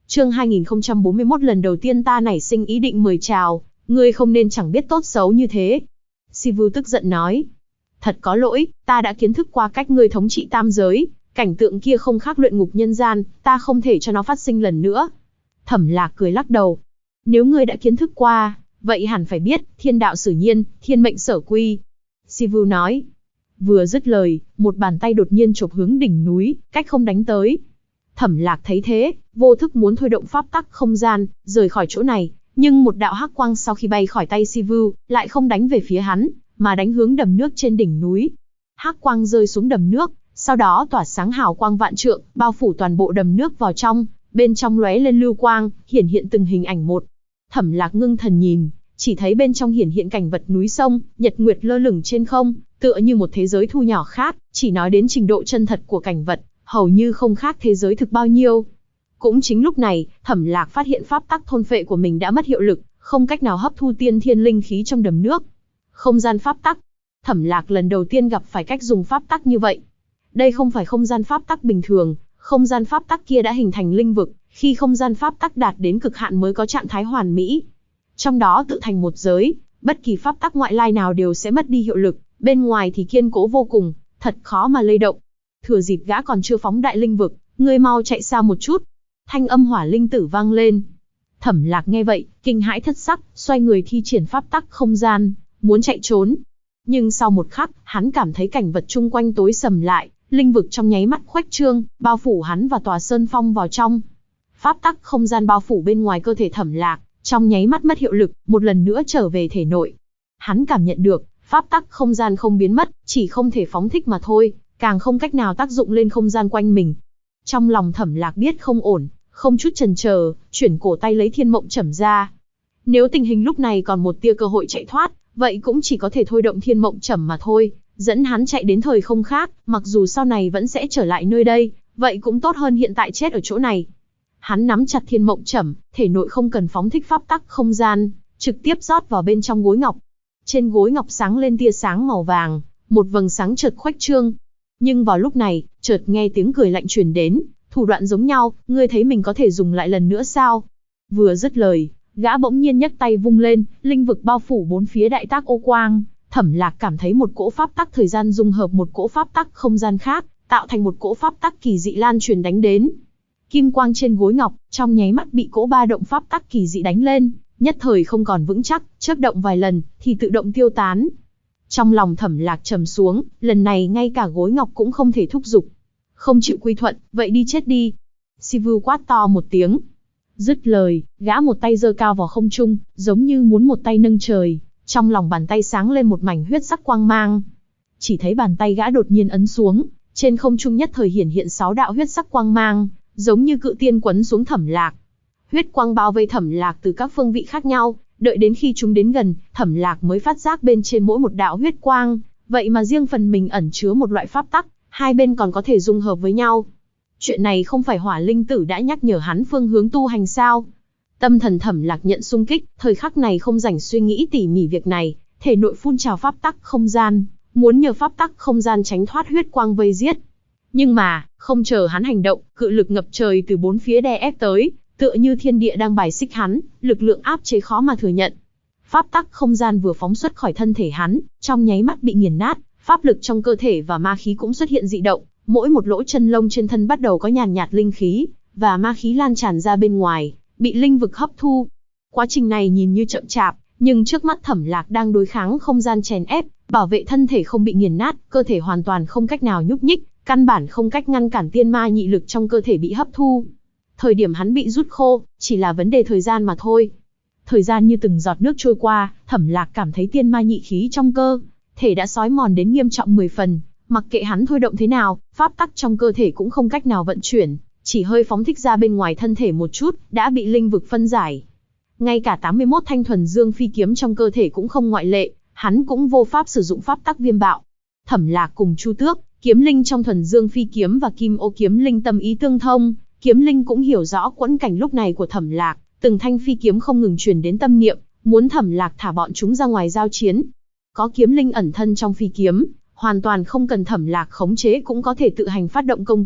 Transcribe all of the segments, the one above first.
Chương 2041 lần đầu tiên ta nảy sinh ý định mời chào, ngươi không nên chẳng biết tốt xấu như thế. Sivu tức giận nói. Thật có lỗi, ta đã kiến thức qua cách ngươi thống trị tam giới, cảnh tượng kia không khác luyện ngục nhân gian, ta không thể cho nó phát sinh lần nữa. Thẩm Lạc cười lắc đầu. Nếu ngươi đã kiến thức qua, vậy hẳn phải biết, thiên đạo xử nhiên, thiên mệnh sở quy. Sivu nói. Vừa dứt lời, một bàn tay đột nhiên chộp hướng đỉnh núi, cách không đánh tới. Thẩm Lạc thấy thế, vô thức muốn thôi động pháp tắc không gian, rời khỏi chỗ này, nhưng một đạo hắc quang sau khi bay khỏi tay Sivu, lại không đánh về phía hắn, mà đánh hướng đầm nước trên đỉnh núi. Hắc quang rơi xuống đầm nước, sau đó tỏa sáng hào quang vạn trượng, bao phủ toàn bộ đầm nước vào trong, bên trong lóe lên lưu quang, hiển hiện từng hình ảnh một. Thẩm Lạc ngưng thần nhìn, chỉ thấy bên trong hiển hiện cảnh vật núi sông, nhật nguyệt lơ lửng trên không, tựa như một thế giới thu nhỏ khác, chỉ nói đến trình độ chân thật của cảnh vật, hầu như không khác thế giới thực bao nhiêu. Cũng chính lúc này, Thẩm Lạc phát hiện pháp tắc thôn phệ của mình đã mất hiệu lực, không cách nào hấp thu tiên thiên linh khí trong đầm nước. Không gian pháp tắc. Thẩm Lạc lần đầu tiên gặp phải cách dùng pháp tắc như vậy. Đây không phải không gian pháp tắc bình thường, không gian pháp tắc kia đã hình thành linh vực, khi không gian pháp tắc đạt đến cực hạn mới có trạng thái hoàn mỹ. Trong đó tự thành một giới, bất kỳ pháp tắc ngoại lai nào đều sẽ mất đi hiệu lực, bên ngoài thì kiên cố vô cùng, thật khó mà lay động. Thừa dịp gã còn chưa phóng đại linh vực, ngươi mau chạy xa một chút. Thanh âm Hỏa Linh Tử vang lên. Thẩm Lạc nghe vậy, kinh hãi thất sắc, xoay người thi triển pháp tắc không gian, muốn chạy trốn. Nhưng sau một khắc, hắn cảm thấy cảnh vật chung quanh tối sầm lại, linh vực trong nháy mắt khuếch trương, bao phủ hắn và tòa sơn phong vào trong. Pháp tắc không gian bao phủ bên ngoài cơ thể Thẩm Lạc, trong nháy mắt mất hiệu lực, một lần nữa trở về thể nội. Hắn cảm nhận được, pháp tắc không gian không biến mất, chỉ không thể phóng thích mà thôi, càng không cách nào tác dụng lên không gian quanh mình. Trong lòng Thẩm Lạc biết không ổn, không chút chần chờ, chuyển cổ tay lấy Thiên Mộng Chẩm ra. Nếu tình hình lúc này còn một tia cơ hội chạy thoát, vậy cũng chỉ có thể thôi động Thiên Mộng Chẩm mà thôi, dẫn hắn chạy đến thời không khác, mặc dù sau này vẫn sẽ trở lại nơi đây, vậy cũng tốt hơn hiện tại chết ở chỗ này. Hắn nắm chặt Thiên Mộng Chẩm, thể nội không cần phóng thích pháp tắc không gian, trực tiếp rót vào bên trong gối ngọc. Trên gối ngọc sáng lên tia sáng màu vàng, một vầng sáng chợt khuếch trương. Nhưng vào lúc này, chợt nghe tiếng cười lạnh truyền đến, thủ đoạn giống nhau, ngươi thấy mình có thể dùng lại lần nữa sao? Vừa dứt lời, gã bỗng nhiên nhấc tay vung lên, linh vực bao phủ bốn phía đại tác ô quang. Thẩm Lạc cảm thấy một cỗ pháp tắc thời gian dung hợp một cỗ pháp tắc không gian khác, tạo thành một cỗ pháp tắc kỳ dị lan truyền đánh đến. Kim quang trên gối ngọc, trong nháy mắt bị cỗ ba động pháp tắc kỳ dị đánh lên, nhất thời không còn vững chắc, chớp động vài lần, thì tự động tiêu tán. Trong lòng Thẩm Lạc trầm xuống, lần này ngay cả gối ngọc cũng không thể thúc giục. Không chịu quy thuận, vậy đi chết đi. Sivu quát to một tiếng. Dứt lời, gã một tay giơ cao vào không trung, giống như muốn một tay nâng trời. Trong lòng bàn tay sáng lên một mảnh huyết sắc quang mang. Chỉ thấy bàn tay gã đột nhiên ấn xuống, trên không trung nhất thời hiển hiện 6 đạo huyết sắc quang mang, giống như cự tiên quấn xuống Thẩm Lạc. Huyết quang bao vây Thẩm Lạc từ các phương vị khác nhau, đợi đến khi chúng đến gần, Thẩm Lạc mới phát giác bên trên mỗi một đạo huyết quang, vậy mà riêng phần mình ẩn chứa một loại pháp tắc, hai bên còn có thể dung hợp với nhau. Chuyện này không phải Hỏa Linh Tử đã nhắc nhở hắn phương hướng tu hành sao? Tâm thần Thẩm Lạc nhận xung kích, thời khắc này không rảnh suy nghĩ tỉ mỉ việc này, thể nội phun trào pháp tắc không gian, muốn nhờ pháp tắc không gian tránh thoát huyết quang vây giết. Nhưng mà, không chờ hắn hành động, cự lực ngập trời từ bốn phía đè ép tới, tựa như thiên địa đang bài xích hắn, lực lượng áp chế khó mà thừa nhận. Pháp tắc không gian vừa phóng xuất khỏi thân thể hắn, trong nháy mắt bị nghiền nát, pháp lực trong cơ thể và ma khí cũng xuất hiện dị động, mỗi một lỗ chân lông trên thân bắt đầu có nhàn nhạt linh khí và ma khí lan tràn ra bên ngoài, bị linh vực hấp thu. Quá trình này nhìn như chậm chạp, nhưng trước mắt Thẩm Lạc đang đối kháng không gian chèn ép, bảo vệ thân thể không bị nghiền nát, cơ thể hoàn toàn không cách nào nhúc nhích, căn bản không cách ngăn cản tiên ma nhị lực trong cơ thể bị hấp thu. Thời điểm hắn bị rút khô, chỉ là vấn đề thời gian mà thôi. Thời gian như từng giọt nước trôi qua, Thẩm Lạc cảm thấy tiên ma nhị khí trong cơ thể đã xói mòn đến nghiêm trọng 10 phần, mặc kệ hắn thôi động thế nào, pháp tắc trong cơ thể cũng không cách nào vận chuyển, chỉ hơi phóng thích ra bên ngoài thân thể một chút, đã bị linh vực phân giải. Ngay cả 81 thanh thuần dương phi kiếm trong cơ thể cũng không ngoại lệ, hắn cũng vô pháp sử dụng pháp tắc viêm bạo. Thẩm Lạc cùng Chu Tước, kiếm linh trong thuần dương phi kiếm và Kim Ô kiếm linh tâm ý tương thông, kiếm linh cũng hiểu rõ quẫn cảnh lúc này của Thẩm Lạc, từng thanh phi kiếm không ngừng truyền đến tâm niệm, muốn Thẩm Lạc thả bọn chúng ra ngoài giao chiến. Có kiếm linh ẩn thân trong phi kiếm, hoàn toàn không cần Thẩm Lạc khống chế cũng có thể tự hành phát động công kích,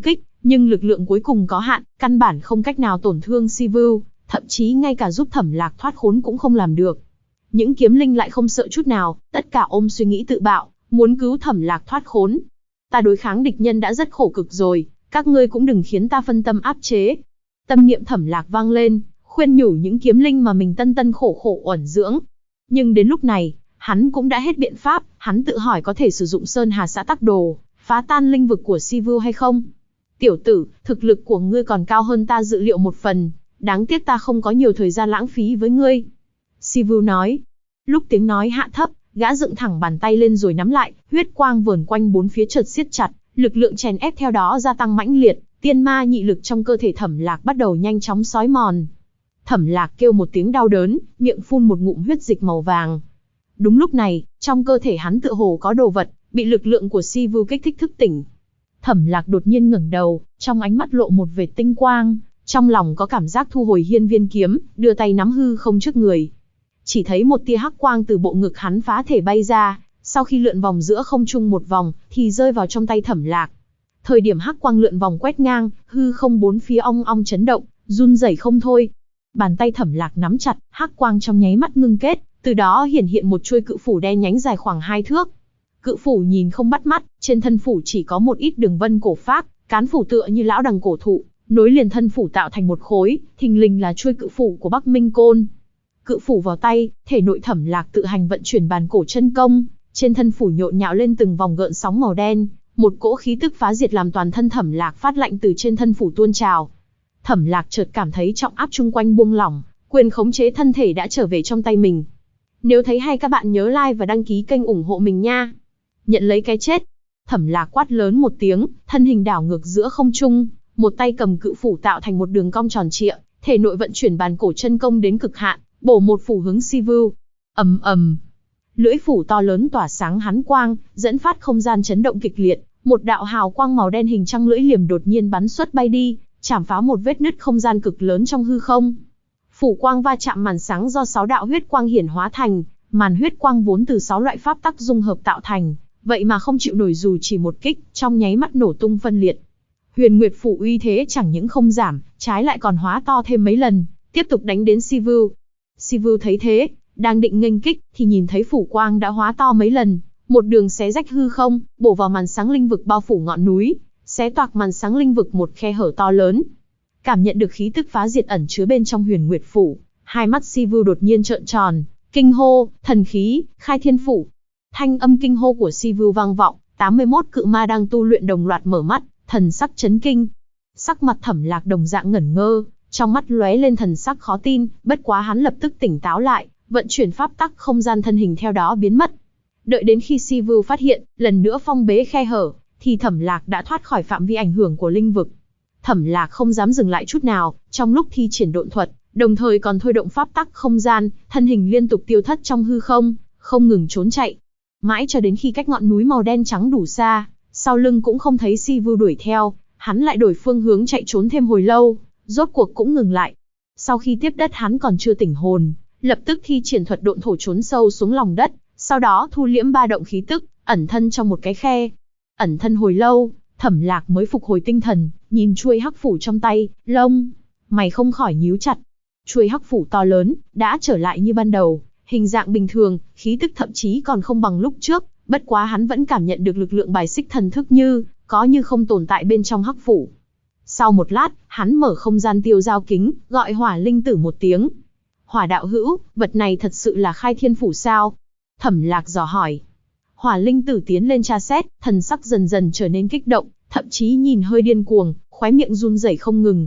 Nhưng lực lượng cuối cùng có hạn, căn bản không cách nào tổn thương Sivu, thậm chí ngay cả giúp Thẩm Lạc thoát khốn cũng không làm được. Những kiếm linh lại không sợ chút nào, tất cả ôm suy nghĩ tự bạo, muốn cứu Thẩm Lạc thoát khốn. Ta đối kháng địch nhân đã rất khổ cực rồi, các ngươi cũng đừng khiến ta phân tâm áp chế. Tâm niệm Thẩm Lạc vang lên, khuyên nhủ những kiếm linh mà mình tân tân khổ khổ uẩn dưỡng. Nhưng đến lúc này, hắn cũng đã hết biện pháp, hắn tự hỏi có thể sử dụng Sơn Hà Xã Tắc Đồ, phá tan linh vực của Sivu hay không. Tiểu tử, thực lực của ngươi còn cao hơn ta dự liệu một phần, đáng tiếc ta không có nhiều thời gian lãng phí với ngươi. Sivu nói. Lúc tiếng nói hạ thấp, gã dựng thẳng bàn tay lên rồi nắm lại, huyết quang vờn quanh bốn phía chợt siết chặt, lực lượng chèn ép theo đó gia tăng mãnh liệt, tiên ma nhị lực trong cơ thể Thẩm Lạc bắt đầu nhanh chóng xói mòn. Thẩm Lạc kêu một tiếng đau đớn, miệng phun một ngụm huyết dịch màu vàng. Đúng lúc này, trong cơ thể hắn tựa hồ có đồ vật, bị lực lượng của Sivu kích thích thức tỉnh. Thẩm Lạc đột nhiên ngẩng đầu, trong ánh mắt lộ một vệt tinh quang, trong lòng có cảm giác thu hồi hiên viên kiếm, đưa tay nắm hư không trước người. Chỉ thấy một tia hắc quang từ bộ ngực hắn phá thể bay ra, sau khi lượn vòng giữa không trung một vòng, thì rơi vào trong tay Thẩm Lạc. Thời điểm hắc quang lượn vòng quét ngang, hư không bốn phía ong ong chấn động, run rẩy không thôi. Bàn tay Thẩm Lạc nắm chặt, hắc quang trong nháy mắt ngưng kết, từ đó hiển hiện một chuôi cự phủ đen nhánh dài khoảng 2 thước. Cự phủ nhìn không bắt mắt, trên thân phủ chỉ có một ít đường vân cổ phác, cán phủ tựa như lão đằng cổ thụ, nối liền thân phủ tạo thành một khối, thình lình là chuôi cự phủ của Bắc Minh Côn. Cự phủ vào tay, thể nội Thẩm Lạc tự hành vận chuyển bàn cổ chân công, trên thân phủ nhộn nhạo lên từng vòng gợn sóng màu đen, một cỗ khí tức phá diệt làm toàn thân Thẩm Lạc phát lạnh từ trên thân phủ tuôn trào. Thẩm Lạc chợt cảm thấy trọng áp chung quanh buông lỏng, quyền khống chế thân thể đã trở về trong tay mình. Nếu thấy hay các bạn nhớ like và đăng ký kênh ủng hộ mình nha. Nhận lấy cái chết. Thẩm Lạc quát lớn một tiếng, thân hình đảo ngược giữa không trung, một tay cầm cự phủ tạo thành một đường cong tròn trịa, thể nội vận chuyển bàn cổ chân công đến cực hạn, bổ một phủ hướng Sivu. Ầm ầm. Lưỡi phủ to lớn tỏa sáng hắn quang, dẫn phát không gian chấn động kịch liệt, một đạo hào quang màu đen hình trăng lưỡi liềm đột nhiên bắn xuất bay đi, chảm phá một vết nứt không gian cực lớn trong hư không. Phủ quang va chạm màn sáng do 6 đạo huyết quang hiển hóa thành, màn huyết quang vốn từ 6 loại pháp tắc dung hợp tạo thành, vậy mà không chịu nổi dù chỉ một kích, trong nháy mắt nổ tung phân liệt. Huyền Nguyệt phủ uy thế chẳng những không giảm, trái lại còn hóa to thêm mấy lần, tiếp tục đánh đến Sivu. Sivu thấy thế, đang định nghênh kích thì nhìn thấy phủ quang đã hóa to mấy lần, một đường xé rách hư không, bổ vào màn sáng linh vực bao phủ ngọn núi, xé toạc màn sáng linh vực một khe hở to lớn. Cảm nhận được khí tức phá diệt ẩn chứa bên trong Huyền Nguyệt phủ, hai mắt Sivu đột nhiên trợn tròn, kinh hô, thần khí, khai thiên phủ. Thanh âm kinh hô của Sivu vang vọng, 81 cự ma đang tu luyện đồng loạt mở mắt, thần sắc chấn kinh. Sắc mặt Thẩm Lạc đồng dạng ngẩn ngơ, trong mắt lóe lên thần sắc khó tin, bất quá hắn lập tức tỉnh táo lại, vận chuyển pháp tắc không gian thân hình theo đó biến mất. Đợi đến khi Sivu phát hiện, lần nữa phong bế khe hở, thì Thẩm Lạc đã thoát khỏi phạm vi ảnh hưởng của linh vực. Thẩm Lạc không dám dừng lại chút nào, trong lúc thi triển độn thuật, đồng thời còn thôi động pháp tắc không gian, thân hình liên tục tiêu thất trong hư không, không ngừng trốn chạy. Mãi cho đến khi cách ngọn núi màu đen trắng đủ xa, sau lưng cũng không thấy Sivu đuổi theo, hắn lại đổi phương hướng chạy trốn thêm hồi lâu, rốt cuộc cũng ngừng lại. Sau khi tiếp đất hắn còn chưa tỉnh hồn, lập tức thi triển thuật độn thổ trốn sâu xuống lòng đất, sau đó thu liễm ba động khí tức, ẩn thân trong một cái khe. Ẩn thân hồi lâu, Thẩm Lạc mới phục hồi tinh thần, nhìn chuôi hắc phủ trong tay, lông mày không khỏi nhíu chặt. Chuôi hắc phủ to lớn, đã trở lại như ban đầu, hình dạng bình thường, khí tức thậm chí còn không bằng lúc trước, bất quá hắn vẫn cảm nhận được lực lượng bài xích thần thức như không tồn tại bên trong hắc phủ. Sau một lát, hắn mở không gian tiêu giao kính, gọi Hỏa Linh Tử một tiếng. Hỏa đạo hữu, vật này thật sự là khai thiên phủ sao? Thẩm Lạc dò hỏi. Hỏa Linh Tử tiến lên tra xét, thần sắc dần dần trở nên kích động, thậm chí nhìn hơi điên cuồng, khóe miệng run rẩy không ngừng.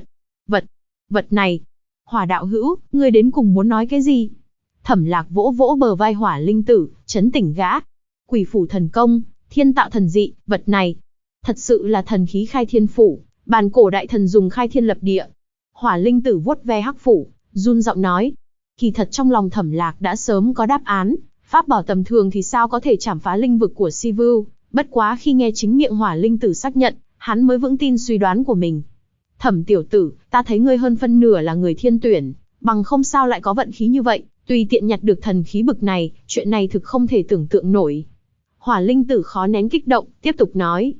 Vật này. Hỏa đạo hữu, ngươi đến cùng muốn nói cái gì? Thẩm Lạc vỗ vỗ bờ vai Hỏa Linh Tử, trấn tỉnh gã. Quỷ phủ thần công, thiên tạo thần dị, vật này thật sự là thần khí khai thiên phủ, bàn cổ đại thần dùng khai thiên lập địa. Hỏa Linh Tử vuốt ve hắc phủ, run giọng nói. Kỳ thật trong lòng Thẩm Lạc đã sớm có đáp án, pháp bảo tầm thường thì sao có thể chảm phá linh vực của Sivu, bất quá khi nghe chính miệng Hỏa Linh Tử xác nhận, hắn mới vững tin suy đoán của mình. Thẩm tiểu tử, ta thấy ngươi hơn phân nửa là người thiên tuyển, bằng không sao lại có vận khí như vậy, tùy tiện nhặt được thần khí bực này, chuyện này thực không thể tưởng tượng nổi. Hỏa Linh Tử khó nén kích động, tiếp tục nói.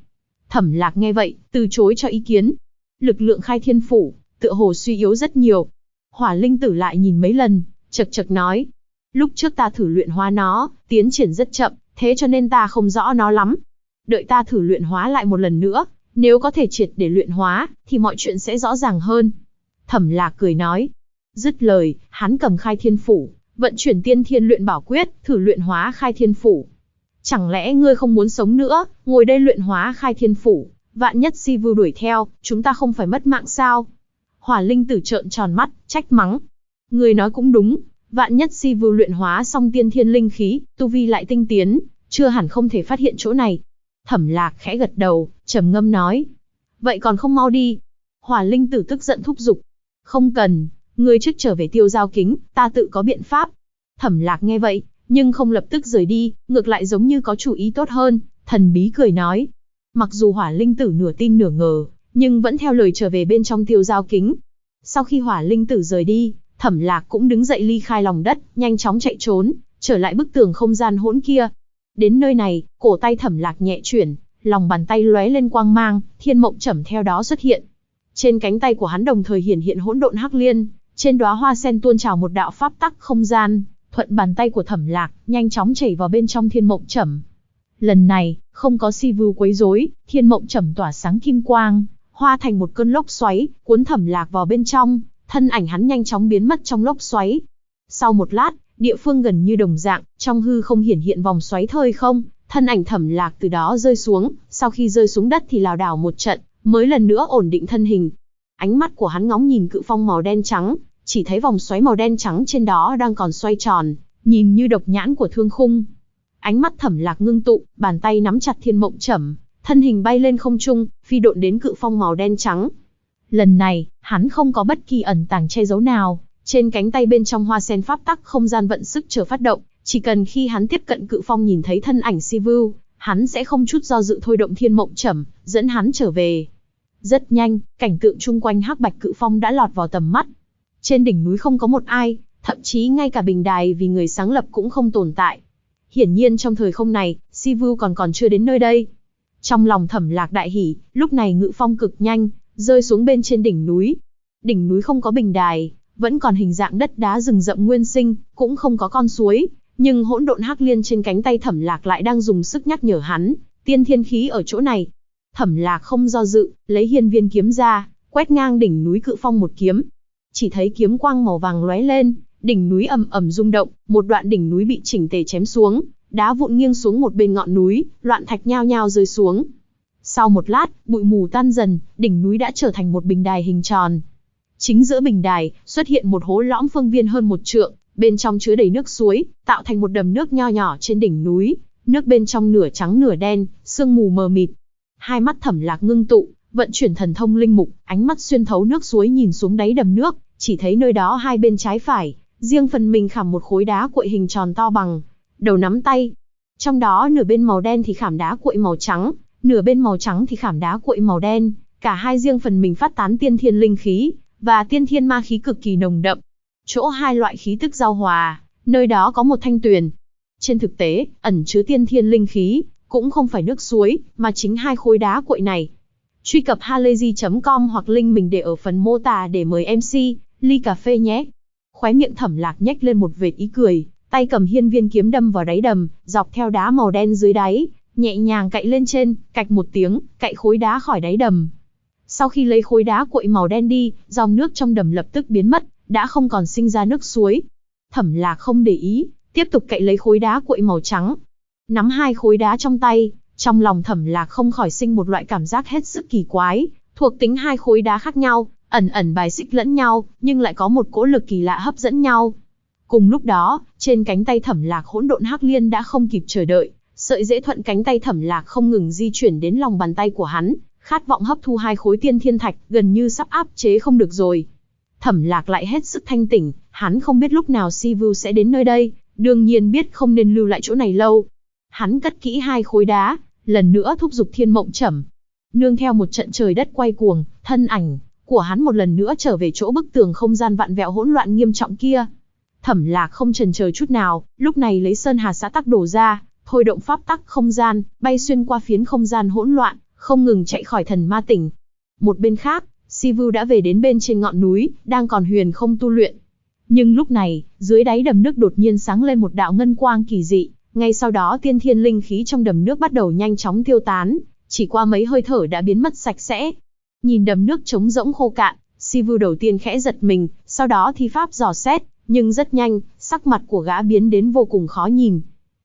Thẩm Lạc nghe vậy, từ chối cho ý kiến. Lực lượng khai thiên phủ, tựa hồ suy yếu rất nhiều. Hỏa linh tử lại nhìn mấy lần, chậc chậc nói. Lúc trước ta thử luyện hóa nó, tiến triển rất chậm, thế cho nên ta không rõ nó lắm. Đợi ta thử luyện hóa lại một lần nữa, nếu có thể triệt để luyện hóa, thì mọi chuyện sẽ rõ ràng hơn. Thẩm Lạc cười nói. Dứt lời, hắn cầm khai thiên phủ, vận chuyển tiên thiên luyện bảo quyết, thử luyện hóa khai thiên phủ. Chẳng lẽ ngươi không muốn sống nữa, ngồi đây luyện hóa khai thiên phủ, vạn nhất Si Vu đuổi theo, chúng ta không phải mất mạng sao? Hỏa linh tử trợn tròn mắt, trách mắng. Ngươi nói cũng đúng, vạn nhất Si Vu luyện hóa xong tiên thiên linh khí, tu vi lại tinh tiến, chưa hẳn không thể phát hiện chỗ này. Thẩm Lạc khẽ gật đầu, trầm ngâm nói. Vậy còn không mau đi. Hỏa linh tử tức giận thúc giục. Không cần, ngươi trước trở về Tiêu Giao Kính, ta tự có biện pháp. Thẩm Lạc nghe vậy, nhưng không lập tức rời đi, ngược lại giống như có chủ ý tốt hơn, thần bí cười nói. Mặc dù Hỏa linh tử nửa tin nửa ngờ, nhưng vẫn theo lời trở về bên trong Tiêu Giao Kính. Sau khi Hỏa linh tử rời đi, Thẩm Lạc cũng đứng dậy ly khai lòng đất, nhanh chóng chạy trốn, trở lại bức tường không gian hỗn kia. Đến nơi này, cổ tay Thẩm Lạc nhẹ chuyển, lòng bàn tay lóe lên quang mang, thiên mộng chẩm theo đó xuất hiện. Trên cánh tay của hắn đồng thời hiển hiện hỗn độn hắc liên, trên đóa hoa sen tuôn trào một đạo pháp tắc không gian, thuận bàn tay của Thẩm Lạc, nhanh chóng chảy vào bên trong thiên mộng chẩm. Lần này, không có Si Vu quấy rối, thiên mộng chẩm tỏa sáng kim quang, hóa thành một cơn lốc xoáy, cuốn Thẩm Lạc vào bên trong, thân ảnh hắn nhanh chóng biến mất trong lốc xoáy. Sau một lát, địa phương gần như đồng dạng, trong hư không hiển hiện vòng xoáy thời không, thân ảnh Thẩm Lạc từ đó rơi xuống, sau khi rơi xuống đất thì lảo đảo một trận, mới lần nữa ổn định thân hình. Ánh mắt của hắn ngóng nhìn cự phong màu đen trắng, chỉ thấy vòng xoáy màu đen trắng trên đó đang còn xoay tròn, nhìn như độc nhãn của thương khung. Ánh mắt Thẩm Lạc ngưng tụ, bàn tay nắm chặt thiên mộng chẩm, thân hình bay lên không trung, phi độn đến cự phong màu đen trắng. Lần này, hắn không có bất kỳ ẩn tàng che giấu nào, trên cánh tay bên trong hoa sen pháp tắc không gian vận sức chờ phát động, chỉ cần khi hắn tiếp cận cự phong nhìn thấy thân ảnh Si Vu, hắn sẽ không chút do dự thôi động thiên mộng chẩm, dẫn hắn trở về. Rất nhanh, cảnh tượng chung quanh hắc bạch cự phong đã lọt vào tầm mắt. Trên đỉnh núi không có một ai, thậm chí ngay cả bình đài vì người sáng lập cũng không tồn tại. Hiển nhiên trong thời không này, Si Vu còn chưa đến nơi đây. Trong lòng Thẩm Lạc đại hỉ, lúc này ngự phong cực nhanh, rơi xuống bên trên đỉnh núi. Đỉnh núi không có bình đài, vẫn còn hình dạng đất đá rừng rậm nguyên sinh, cũng không có con suối, nhưng hỗn độn hắc liên trên cánh tay Thẩm Lạc lại đang dùng sức nhắc nhở hắn, tiên thiên khí ở chỗ này. Thẩm Lạc không do dự, lấy hiên viên kiếm ra, quét ngang đỉnh núi cự phong một kiếm. Chỉ thấy kiếm quang màu vàng lóe lên, đỉnh núi ầm ầm rung động, một đoạn đỉnh núi bị chỉnh tề chém xuống, đá vụn nghiêng xuống một bên ngọn núi, loạn thạch nhao nhao rơi xuống. Sau một lát, bụi mù tan dần, đỉnh núi đã trở thành một bình đài hình tròn. Chính giữa bình đài, xuất hiện một hố lõm phương viên hơn 1 trượng, bên trong chứa đầy nước suối, tạo thành một đầm nước nho nhỏ trên đỉnh núi, nước bên trong nửa trắng nửa đen, sương mù mờ mịt. Hai mắt Thẩm Lạc ngưng tụ, vận chuyển thần thông linh mục, ánh mắt xuyên thấu nước suối nhìn xuống đáy đầm nước, chỉ thấy nơi đó hai bên trái phải, riêng phần mình khảm một khối đá cuội hình tròn to bằng đầu nắm tay. Trong đó nửa bên màu đen thì khảm đá cuội màu trắng, nửa bên màu trắng thì khảm đá cuội màu đen, cả hai riêng phần mình phát tán tiên thiên linh khí và tiên thiên ma khí cực kỳ nồng đậm. Chỗ hai loại khí tức giao hòa, nơi đó có một thanh tuyền. Trên thực tế, ẩn chứa tiên thiên linh khí, cũng không phải nước suối, mà chính hai khối đá cuội này. Truy cập halayzi.com hoặc link mình để ở phần mô tả để mời MC, ly cà phê nhé. Khóe miệng Thẩm Lạc nhếch lên một vệt ý cười, tay cầm hiên viên kiếm đâm vào đáy đầm, dọc theo đá màu đen dưới đáy, nhẹ nhàng cạy lên trên, cạch một tiếng, cạy khối đá khỏi đáy đầm. Sau khi lấy khối đá cuội màu đen đi, dòng nước trong đầm lập tức biến mất, đã không còn sinh ra nước suối. Thẩm Lạc không để ý, tiếp tục cạy lấy khối đá cuội màu trắng. Nắm hai khối đá trong tay, trong lòng Thẩm Lạc không khỏi sinh một loại cảm giác hết sức kỳ quái, thuộc tính hai khối đá khác nhau, ẩn ẩn bài xích lẫn nhau, nhưng lại có một cỗ lực kỳ lạ hấp dẫn nhau. Cùng lúc đó, trên cánh tay Thẩm Lạc hỗn độn hắc liên đã không kịp chờ đợi, sợi rễ thuận cánh tay Thẩm Lạc không ngừng di chuyển đến lòng bàn tay của hắn, khát vọng hấp thu hai khối tiên thiên thạch, gần như sắp áp chế không được rồi. Thẩm Lạc lại hết sức thanh tỉnh, hắn không biết lúc nào Si Vu sẽ đến nơi đây, đương nhiên biết không nên lưu lại chỗ này lâu. Hắn cất kỹ hai khối đá, lần nữa thúc giục thiên mộng chẩm. Nương theo một trận trời đất quay cuồng, thân ảnh của hắn một lần nữa trở về chỗ bức tường không gian vặn vẹo hỗn loạn nghiêm trọng kia. Thẩm Lạc không chần chờ chút nào, lúc này lấy Sơn Hà Xã Tắc đổ ra, thôi động pháp tắc không gian, bay xuyên qua phiến không gian hỗn loạn, không ngừng chạy khỏi thần ma tỉnh. Một bên khác, Sivu đã về đến bên trên ngọn núi, đang còn huyền không tu luyện. Nhưng lúc này, dưới đáy đầm nước đột nhiên sáng lên một đạo ngân quang kỳ dị, ngay sau đó tiên thiên linh khí trong đầm nước bắt đầu nhanh chóng tiêu tán, chỉ qua mấy hơi thở đã biến mất sạch sẽ. Nhìn đầm nước trống rỗng khô cạn, Sivu đầu tiên khẽ giật mình, sau đó thi pháp dò xét, nhưng rất nhanh, sắc mặt của gã biến đến vô cùng khó nhìn.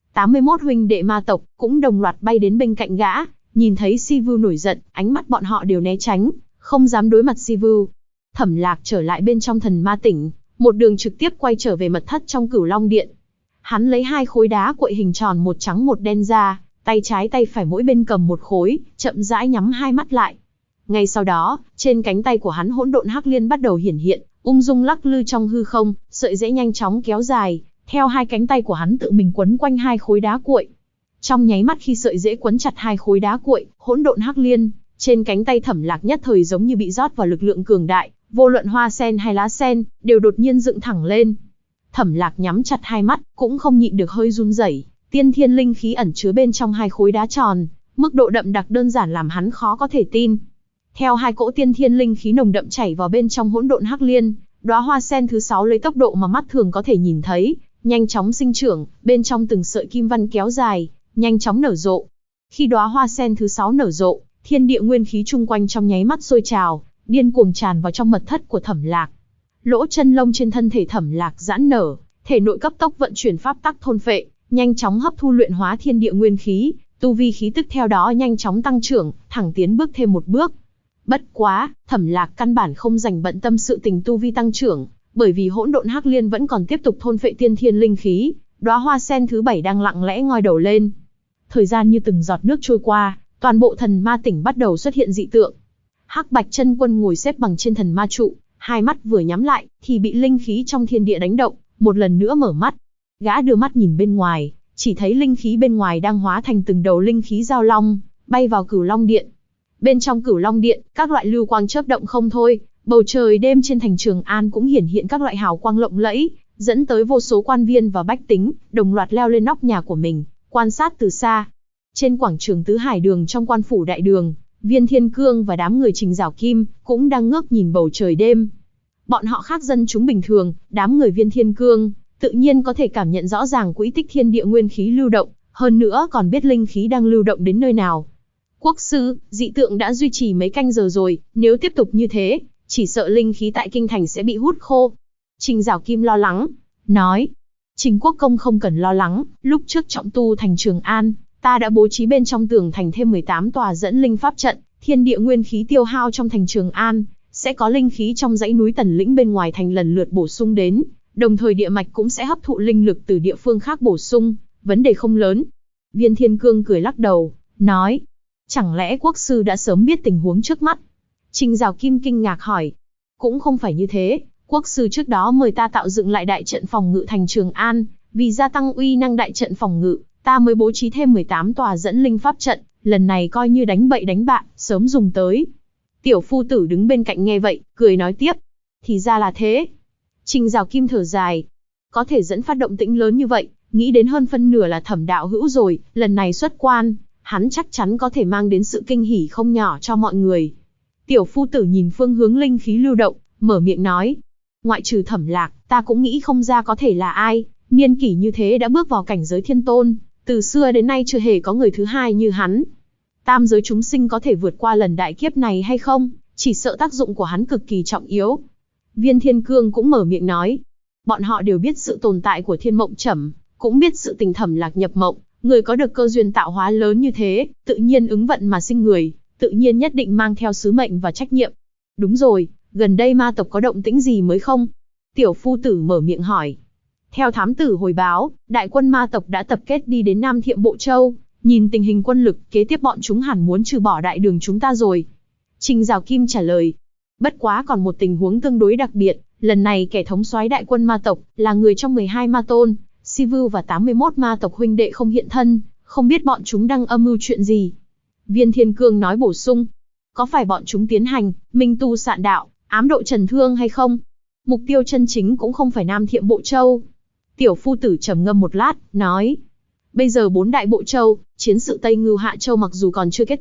81 huynh đệ ma tộc cũng đồng loạt bay đến bên cạnh gã, nhìn thấy Sivu nổi giận, ánh mắt bọn họ đều né tránh, không dám đối mặt Sivu. Thẩm Lạc trở lại bên trong thần ma tỉnh, một đường trực tiếp quay trở về mật thất trong Cửu Long Điện. Hắn lấy 2 khối đá cuội hình tròn một trắng một đen ra, tay trái tay phải mỗi bên cầm một khối, chậm rãi nhắm 2 mắt lại. Ngay sau đó, trên cánh tay của hắn hỗn độn hắc liên bắt đầu hiển hiện, ung dung lắc lư trong hư không, sợi rễ nhanh chóng kéo dài, theo 2 cánh tay của hắn tự mình quấn quanh 2 khối đá cuội. Trong nháy mắt khi sợi rễ quấn chặt 2 khối đá cuội, hỗn độn hắc liên trên cánh tay Thẩm Lạc nhất thời giống như bị rót vào lực lượng cường đại, vô luận hoa sen hay lá sen đều đột nhiên dựng thẳng lên. Thẩm Lạc nhắm chặt 2 mắt, cũng không nhịn được hơi run rẩy. Tiên thiên linh khí ẩn chứa bên trong 2 khối đá tròn, mức độ đậm đặc đơn giản làm hắn khó có thể tin. Theo 2 cỗ tiên thiên linh khí nồng đậm chảy vào bên trong hỗn độn hắc liên, đóa hoa sen thứ 6 lấy tốc độ mà mắt thường có thể nhìn thấy, nhanh chóng sinh trưởng, bên trong từng sợi kim văn kéo dài, nhanh chóng nở rộ. Khi đóa hoa sen thứ 6 nở rộ, thiên địa nguyên khí chung quanh trong nháy mắt sôi trào, điên cuồng tràn vào trong mật thất của Thẩm Lạc. Lỗ chân lông trên thân thể Thẩm Lạc giãn nở, thể nội cấp tốc vận chuyển pháp tắc thôn phệ, nhanh chóng hấp thu luyện hóa thiên địa nguyên khí, tu vi khí tức theo đó nhanh chóng tăng trưởng, thẳng tiến bước thêm một bước. Bất quá, Thẩm Lạc căn bản không dành bận tâm sự tình tu vi tăng trưởng, bởi vì hỗn độn hắc liên vẫn còn tiếp tục thôn phệ tiên thiên linh khí, đóa hoa sen thứ 7 đang lặng lẽ ngoi đầu lên. Thời gian như từng giọt nước trôi qua, toàn bộ thần ma tỉnh bắt đầu xuất hiện dị tượng. Hắc Bạch Chân Quân ngồi xếp bằng trên thần ma trụ, 2 mắt vừa nhắm lại thì bị linh khí trong thiên địa đánh động, một lần nữa mở mắt. Gã đưa mắt nhìn bên ngoài, chỉ thấy linh khí bên ngoài đang hóa thành từng đầu linh khí giao long, bay vào Cửu Long Điện. Bên trong Cửu Long Điện, các loại lưu quang chớp động không thôi, bầu trời đêm trên thành Trường An cũng hiển hiện các loại hào quang lộng lẫy, dẫn tới vô số quan viên và bách tính, đồng loạt leo lên nóc nhà của mình, quan sát từ xa. Trên quảng trường Tứ Hải Đường trong quan phủ đại đường, Viên Thiên Cương và đám người Trình Giảo Kim cũng đang ngước nhìn bầu trời đêm. Bọn họ khác dân chúng bình thường, đám người Viên Thiên Cương tự nhiên có thể cảm nhận rõ ràng quỹ tích thiên địa nguyên khí lưu động, hơn nữa còn biết linh khí đang lưu động đến nơi nào. Quốc sư, dị tượng đã duy trì mấy canh giờ rồi, nếu tiếp tục như thế, chỉ sợ linh khí tại kinh thành sẽ bị hút khô. Trình Giảo Kim lo lắng, nói. Trình Quốc Công không cần lo lắng, lúc trước trọng tu thành Trường An, ta đã bố trí bên trong tường thành thêm 18 tòa dẫn linh pháp trận, thiên địa nguyên khí tiêu hao trong thành Trường An, sẽ có linh khí trong dãy núi Tần Lĩnh bên ngoài thành lần lượt bổ sung đến, đồng thời địa mạch cũng sẽ hấp thụ linh lực từ địa phương khác bổ sung, vấn đề không lớn. Viên Thiên Cương cười lắc đầu, nói, chẳng lẽ quốc sư đã sớm biết tình huống trước mắt? Trình Giảo Kim kinh ngạc hỏi, cũng không phải như thế, quốc sư trước đó mời ta tạo dựng lại đại trận phòng ngự thành Trường An, vì gia tăng uy năng đại trận phòng ngự, ta mới bố trí thêm 18 tòa dẫn linh pháp trận, lần này coi như đánh bậy đánh bạ, sớm dùng tới. Tiểu phu tử đứng bên cạnh nghe vậy, cười nói tiếp, thì ra là thế. Trình Giảo Kim thở dài, có thể dẫn phát động tĩnh lớn như vậy, nghĩ đến hơn phân nửa là Thẩm đạo hữu rồi, lần này xuất quan, hắn chắc chắn có thể mang đến sự kinh hỉ không nhỏ cho mọi người. Tiểu phu tử nhìn phương hướng linh khí lưu động, mở miệng nói, ngoại trừ Thẩm Lạc, ta cũng nghĩ không ra có thể là ai, niên kỷ như thế đã bước vào cảnh giới thiên tôn, từ xưa đến nay chưa hề có người thứ hai như hắn. Tam giới chúng sinh có thể vượt qua lần đại kiếp này hay không, chỉ sợ tác dụng của hắn cực kỳ trọng yếu. Viên Thiên Cương cũng mở miệng nói, bọn họ đều biết sự tồn tại của Thiên Mộng Trẩm, cũng biết sự tình Thẩm Lạc nhập mộng, người có được cơ duyên tạo hóa lớn như thế, tự nhiên ứng vận mà sinh người, tự nhiên nhất định mang theo sứ mệnh và trách nhiệm. Đúng rồi, gần đây ma tộc có động tĩnh gì mới không? Tiểu phu tử mở miệng hỏi. Theo thám tử hồi báo, đại quân ma tộc đã tập kết đi đến Nam Thiệm Bộ Châu, nhìn tình hình quân lực, kế tiếp bọn chúng hẳn muốn trừ bỏ đại đường chúng ta rồi. Trình Giảo Kim trả lời. Bất quá còn một tình huống tương đối đặc biệt, lần này kẻ thống soái đại quân ma tộc là người trong 12 ma tôn, Sivu và 81 ma tộc huynh đệ không hiện thân, không biết bọn chúng đang âm mưu chuyện gì. Viên Thiên Cương nói bổ sung, có phải bọn chúng tiến hành minh tu sạn đạo, ám độ trần thương hay không? Mục tiêu chân chính cũng không phải Nam Thiệm Bộ Châu. Tiểu phu tử trầm ngâm một lát, nói, bây giờ 4 đại bộ châu, chiến sự Tây Ngưu Hạ Châu mặc dù còn chưa kết thúc,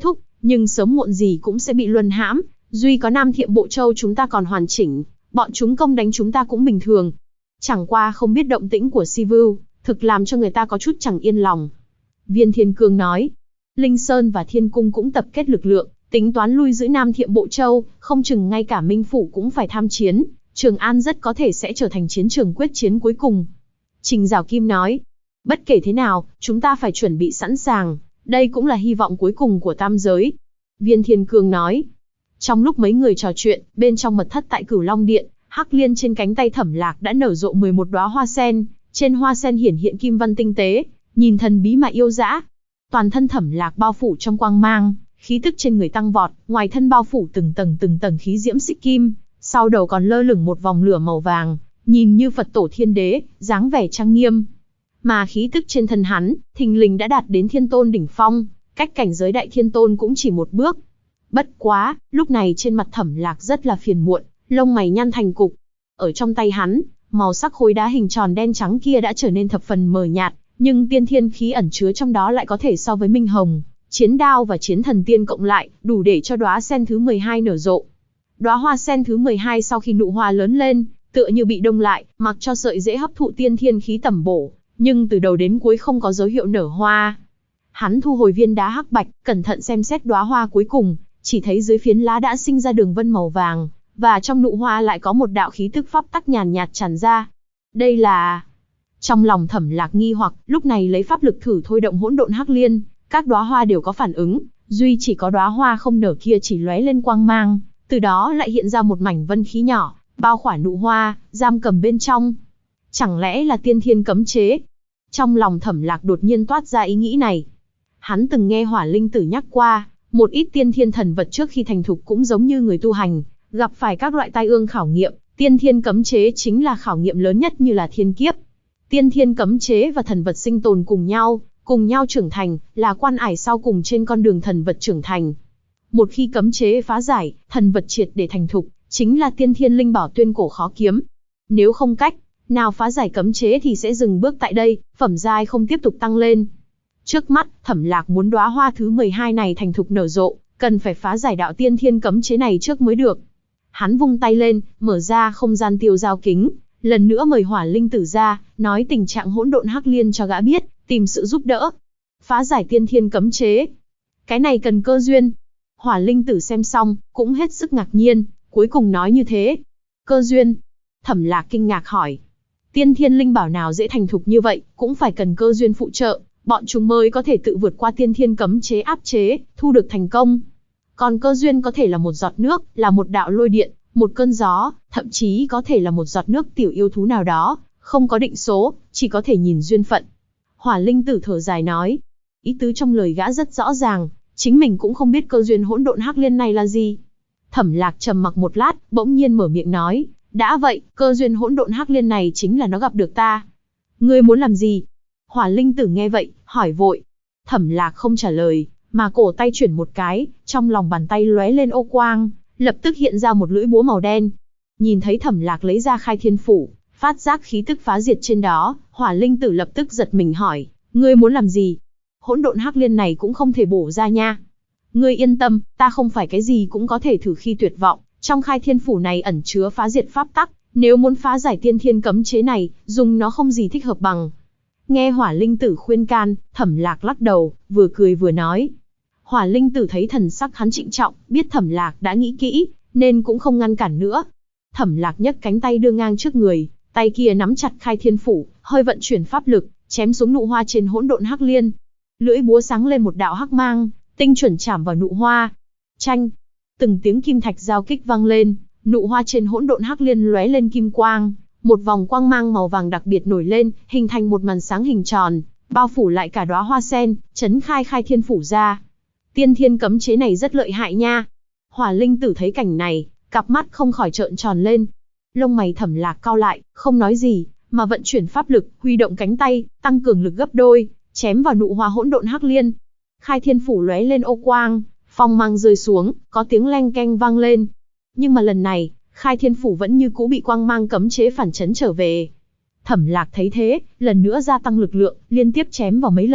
nhưng sớm muộn gì cũng sẽ bị luân hãm, duy có Nam Thiệm Bộ Châu chúng ta còn hoàn chỉnh, bọn chúng công đánh chúng ta cũng bình thường. Chẳng qua không biết động tĩnh của Sivu, thực làm cho người ta có chút chẳng yên lòng. Viên Thiên Cương nói, Linh Sơn và Thiên Cung cũng tập kết lực lượng, tính toán lui giữ Nam Thiệm Bộ Châu, không chừng ngay cả Minh Phủ cũng phải tham chiến, Trường An rất có thể sẽ trở thành chiến trường quyết chiến cuối cùng. Trình Giảo Kim nói, bất kể thế nào, chúng ta phải chuẩn bị sẵn sàng, đây cũng là hy vọng cuối cùng của tam giới. Viên Thiên Cương nói, trong lúc mấy người trò chuyện, bên trong mật thất tại Cửu Long Điện, hắc liên trên cánh tay Thẩm Lạc đã nở rộ 11 đóa hoa sen, trên hoa sen hiển hiện kim văn tinh tế, nhìn thần bí mà yêu dã. Toàn thân Thẩm Lạc bao phủ trong quang mang, khí tức trên người tăng vọt, ngoài thân bao phủ từng tầng khí diễm xích kim, sau đầu còn lơ lửng một vòng lửa màu vàng, nhìn như Phật tổ thiên đế, dáng vẻ trang nghiêm. Mà khí tức trên thân hắn, thình lình đã đạt đến thiên tôn đỉnh phong, cách cảnh giới đại thiên tôn cũng chỉ một bước. Bất quá, lúc này trên mặt Thẩm Lạc rất là phiền muộn, lông mày nhăn thành cục. Ở trong tay hắn, màu sắc khối đá hình tròn đen trắng kia đã trở nên thập phần mờ nhạt, nhưng tiên thiên khí ẩn chứa trong đó lại có thể so với Minh Hồng, Chiến Đao và Chiến Thần Tiên cộng lại, đủ để cho đóa sen thứ 12 nở rộ. Đóa hoa sen thứ 12 sau khi nụ hoa lớn lên, tựa như bị đông lại, mặc cho sợi rễ hấp thụ tiên thiên khí tẩm bổ, nhưng từ đầu đến cuối không có dấu hiệu nở hoa. Hắn thu hồi viên đá hắc bạch, cẩn thận xem xét đóa hoa cuối cùng, chỉ thấy dưới phiến lá đã sinh ra đường vân màu vàng, và trong nụ hoa lại có một đạo khí tức pháp tắc nhàn nhạt tràn ra. Đây là... Trong lòng Thẩm Lạc nghi hoặc, lúc này lấy pháp lực thử thôi động hỗn độn hắc liên, các đóa hoa đều có phản ứng, duy chỉ có đóa hoa không nở kia chỉ lóe lên quang mang, từ đó lại hiện ra một mảnh vân khí nhỏ, bao khỏa nụ hoa, giam cầm bên trong. Chẳng lẽ là tiên thiên cấm chế? Trong lòng Thẩm Lạc đột nhiên toát ra ý nghĩ này. Hắn từng nghe Hỏa Linh Tử nhắc qua, một ít tiên thiên thần vật trước khi thành thục cũng giống như người tu hành, gặp phải các loại tai ương khảo nghiệm, tiên thiên cấm chế chính là khảo nghiệm lớn nhất như là thiên kiếp. Tiên thiên cấm chế và thần vật sinh tồn cùng nhau trưởng thành, là quan ải sau cùng trên con đường thần vật trưởng thành. Một khi cấm chế phá giải, thần vật triệt để thành thục, chính là tiên thiên linh bảo tuyên cổ khó kiếm. Nếu không cách nào phá giải cấm chế thì sẽ dừng bước tại đây, phẩm giai không tiếp tục tăng lên. Trước mắt, Thẩm Lạc muốn đóa hoa thứ 12 này thành thục nở rộ, cần phải phá giải đạo tiên thiên cấm chế này trước mới được. Hắn vung tay lên, mở ra không gian tiêu giao kính, lần nữa mời Hỏa Linh Tử ra, nói tình trạng hỗn độn hắc liên cho gã biết, tìm sự giúp đỡ. Phá giải tiên thiên cấm chế. Cái này cần cơ duyên. Hỏa Linh Tử xem xong, cũng hết sức ngạc nhiên, cuối cùng nói như thế. Cơ duyên? Thẩm Lạc kinh ngạc hỏi. Tiên thiên linh bảo nào dễ thành thục như vậy, cũng phải cần cơ duyên phụ trợ, bọn chúng mới có thể tự vượt qua tiên thiên cấm chế áp chế, thu được thành công. Còn cơ duyên có thể là một giọt nước, là một đạo lôi điện, một cơn gió, thậm chí có thể là một giọt nước tiểu yêu thú nào đó, không có định số, chỉ có thể nhìn duyên phận. Hỏa Linh Tử thở dài nói, ý tứ trong lời gã rất rõ ràng, chính mình cũng không biết cơ duyên hỗn độn hắc liên này là gì. Thẩm Lạc trầm mặc một lát, bỗng nhiên mở miệng nói, đã vậy, cơ duyên hỗn độn hắc liên này chính là nó gặp được ta. Ngươi muốn làm gì? Hỏa Linh Tử nghe vậy, hỏi vội. Thẩm Lạc không trả lời, mà cổ tay chuyển một cái, trong lòng bàn tay lóe lên ô quang, lập tức hiện ra một lưỡi búa màu đen. Nhìn thấy Thẩm Lạc lấy ra Khai Thiên Phủ, phát giác khí tức phá diệt trên đó, Hỏa Linh Tử lập tức giật mình hỏi, ngươi muốn làm gì? Hỗn độn hắc liên này cũng không thể bổ ra nha. Ngươi yên tâm, ta không phải cái gì cũng có thể thử khi tuyệt vọng, trong Khai Thiên Phủ này ẩn chứa phá diệt pháp tắc, nếu muốn phá giải tiên thiên cấm chế này, dùng nó không gì thích hợp bằng. Nghe Hỏa Linh Tử khuyên can, Thẩm Lạc lắc đầu, vừa cười vừa nói. Hỏa Linh Tử thấy thần sắc hắn trịnh trọng, biết Thẩm Lạc đã nghĩ kỹ, nên cũng không ngăn cản nữa. Thẩm Lạc nhấc cánh tay đưa ngang trước người, tay kia nắm chặt Khai Thiên Phủ, hơi vận chuyển pháp lực, chém xuống nụ hoa trên hỗn độn hắc liên. Lưỡi búa sáng lên một đạo hắc mang, tinh chuẩn chạm vào nụ hoa. Chanh! Từng tiếng kim thạch giao kích vang lên, nụ hoa trên hỗn độn hắc liên lóe lên kim quang, một vòng quang mang màu vàng đặc biệt nổi lên, hình thành một màn sáng hình tròn, bao phủ lại cả đóa hoa sen, chấn khai Khai Thiên Phủ ra. Tiên thiên cấm chế này rất lợi hại nha. Hỏa Linh Tử thấy cảnh này, cặp mắt không khỏi trợn tròn lên. Lông mày Thẩm Lạc cau lại, không nói gì, mà vận chuyển pháp lực, huy động cánh tay, tăng cường lực gấp đôi, chém vào nụ hoa hỗn độn hắc liên. Khai Thiên Phủ lóe lên ô quang, phong mang rơi xuống, có tiếng leng keng vang lên. Nhưng mà lần này, Khai Thiên Phủ vẫn như cũ bị quang mang cấm chế phản chấn trở về. Thẩm Lạc thấy thế, lần nữa gia tăng lực lượng, liên tiếp chém vào mấy lần,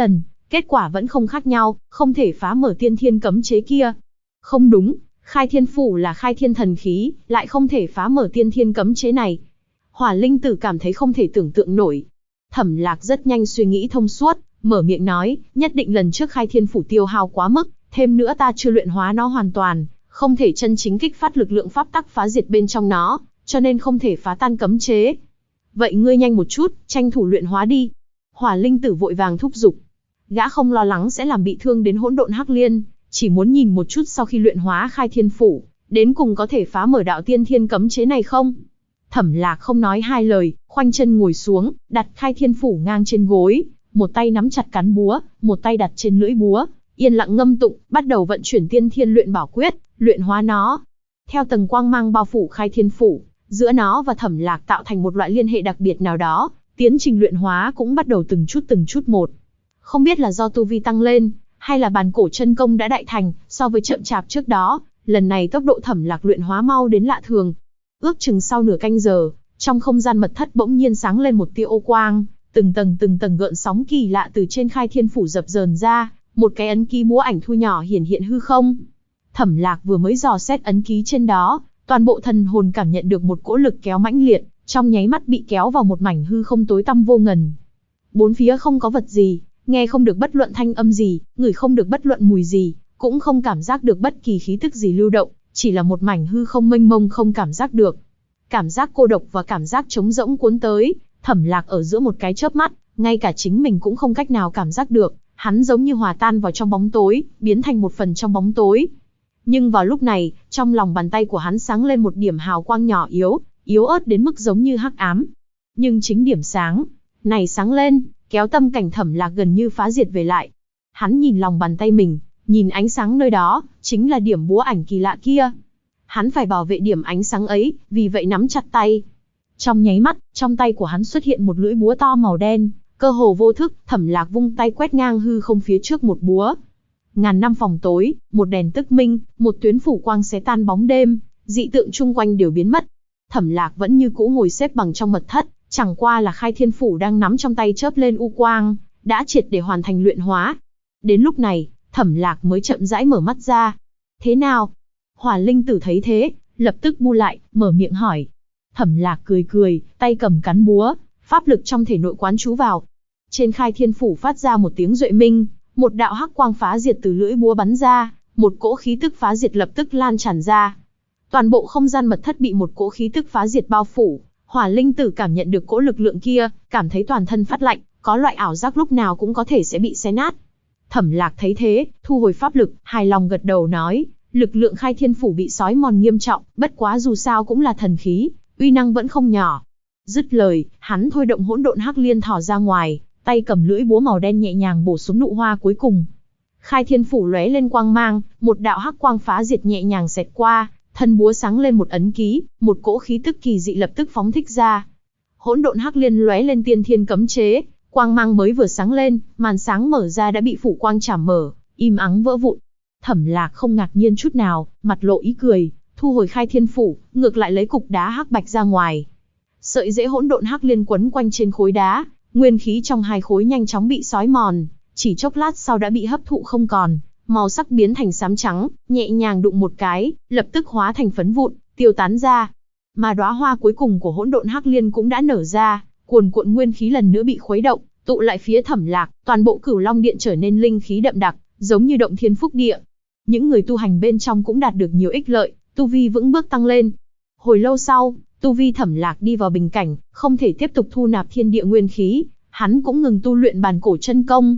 Kết quả vẫn không khác nhau, không thể phá mở tiên thiên cấm chế kia. Không đúng, khai thiên phủ là khai thiên thần khí, lại không thể phá mở tiên thiên cấm chế này. Hỏa Linh Tử cảm thấy không thể tưởng tượng nổi. Thẩm Lạc rất nhanh suy nghĩ thông suốt, mở miệng nói, nhất định lần trước khai thiên phủ tiêu hao quá mức, thêm nữa ta chưa luyện hóa nó hoàn toàn, không thể chân chính kích phát lực lượng pháp tắc phá diệt bên trong nó, cho nên không thể phá tan cấm chế. Vậy ngươi nhanh một chút, tranh thủ luyện hóa đi. Hỏa Linh Tử vội vàng thúc giục. Gã không lo lắng sẽ làm bị thương đến hỗn độn hắc liên, chỉ muốn nhìn một chút sau khi luyện hóa khai thiên phủ, đến cùng có thể phá mở đạo tiên thiên cấm chế này không. Thẩm Lạc không nói hai lời, khoanh chân ngồi xuống, đặt khai thiên phủ ngang trên gối, một tay nắm chặt cán búa, một tay đặt trên lưỡi búa, yên lặng ngâm tụng, bắt đầu vận chuyển tiên thiên luyện bảo quyết, luyện hóa nó. Theo tầng quang mang bao phủ khai thiên phủ, giữa nó và Thẩm Lạc tạo thành một loại liên hệ đặc biệt nào đó, tiến trình luyện hóa cũng bắt đầu từng chút một. Không biết là do tu vi tăng lên, hay là bàn cổ chân công đã đại thành, so với chậm chạp trước đó, lần này tốc độ Thẩm Lạc luyện hóa mau đến lạ thường. Ước chừng sau nửa canh giờ, trong không gian mật thất bỗng nhiên sáng lên một tia ô quang, từng tầng gợn sóng kỳ lạ từ trên khai thiên phủ dập dờn ra, một cái ấn ký búa ảnh thu nhỏ hiển hiện hư không. Thẩm Lạc vừa mới dò xét ấn ký trên đó, toàn bộ thần hồn cảm nhận được một cỗ lực kéo mãnh liệt, trong nháy mắt bị kéo vào một mảnh hư không tối tăm vô ngần. Bốn phía không có vật gì, nghe không được bất luận thanh âm gì, ngửi không được bất luận mùi gì, cũng không cảm giác được bất kỳ khí tức gì lưu động, chỉ là một mảnh hư không mênh mông không cảm giác được. Cảm giác cô độc và cảm giác trống rỗng cuốn tới, Thẩm Lạc ở giữa một cái chớp mắt, ngay cả chính mình cũng không cách nào cảm giác được, hắn giống như hòa tan vào trong bóng tối, biến thành một phần trong bóng tối. Nhưng vào lúc này, trong lòng bàn tay của hắn sáng lên một điểm hào quang nhỏ yếu ớt đến mức giống như hắc ám. Nhưng chính điểm sáng này sáng lên, kéo tâm cảnh Thẩm Lạc gần như phá diệt về lại. Hắn nhìn lòng bàn tay mình, nhìn ánh sáng nơi đó, chính là điểm búa ảnh kỳ lạ kia. Hắn phải bảo vệ điểm ánh sáng ấy, vì vậy nắm chặt tay. Trong nháy mắt, trong tay của hắn xuất hiện một lưỡi búa to màu đen, cơ hồ vô thức, Thẩm Lạc vung tay quét ngang hư không phía trước một búa. Ngàn năm phòng tối, một đèn tức minh, một tuyến phủ quang xé tan bóng đêm, dị tượng chung quanh đều biến mất. Thẩm Lạc vẫn như cũ ngồi xếp bằng trong mật thất, chẳng qua là khai thiên phủ đang nắm trong tay chớp lên u quang, đã triệt để hoàn thành luyện hóa. Đến lúc này, Thẩm Lạc mới chậm rãi mở mắt ra. Thế nào? Hỏa Linh Tử thấy thế, lập tức bu lại, mở miệng hỏi. Thẩm Lạc cười, tay cầm cán búa, pháp lực trong thể nội quán chú vào. Trên khai thiên phủ phát ra một tiếng duệ minh, một đạo hắc quang phá diệt từ lưỡi búa bắn ra, một cỗ khí tức phá diệt lập tức lan tràn ra. Toàn bộ không gian mật thất bị một cỗ khí tức phá diệt bao phủ. Hỏa Linh Tử cảm nhận được cỗ lực lượng kia, cảm thấy toàn thân phát lạnh, có loại ảo giác lúc nào cũng có thể sẽ bị xé nát. Thẩm Lạc thấy thế, thu hồi pháp lực, hài lòng gật đầu nói, lực lượng khai thiên phủ bị xói mòn nghiêm trọng, bất quá dù sao cũng là thần khí, uy năng vẫn không nhỏ. Dứt lời, hắn thôi động hỗn độn hắc liên thò ra ngoài, tay cầm lưỡi búa màu đen nhẹ nhàng bổ xuống nụ hoa cuối cùng. Khai thiên phủ lóe lên quang mang, một đạo hắc quang phá diệt nhẹ nhàng xẹt qua, thân búa sáng lên một ấn ký, một cỗ khí tức kỳ dị lập tức phóng thích ra. Hỗn độn hắc liên lóe lên tiên thiên cấm chế, quang mang mới vừa sáng lên, màn sáng mở ra đã bị phủ quang chảm mở, im ắng vỡ vụn. Thẩm Lạc không ngạc nhiên chút nào, mặt lộ ý cười, thu hồi khai thiên phủ, ngược lại lấy cục đá hắc bạch ra ngoài. Sợi rễ hỗn độn hắc liên quấn quanh trên khối đá, nguyên khí trong hai khối nhanh chóng bị xói mòn, chỉ chốc lát sau đã bị hấp thụ không còn, màu sắc biến thành xám trắng, nhẹ nhàng đụng một cái, lập tức hóa thành phấn vụn, tiêu tán ra. Mà đóa hoa cuối cùng của hỗn độn hắc liên cũng đã nở ra, cuồn cuộn nguyên khí lần nữa bị khuấy động, tụ lại phía Thẩm Lạc, toàn bộ Cửu Long Điện trở nên linh khí đậm đặc, giống như động thiên phúc địa. Những người tu hành bên trong cũng đạt được nhiều ích lợi, tu vi vững bước tăng lên. Hồi lâu sau, tu vi Thẩm Lạc đi vào bình cảnh, không thể tiếp tục thu nạp thiên địa nguyên khí, hắn cũng ngừng tu luyện bàn cổ chân công.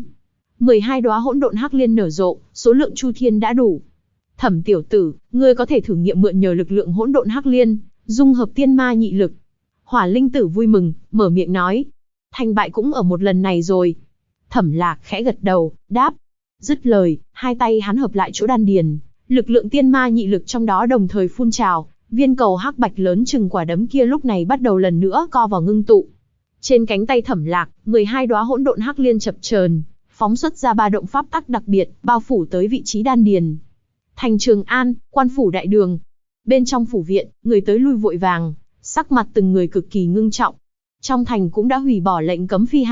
12 đóa hỗn độn hắc liên nở rộ, số lượng chu thiên đã đủ. Thẩm tiểu tử, ngươi có thể thử nghiệm mượn nhờ lực lượng hỗn độn hắc liên, dung hợp tiên ma nhị lực. Hỏa Linh Tử vui mừng, mở miệng nói. Thành bại cũng ở một lần này rồi. Thẩm Lạc khẽ gật đầu, đáp. Dứt lời, hai tay hắn hợp lại chỗ đan điền, lực lượng tiên ma nhị lực trong đó đồng thời phun trào, viên cầu hắc bạch lớn chừng quả đấm kia lúc này bắt đầu lần nữa co vào ngưng tụ. Trên cánh tay Thẩm Lạc, 12 đóa hỗn độn hắc liên chập chờn, phóng xuất ra ba động pháp tắc đặc biệt, bao phủ tới vị trí đan điền. Thành Trường An, quan phủ đại đường. Bên trong phủ viện, người tới lui vội vàng, sắc mặt từng người cực kỳ ngưng trọng. Trong thành cũng đã hủy bỏ lệnh cấm phi hành,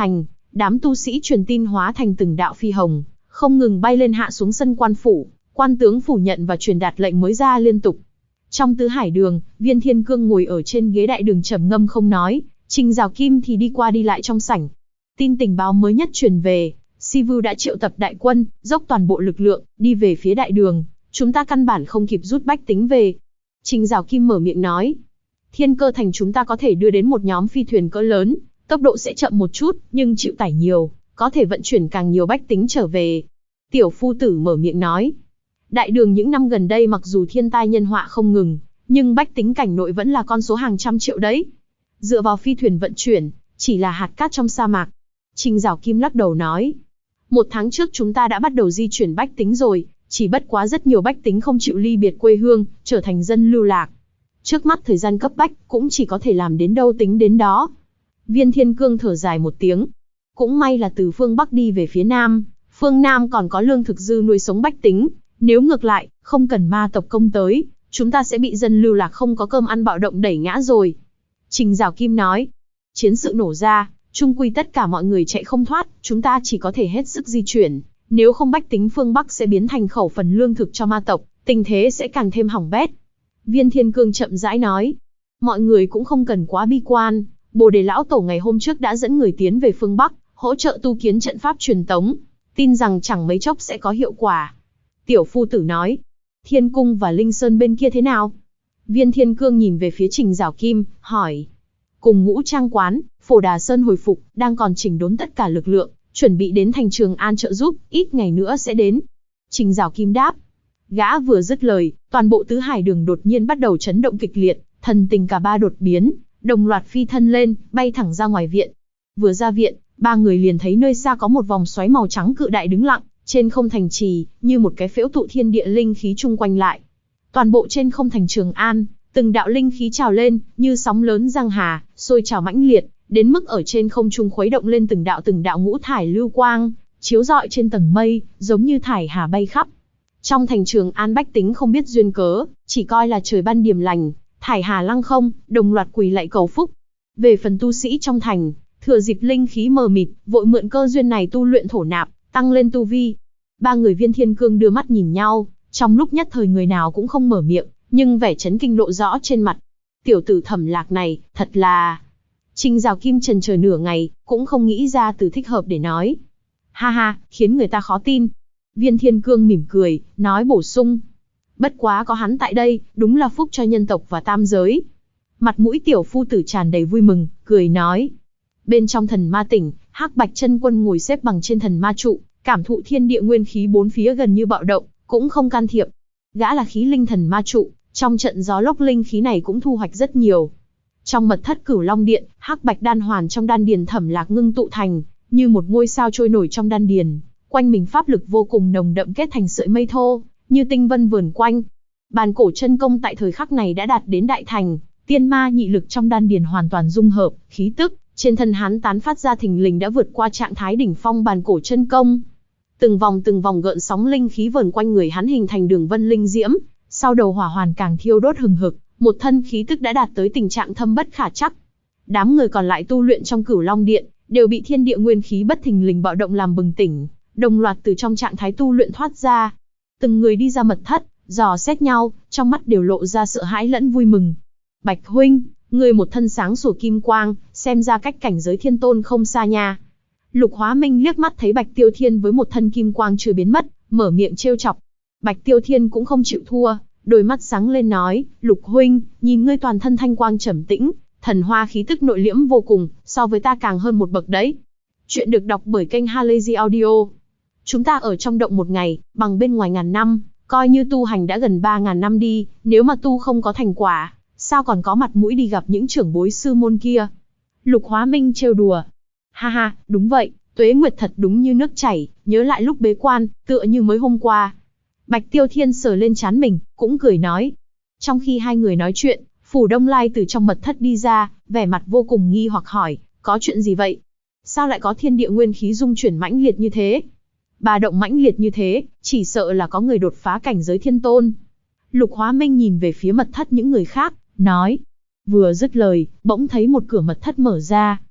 đám tu sĩ truyền tin hóa thành từng đạo phi hồng, không ngừng bay lên hạ xuống sân quan phủ, quan tướng phủ nhận và truyền đạt lệnh mới ra liên tục. Trong tứ hải đường, Viên Thiên Cương ngồi ở trên ghế đại đường trầm ngâm không nói, Trình Giảo Kim thì đi qua đi lại trong sảnh. Tin tình báo mới nhất truyền về, Sivu đã triệu tập đại quân, dốc toàn bộ lực lượng, đi về phía đại đường, chúng ta căn bản không kịp rút bách tính về. Trình Giảo Kim mở miệng nói, Thiên Cơ Thành chúng ta có thể đưa đến một nhóm phi thuyền cỡ lớn, tốc độ sẽ chậm một chút, nhưng chịu tải nhiều, có thể vận chuyển càng nhiều bách tính trở về. Tiểu phu tử mở miệng nói, đại đường những năm gần đây mặc dù thiên tai nhân họa không ngừng, nhưng bách tính cảnh nội vẫn là con số hàng trăm triệu đấy. Dựa vào phi thuyền vận chuyển, chỉ là hạt cát trong sa mạc. Trình Giảo Kim lắc đầu nói, 1 tháng trước chúng ta đã bắt đầu di chuyển bách tính rồi, chỉ bất quá rất nhiều bách tính không chịu ly biệt quê hương, trở thành dân lưu lạc. Trước mắt thời gian cấp bách, cũng chỉ có thể làm đến đâu tính đến đó. Viên Thiên Cương thở dài một tiếng. Cũng may là từ phương Bắc đi về phía Nam, phương Nam còn có lương thực dư nuôi sống bách tính. Nếu ngược lại, không cần ma tộc công tới, chúng ta sẽ bị dân lưu lạc không có cơm ăn bạo động đẩy ngã rồi. Trình Giảo Kim nói, chiến sự nổ ra, chung quy tất cả mọi người chạy không thoát, chúng ta chỉ có thể hết sức di chuyển. Nếu không bách tính phương Bắc sẽ biến thành khẩu phần lương thực cho ma tộc, tình thế sẽ càng thêm hỏng bét. Viên Thiên Cương chậm rãi nói, mọi người cũng không cần quá bi quan, Bồ Đề Lão Tổ ngày hôm trước đã dẫn người tiến về phương Bắc, hỗ trợ tu kiến trận pháp truyền tống, tin rằng chẳng mấy chốc sẽ có hiệu quả. Tiểu phu tử nói, Thiên Cung và Linh Sơn bên kia thế nào? Viên Thiên Cương nhìn về phía Trình Giảo Kim, hỏi. Cùng Ngũ Trang Quán, Phổ Đà Sơn hồi phục, đang còn chỉnh đốn tất cả lực lượng, chuẩn bị đến thành Trường An trợ giúp, ít ngày nữa sẽ đến. Trình Giảo Kim đáp. Gã vừa dứt lời, toàn bộ tứ hải đường đột nhiên bắt đầu chấn động kịch liệt, thần tình cả ba đột biến, đồng loạt phi thân lên, bay thẳng ra ngoài viện. Vừa ra viện, ba người liền thấy nơi xa có một vòng xoáy màu trắng cự đại đứng lặng, trên không thành trì, như một cái phễu tụ thiên địa linh khí chung quanh lại. Toàn bộ trên không thành Trường An, từng đạo linh khí trào lên, như sóng lớn giang hà, sôi trào mãnh liệt, đến mức ở trên không trung khuấy động lên từng đạo ngũ thải lưu quang, chiếu rọi trên tầng mây, giống như thải hà bay khắp. Trong thành Trường An bách tính không biết duyên cớ, chỉ coi là trời ban điềm lành, thải hà lăng không, đồng loạt quỳ lạy cầu phúc. Về phần tu sĩ trong thành, thừa dịp linh khí mờ mịt, vội mượn cơ duyên này tu luyện thổ nạp, tăng lên tu vi. Ba người Viên Thiên Cương đưa mắt nhìn nhau, trong lúc nhất thời người nào cũng không mở miệng, nhưng vẻ chấn kinh lộ rõ trên mặt. Tiểu tử Thẩm Lạc này, thật là... Trình Giảo Kim chần chờ nửa ngày, cũng không nghĩ ra từ thích hợp để nói. Ha ha, khiến người ta khó tin. Viên Thiên Cương mỉm cười, nói bổ sung. Bất quá có hắn tại đây, đúng là phúc cho nhân tộc và tam giới. Mặt mũi tiểu phu tử tràn đầy vui mừng, cười nói. Bên trong thần ma tỉnh, Hắc Bạch Chân Quân ngồi xếp bằng trên thần ma trụ, cảm thụ thiên địa nguyên khí bốn phía gần như bạo động, cũng không can thiệp. Gã là khí linh thần ma trụ, trong trận gió lốc linh khí này cũng thu hoạch rất nhiều. Trong mật thất Cửu Long Điện, Hắc Bạch đan hoàn trong đan điền Thẩm Lạc ngưng tụ thành, như một ngôi sao trôi nổi trong đan điền, quanh mình pháp lực vô cùng nồng đậm kết thành sợi mây thô, như tinh vân vờn quanh. Bàn cổ chân công tại thời khắc này đã đạt đến đại thành, tiên ma nhị lực trong đan điền hoàn toàn dung hợp, khí tức trên thân hắn tán phát ra thình lình đã vượt qua trạng thái đỉnh phong bàn cổ chân công. Từng vòng gợn sóng linh khí vờn quanh người hắn hình thành đường vân linh diễm, sau đầu hỏa hoàn càng thiêu đốt hừng hực, một thân khí tức đã đạt tới tình trạng thâm bất khả trắc. Đám người còn lại tu luyện trong Cửu Long Điện, đều bị thiên địa nguyên khí bất thình lình bạo động làm bừng tỉnh, đồng loạt từ trong trạng thái tu luyện thoát ra. Từng người đi ra mật thất, dò xét nhau, trong mắt đều lộ ra sợ hãi lẫn vui mừng. Bạch huynh, người một thân sáng sủa kim quang, xem ra cách cảnh giới thiên tôn không xa nha. Lục Hóa Minh liếc mắt thấy Bạch Tiêu Thiên với một thân kim quang chưa biến mất, mở miệng trêu chọc. Bạch Tiêu Thiên cũng không chịu thua, đôi mắt sáng lên nói, Lục huynh, nhìn ngươi toàn thân thanh quang trầm tĩnh, thần hoa khí tức nội liễm vô cùng, so với ta càng hơn một bậc đấy. Chuyện được đọc bởi kênh Halazy Audio. Chúng ta ở trong động 1 ngày, bằng bên ngoài ngàn năm, coi như tu hành đã gần 3.000 năm đi, nếu mà tu không có thành quả, sao còn có mặt mũi đi gặp những trưởng bối sư môn kia. Lục Hóa Minh trêu đùa. Ha ha, đúng vậy, tuế nguyệt thật đúng như nước chảy, nhớ lại lúc bế quan, tựa như mới hôm qua. Bạch Tiêu Thiên sờ lên trán mình, cũng cười nói. Trong khi hai người nói chuyện, Phủ Đông Lai từ trong mật thất đi ra, vẻ mặt vô cùng nghi hoặc hỏi, có chuyện gì vậy? Sao lại có thiên địa nguyên khí dung chuyển mãnh liệt như thế? Bà động mãnh liệt như thế, chỉ sợ là có người đột phá cảnh giới thiên tôn. Lục Hóa Minh nhìn về phía mật thất những người khác, nói. Vừa dứt lời, bỗng thấy một cửa mật thất mở ra,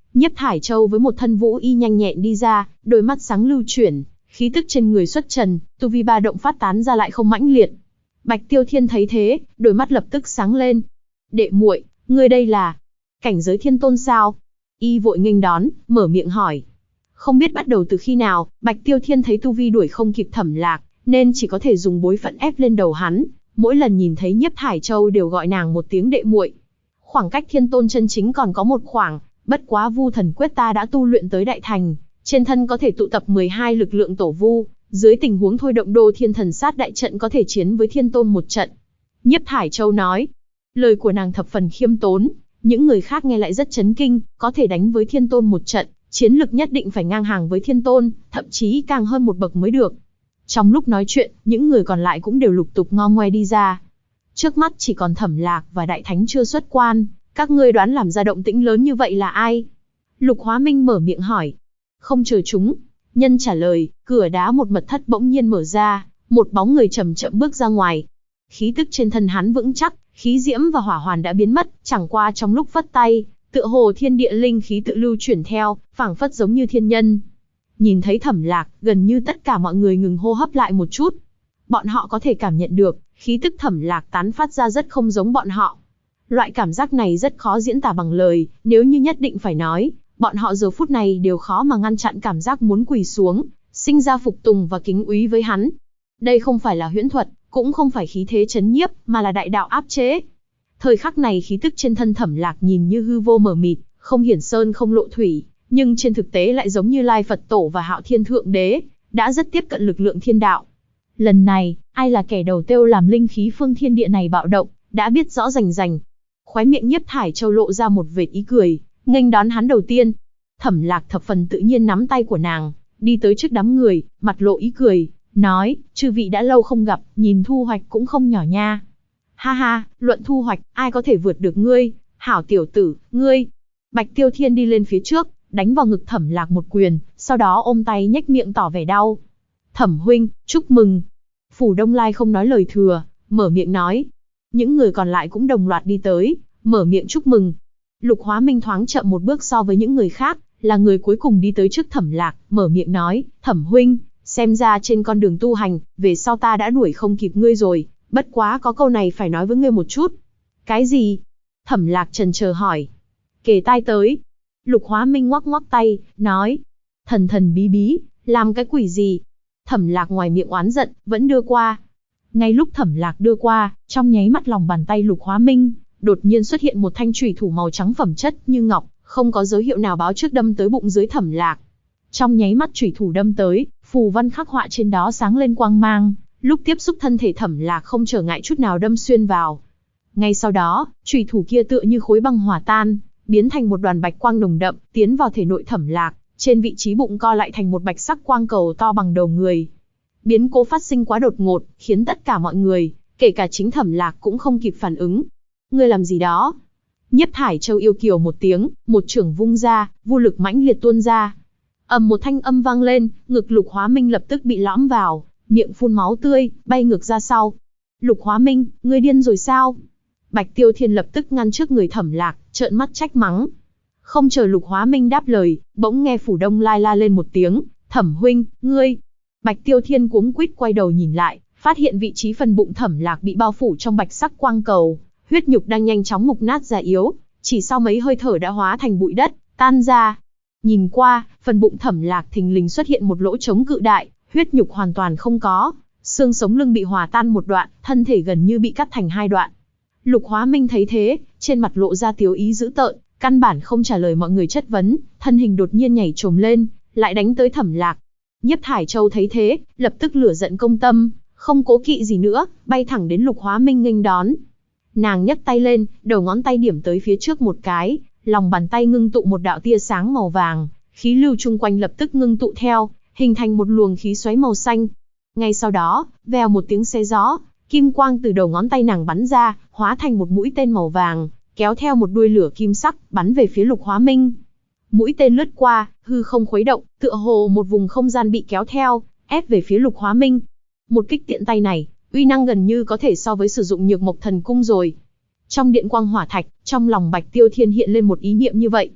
Nhiếp Thải Châu với một thân vũ y nhanh nhẹn đi ra, đôi mắt sáng lưu chuyển, khí tức trên người xuất trần, tu vi ba động phát tán ra lại không mãnh liệt. Bạch Tiêu Thiên thấy thế, đôi mắt lập tức sáng lên. Đệ muội, ngươi đây là cảnh giới thiên tôn sao? Y vội nghênh đón, mở miệng hỏi. Không biết bắt đầu từ khi nào, Bạch Tiêu Thiên thấy tu vi đuổi không kịp Thẩm Lạc, nên chỉ có thể dùng bối phận ép lên đầu hắn. Mỗi lần nhìn thấy Nhiếp Thải Châu đều gọi nàng một tiếng đệ muội. Khoảng cách thiên tôn chân chính còn có một khoảng, bất quá Vu Thần Quyết ta đã tu luyện tới đại thành, trên thân có thể tụ tập 12 lực lượng tổ vu, dưới tình huống thôi động Đô Thiên Thần Sát đại trận có thể chiến với thiên tôn một trận. Nhiếp Thải Châu nói, lời của nàng thập phần khiêm tốn, những người khác nghe lại rất chấn kinh, có thể đánh với thiên tôn một trận, chiến lực nhất định phải ngang hàng với thiên tôn, thậm chí càng hơn một bậc mới được. Trong lúc nói chuyện, những người còn lại cũng đều lục tục ngo ngoe đi ra. Trước mắt chỉ còn Thẩm Lạc và Đại Thánh chưa xuất quan, các ngươi đoán làm ra động tĩnh lớn như vậy là ai? Lục Hóa Minh mở miệng hỏi. Không chờ chúng nhân trả lời, cửa đá một mật thất bỗng nhiên mở ra, một bóng người chậm chậm bước ra ngoài. Khí tức trên thân hắn vững chắc, khí diễm và hỏa hoàn đã biến mất, chẳng qua trong lúc vất tay, tựa hồ thiên địa linh khí tự lưu chuyển theo, phảng phất giống như thiên nhân. Nhìn thấy Thẩm Lạc, gần như tất cả mọi người ngừng hô hấp lại một chút. Bọn họ có thể cảm nhận được, khí tức Thẩm Lạc tán phát ra rất không giống bọn họ. Loại cảm giác này rất khó diễn tả bằng lời, nếu như nhất định phải nói, bọn họ giờ phút này đều khó mà ngăn chặn cảm giác muốn quỳ xuống, sinh ra phục tùng và kính úy với hắn. Đây không phải là huyễn thuật, cũng không phải khí thế chấn nhiếp, mà là đại đạo áp chế. Thời khắc này khí tức trên thân Thẩm Lạc nhìn như hư vô mờ mịt, không hiển sơn không lộ thủy, nhưng trên thực tế lại giống như Lai Phật Tổ và Hạo Thiên Thượng Đế, đã rất tiếp cận lực lượng thiên đạo. Lần này, ai là kẻ đầu tiêu làm linh khí phương thiên địa này bạo động, đã biết rõ rành rành. Khóe miệng Nhiếp Thải Châu lộ ra một vệt ý cười, nghênh đón hắn đầu tiên. Thẩm Lạc thập phần tự nhiên nắm tay của nàng, đi tới trước đám người, mặt lộ ý cười, nói, chư vị đã lâu không gặp, nhìn thu hoạch cũng không nhỏ nha. Ha ha, luận thu hoạch, ai có thể vượt được ngươi, hảo tiểu tử, ngươi. Bạch Tiêu Thiên đi lên phía trước, đánh vào ngực Thẩm Lạc một quyền, sau đó ôm tay nhếch miệng tỏ vẻ đau. Thẩm huynh, chúc mừng. Phủ Đông Lai không nói lời thừa, mở miệng nói. Những người còn lại cũng đồng loạt đi tới, mở miệng chúc mừng. Lục Hóa Minh thoáng chậm một bước so với những người khác, là người cuối cùng đi tới trước Thẩm Lạc, mở miệng nói, Thẩm huynh, xem ra trên con đường tu hành, về sau ta đã đuổi không kịp ngươi rồi, bất quá có câu này phải nói với ngươi một chút. Cái gì? Thẩm Lạc chần chờ hỏi. Kề tai tới. Lục Hóa Minh ngoắc ngoắc tay, nói, thần thần bí bí, làm cái quỷ gì? Thẩm Lạc ngoài miệng oán giận, vẫn đưa qua. Ngay lúc Thẩm Lạc đưa qua, trong nháy mắt lòng bàn tay Lục Hóa Minh, đột nhiên xuất hiện một thanh chủy thủ màu trắng phẩm chất như ngọc, không có dấu hiệu nào báo trước đâm tới bụng dưới Thẩm Lạc. Trong nháy mắt chủy thủ đâm tới, phù văn khắc họa trên đó sáng lên quang mang, lúc tiếp xúc thân thể Thẩm Lạc không trở ngại chút nào đâm xuyên vào. Ngay sau đó, chủy thủ kia tựa như khối băng hòa tan, biến thành một đoàn bạch quang nồng đậm, tiến vào thể nội Thẩm Lạc, trên vị trí bụng co lại thành một bạch sắc quang cầu to bằng đầu người. Biến cố phát sinh quá đột ngột, khiến tất cả mọi người, kể cả chính Thẩm Lạc cũng không kịp phản ứng. Ngươi làm gì đó? Nhiếp Thải Châu yêu kiều một tiếng, một chưởng vung ra, vô lực mãnh liệt tuôn ra. Ầm một thanh âm vang lên, ngực Lục Hóa Minh lập tức bị lõm vào, miệng phun máu tươi, bay ngược ra sau. Lục Hóa Minh, ngươi điên rồi sao? Bạch Tiêu Thiên lập tức ngăn trước người Thẩm Lạc, trợn mắt trách mắng. Không chờ Lục Hóa Minh đáp lời, bỗng nghe Phủ Đông Lai la lên một tiếng, Thẩm huynh, ngươi. Bạch Tiêu Thiên cuống quýt quay đầu nhìn lại, phát hiện vị trí phần bụng Thẩm Lạc bị bao phủ trong bạch sắc quang cầu, huyết nhục đang nhanh chóng mục nát già yếu, chỉ sau mấy hơi thở đã hóa thành bụi đất, tan ra. Nhìn qua, phần bụng Thẩm Lạc thình lình xuất hiện một lỗ trống cự đại, huyết nhục hoàn toàn không có, xương sống lưng bị hòa tan một đoạn, thân thể gần như bị cắt thành hai đoạn. Lục Hóa Minh thấy thế, trên mặt lộ ra tiếu ý dữ tợn, căn bản không trả lời mọi người chất vấn, thân hình đột nhiên nhảy trồm lên, lại đánh tới Thẩm Lạc. Nhiếp Thải Châu thấy thế, lập tức lửa giận công tâm, không cố kỵ gì nữa, bay thẳng đến Lục Hóa Minh nghênh đón. Nàng nhấc tay lên, đầu ngón tay điểm tới phía trước một cái, lòng bàn tay ngưng tụ một đạo tia sáng màu vàng, khí lưu chung quanh lập tức ngưng tụ theo, hình thành một luồng khí xoáy màu xanh. Ngay sau đó, vèo một tiếng xé gió, kim quang từ đầu ngón tay nàng bắn ra, hóa thành một mũi tên màu vàng, kéo theo một đuôi lửa kim sắc, bắn về phía Lục Hóa Minh. Mũi tên lướt qua, hư không khuấy động, tựa hồ một vùng không gian bị kéo theo, ép về phía Lục Hóa Minh. Một kích tiện tay này, uy năng gần như có thể so với sử dụng Nhược Mộc Thần Cung rồi. Trong điện quang hỏa thạch, trong lòng Bạch Tiêu Thiên hiện lên một ý niệm như vậy.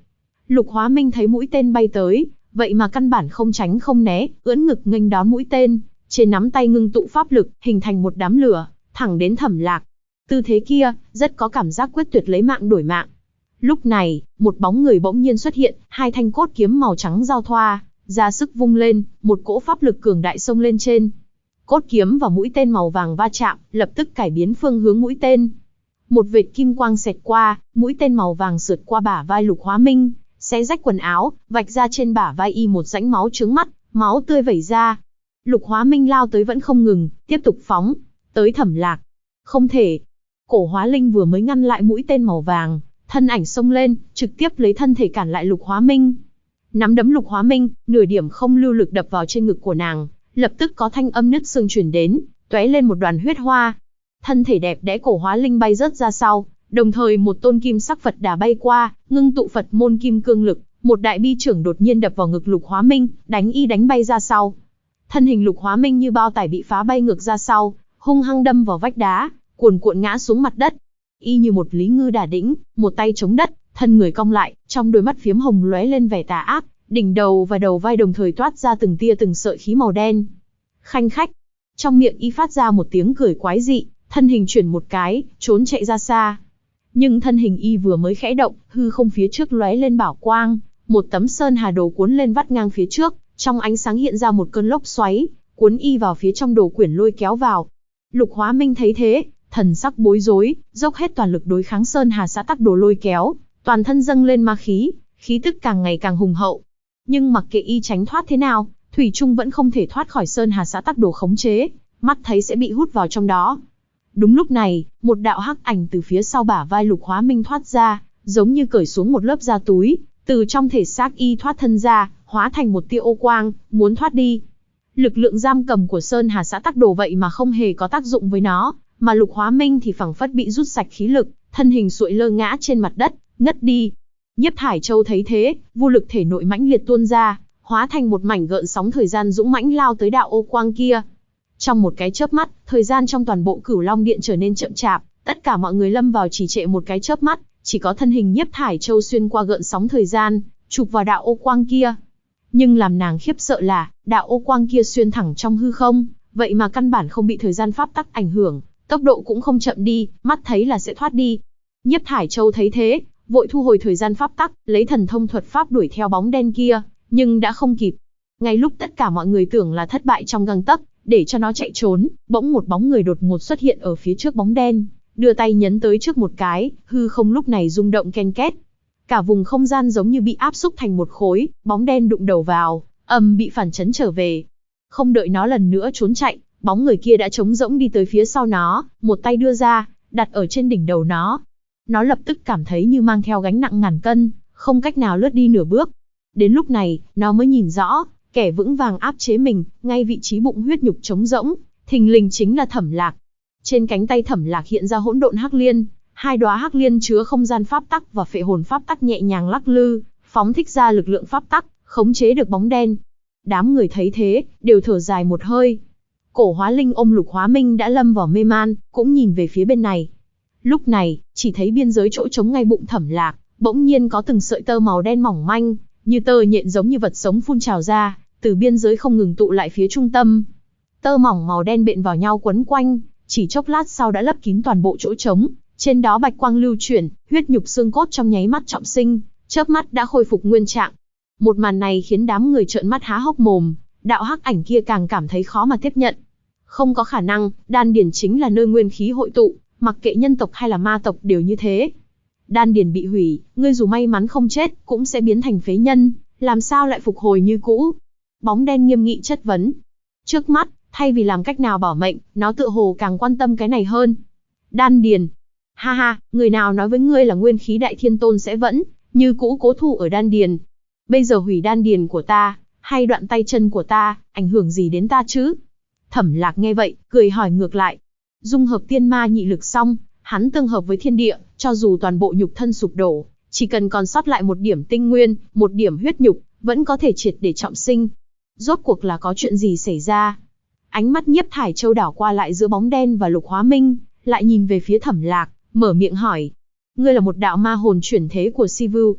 Lục Hóa Minh thấy mũi tên bay tới, vậy mà căn bản không tránh không né, ưỡn ngực nghênh đón mũi tên, trên nắm tay ngưng tụ pháp lực, hình thành một đám lửa, thẳng đến Thẩm Lạc. Tư thế kia, rất có cảm giác quyết tuyệt lấy mạng đổi mạng. Lúc này, một bóng người bỗng nhiên xuất hiện, hai thanh cốt kiếm màu trắng giao thoa, ra sức vung lên, một cỗ pháp lực cường đại xông lên trên. Cốt kiếm và mũi tên màu vàng va chạm, lập tức cải biến phương hướng mũi tên. Một vệt kim quang xẹt qua, mũi tên màu vàng sượt qua bả vai Lục Hóa Minh, xé rách quần áo, vạch ra trên bả vai y một rãnh máu chướng mắt, máu tươi vẩy ra. Lục Hóa Minh lao tới vẫn không ngừng, tiếp tục phóng tới Thẩm Lạc. Không thể. Cổ Hóa Linh vừa mới ngăn lại mũi tên màu vàng, thân ảnh xông lên, trực tiếp lấy thân thể cản lại Lục Hóa Minh. Nắm đấm Lục Hóa Minh, nửa điểm không lưu lực đập vào trên ngực của nàng, lập tức có thanh âm nứt xương truyền đến, tóe lên một đoàn huyết hoa. Thân thể đẹp đẽ Cổ Hóa Linh bay rớt ra sau, đồng thời một tôn kim sắc Phật đà bay qua, ngưng tụ Phật môn kim cương lực, một đại bi trưởng đột nhiên đập vào ngực Lục Hóa Minh, đánh bay ra sau. Thân hình Lục Hóa Minh như bao tải bị phá bay ngược ra sau, hung hăng đâm vào vách đá, cuồn cuộn ngã xuống mặt đất. Y như một lý ngư đả đĩnh, một tay chống đất, thân người cong lại, trong đôi mắt phiếm hồng lóe lên vẻ tà ác, đỉnh đầu và đầu vai đồng thời toát ra từng tia từng sợi khí màu đen. Khanh khách, trong miệng y phát ra một tiếng cười quái dị, thân hình chuyển một cái, trốn chạy ra xa. Nhưng thân hình y vừa mới khẽ động, hư không phía trước lóe lên bảo quang, một tấm sơn hà đồ cuốn lên vắt ngang phía trước, trong ánh sáng hiện ra một cơn lốc xoáy, cuốn y vào phía trong đồ quyển lôi kéo vào. Lục Hóa Minh thấy thế, thần sắc bối rối, dốc hết toàn lực đối kháng sơn hà xã tắc đồ lôi kéo, toàn thân dâng lên ma khí, khí tức càng ngày càng hùng hậu. Nhưng mặc kệ y tránh thoát thế nào, thủy chung vẫn không thể thoát khỏi sơn hà xã tắc đồ khống chế, mắt thấy sẽ bị hút vào trong đó. Đúng lúc này, một đạo hắc ảnh từ phía sau bả vai Lục Hóa Minh thoát ra, giống như cởi xuống một lớp da túi, từ trong thể xác y thoát thân ra, hóa thành một tia ô quang, muốn thoát đi. Lực lượng giam cầm của sơn hà xã tắc đồ vậy mà không hề có tác dụng với nó, mà Lục Hóa Minh thì phảng phất bị rút sạch khí lực, thân hình suội lơ ngã trên mặt đất, ngất đi. Nhiếp Thải Châu thấy thế, vô lực thể nội mãnh liệt tuôn ra, hóa thành một mảnh gợn sóng thời gian dũng mãnh lao tới đạo ô quang kia. Trong một cái chớp mắt, thời gian trong toàn bộ Cửu Long Điện trở nên chậm chạp, tất cả mọi người lâm vào trì trệ một cái chớp mắt, chỉ có thân hình Nhiếp Thải Châu xuyên qua gợn sóng thời gian, chụp vào đạo ô quang kia. Nhưng làm nàng khiếp sợ là, đạo ô quang kia xuyên thẳng trong hư không, vậy mà căn bản không bị thời gian pháp tắc ảnh hưởng, tốc độ cũng không chậm đi, mắt thấy là sẽ thoát đi. Nhiếp Thải Châu thấy thế, vội thu hồi thời gian pháp tắc, lấy thần thông thuật pháp đuổi theo bóng đen kia, nhưng đã không kịp. Ngay lúc tất cả mọi người tưởng là thất bại trong gang tấc, để cho nó chạy trốn, bỗng một bóng người đột ngột xuất hiện ở phía trước bóng đen, đưa tay nhấn tới trước một cái, hư không lúc này rung động ken két. Cả vùng không gian giống như bị áp xúc thành một khối, bóng đen đụng đầu vào, bị phản chấn trở về. Không đợi nó lần nữa trốn chạy, bóng người kia đã trống rỗng đi tới phía sau nó, một tay đưa ra, đặt ở trên đỉnh đầu nó. Nó lập tức cảm thấy như mang theo gánh nặng ngàn cân, không cách nào lướt đi nửa bước. Đến lúc này, nó mới nhìn rõ, kẻ vững vàng áp chế mình, ngay vị trí bụng huyết nhục trống rỗng, thình lình chính là Thẩm Lạc. Trên cánh tay Thẩm Lạc hiện ra hỗn độn hắc liên, hai đóa hắc liên chứa không gian pháp tắc và phệ hồn pháp tắc nhẹ nhàng lắc lư, phóng thích ra lực lượng pháp tắc, khống chế được bóng đen. Đám người thấy thế, đều thở dài một hơi. Cổ Hóa Linh ôm Lục Hóa Minh đã lâm vào mê man, cũng nhìn về phía bên này. Lúc này, chỉ thấy biên giới chỗ trống ngay bụng Thẩm Lạc, bỗng nhiên có từng sợi tơ màu đen mỏng manh, như tơ nhện giống như vật sống phun trào ra, từ biên giới không ngừng tụ lại phía trung tâm. Tơ mỏng màu đen bện vào nhau quấn quanh, chỉ chốc lát sau đã lấp kín toàn bộ chỗ trống, trên đó bạch quang lưu chuyển, huyết nhục xương cốt trong nháy mắt trọng sinh, chớp mắt đã khôi phục nguyên trạng. Một màn này khiến đám người trợn mắt há hốc mồm, đạo hắc ảnh kia càng cảm thấy khó mà tiếp nhận. Không có khả năng, đan điền chính là nơi nguyên khí hội tụ, mặc kệ nhân tộc hay là ma tộc đều như thế. Đan điền bị hủy, ngươi dù may mắn không chết, cũng sẽ biến thành phế nhân, làm sao lại phục hồi như cũ? Bóng đen nghiêm nghị chất vấn. Trước mắt, thay vì làm cách nào bảo mệnh, nó tựa hồ càng quan tâm cái này hơn. Đan điền. Ha ha, người nào nói với ngươi là nguyên khí đại thiên tôn sẽ vẫn như cũ cố thủ ở đan điền? Bây giờ hủy đan điền của ta, hay đoạn tay chân của ta, ảnh hưởng gì đến ta chứ? Thẩm Lạc nghe vậy, cười hỏi ngược lại. Dung hợp tiên ma nhị lực xong, hắn tương hợp với thiên địa, cho dù toàn bộ nhục thân sụp đổ, chỉ cần còn sót lại một điểm tinh nguyên, một điểm huyết nhục, vẫn có thể triệt để trọng sinh. Rốt cuộc là có chuyện gì xảy ra? Ánh mắt Nhiếp Thải Châu đảo qua lại giữa bóng đen và Lục Hóa Minh, lại nhìn về phía Thẩm Lạc, mở miệng hỏi. Ngươi là một đạo ma hồn chuyển thế của Sivu.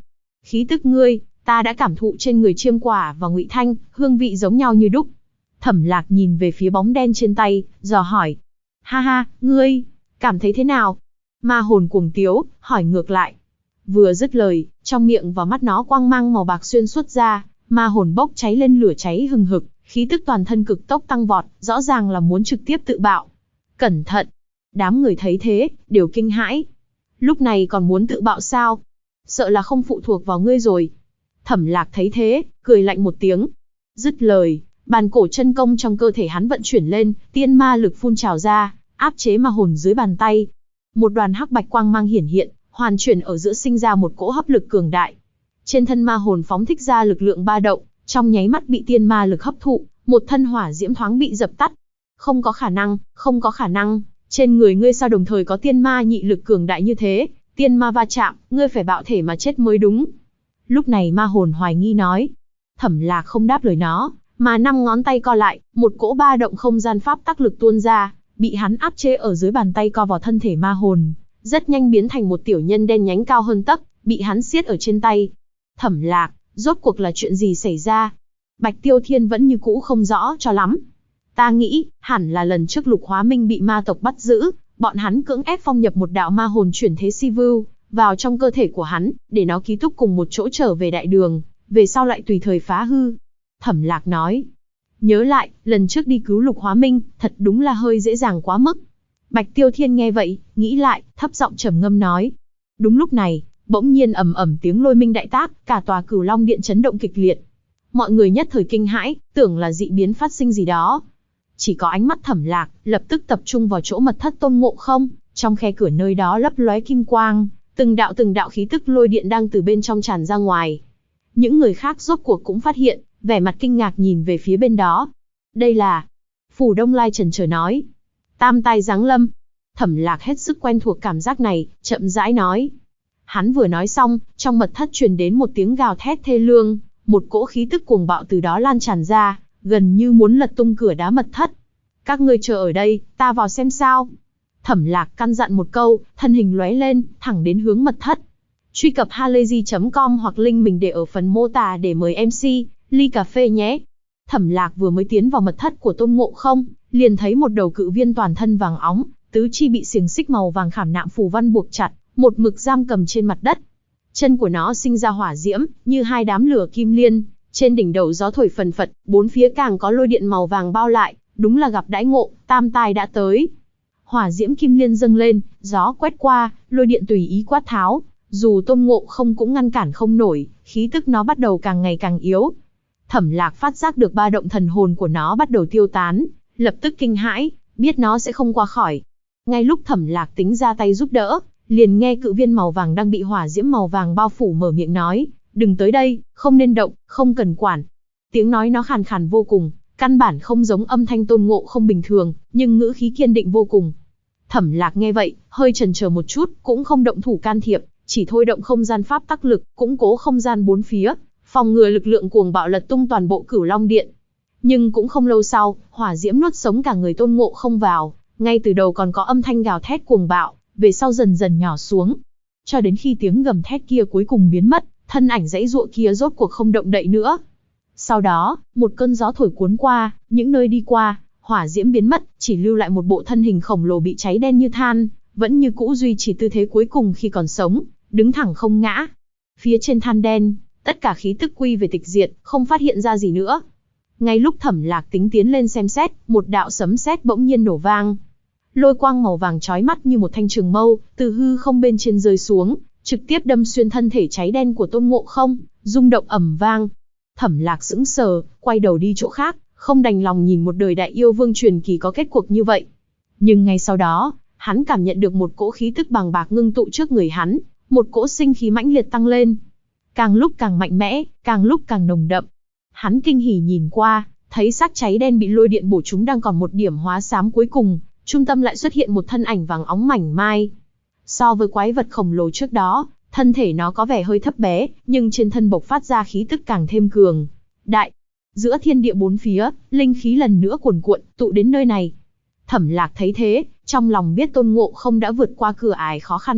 Khí tức ngươi, ta đã cảm thụ trên người Chiêm Quả và Ngụy Thanh, hương vị giống nhau như đúc. Thẩm Lạc nhìn về phía bóng đen trên tay, dò hỏi. Ha ha, ngươi, cảm thấy thế nào? Ma hồn cuồng tiếu, hỏi ngược lại. Vừa dứt lời, trong miệng và mắt nó quang mang màu bạc xuyên suốt ra, ma hồn bốc cháy lên lửa cháy hừng hực, khí tức toàn thân cực tốc tăng vọt, rõ ràng là muốn trực tiếp tự bạo. Cẩn thận! Đám người thấy thế, đều kinh hãi. Lúc này còn muốn tự bạo sao? Sợ là không phụ thuộc vào ngươi rồi. Thẩm Lạc thấy thế, cười lạnh một tiếng. Dứt lời, bàn cổ chân công trong cơ thể hắn vận chuyển lên, tiên ma lực phun trào ra, áp chế ma hồn dưới bàn tay. Một đoàn hắc bạch quang mang hiển hiện, hoàn chuyển ở giữa sinh ra một cỗ hấp lực cường đại. Trên thân ma hồn phóng thích ra lực lượng ba động, trong nháy mắt bị tiên ma lực hấp thụ, một thân hỏa diễm thoáng bị dập tắt. Không có khả năng, không có khả năng, trên người ngươi sao đồng thời có tiên ma nhị lực cường đại như thế, tiên ma va chạm, ngươi phải bạo thể mà chết mới đúng. Lúc này ma hồn hoài nghi nói. Thẩm Lạc không đáp lời nó, mà 5 ngón tay co lại, một cỗ ba động không gian pháp tắc lực tuôn ra, bị hắn áp chế ở dưới bàn tay co vào thân thể ma hồn, rất nhanh biến thành một tiểu nhân đen nhánh cao hơn tấc, bị hắn siết ở trên tay. Thẩm Lạc, rốt cuộc là chuyện gì xảy ra? Bạch Tiêu Thiên vẫn như cũ không rõ cho lắm. Ta nghĩ, hẳn là lần trước Lục Hóa Minh bị ma tộc bắt giữ, bọn hắn cưỡng ép phong nhập một đạo ma hồn chuyển thế si vưu vào trong cơ thể của hắn, để nó ký túc cùng một chỗ trở về đại đường, về sau lại tùy thời phá hư. Thẩm Lạc nói. Nhớ lại, lần trước đi cứu Lục Hóa Minh, thật đúng là hơi dễ dàng quá mức. Bạch Tiêu Thiên nghe vậy, nghĩ lại, thấp giọng trầm ngâm nói. Đúng lúc này, bỗng nhiên ầm ầm tiếng lôi minh đại tác, cả tòa Cửu Long Điện chấn động kịch liệt. Mọi người nhất thời kinh hãi, tưởng là dị biến phát sinh gì đó. Chỉ có ánh mắt Thẩm Lạc, lập tức tập trung vào chỗ mật thất Tôn Ngộ Không, trong khe cửa nơi đó lấp lóe kim quang, từng đạo khí tức lôi điện đang từ bên trong tràn ra ngoài. Những người khác rốt cuộc cũng phát hiện, vẻ mặt kinh ngạc nhìn về phía bên đó. Đây là... Phủ Đông Lai chần chờ nói. Tam tai giáng lâm. Thẩm Lạc hết sức quen thuộc cảm giác này, chậm rãi nói. Hắn vừa nói xong, trong mật thất truyền đến một tiếng gào thét thê lương, một cỗ khí tức cuồng bạo từ đó lan tràn ra, gần như muốn lật tung cửa đá mật thất. Các ngươi chờ ở đây, ta vào xem sao. Thẩm Lạc căn dặn một câu, thân hình lóe lên, thẳng đến hướng mật thất. Truy cập halayzi.com hoặc link mình để ở phần mô tả để mời MC, ly cà phê nhé. Thẩm Lạc vừa mới tiến vào mật thất của Tôn Ngộ Không, liền thấy một đầu cự viên toàn thân vàng óng, tứ chi bị xiềng xích màu vàng khảm nạm phù văn buộc chặt, một mực giam cầm trên mặt đất. Chân của nó sinh ra hỏa diễm, như hai đám lửa kim liên, trên đỉnh đầu gió thổi phần phật, bốn phía càng có lôi điện màu vàng bao lại, đúng là gặp đãi ngộ, tam tai đã tới. Hỏa diễm kim liên dâng lên, gió quét qua, lôi điện tùy ý quát tháo, dù Tôn Ngộ Không cũng ngăn cản không nổi, khí tức nó bắt đầu càng ngày càng yếu. Thẩm Lạc phát giác được ba động thần hồn của nó bắt đầu tiêu tán, lập tức kinh hãi, biết nó sẽ không qua khỏi. Ngay lúc Thẩm Lạc tính ra tay giúp đỡ, liền nghe cự viên màu vàng đang bị hỏa diễm màu vàng bao phủ mở miệng nói, đừng tới đây, không nên động, không cần quản. Tiếng nói nó khàn khàn vô cùng, căn bản không giống âm thanh Tôn Ngộ Không bình thường, nhưng ngữ khí kiên định vô cùng. Thẩm Lạc nghe vậy, hơi chần chờ một chút, cũng không động thủ can thiệp, chỉ thôi động không gian pháp tắc lực, củng cố không gian bốn phía, phòng ngừa lực lượng cuồng bạo lật tung toàn bộ Cửu Long Điện. Nhưng cũng không lâu sau, hỏa diễm nuốt sống cả người Tôn Ngộ Không vào, ngay từ đầu còn có âm thanh gào thét cuồng bạo, về sau dần dần nhỏ xuống. Cho đến khi tiếng gầm thét kia cuối cùng biến mất, thân ảnh dãy dụa kia rốt cuộc không động đậy nữa. Sau đó, một cơn gió thổi cuốn qua, những nơi đi qua, hỏa diễm biến mất, chỉ lưu lại một bộ thân hình khổng lồ bị cháy đen như than, vẫn như cũ duy trì tư thế cuối cùng khi còn sống, đứng thẳng không ngã. Phía trên than đen, tất cả khí tức quy về tịch diệt, không phát hiện ra gì nữa. Ngay lúc Thẩm Lạc tính tiến lên xem xét, một đạo sấm sét bỗng nhiên nổ vang. Lôi quang màu vàng chói mắt như một thanh trường mâu, từ hư không bên trên rơi xuống, trực tiếp đâm xuyên thân thể cháy đen của Tôn Ngộ Không, rung động ầm vang. Thẩm Lạc sững sờ, quay đầu đi chỗ khác, không đành lòng nhìn một đời đại yêu vương truyền kỳ có kết cuộc như vậy. Nhưng ngay sau đó, hắn cảm nhận được một cỗ khí tức bàng bạc ngưng tụ trước người hắn, một cỗ sinh khí mãnh liệt tăng lên. Càng lúc càng mạnh mẽ, càng lúc càng nồng đậm. Hắn kinh hỉ nhìn qua, thấy xác cháy đen bị lôi điện bổ trúng đang còn một điểm hóa xám cuối cùng, trung tâm lại xuất hiện một thân ảnh vàng óng mảnh mai. So với quái vật khổng lồ trước đó, thân thể nó có vẻ hơi thấp bé, nhưng trên thân bộc phát ra khí tức càng thêm cường đại. Giữa thiên địa bốn phía, linh khí lần nữa cuồn cuộn, tụ đến nơi này. Thẩm Lạc thấy thế, trong lòng biết Tôn Ngộ Không đã vượt qua cửa ải khó khăn nhất,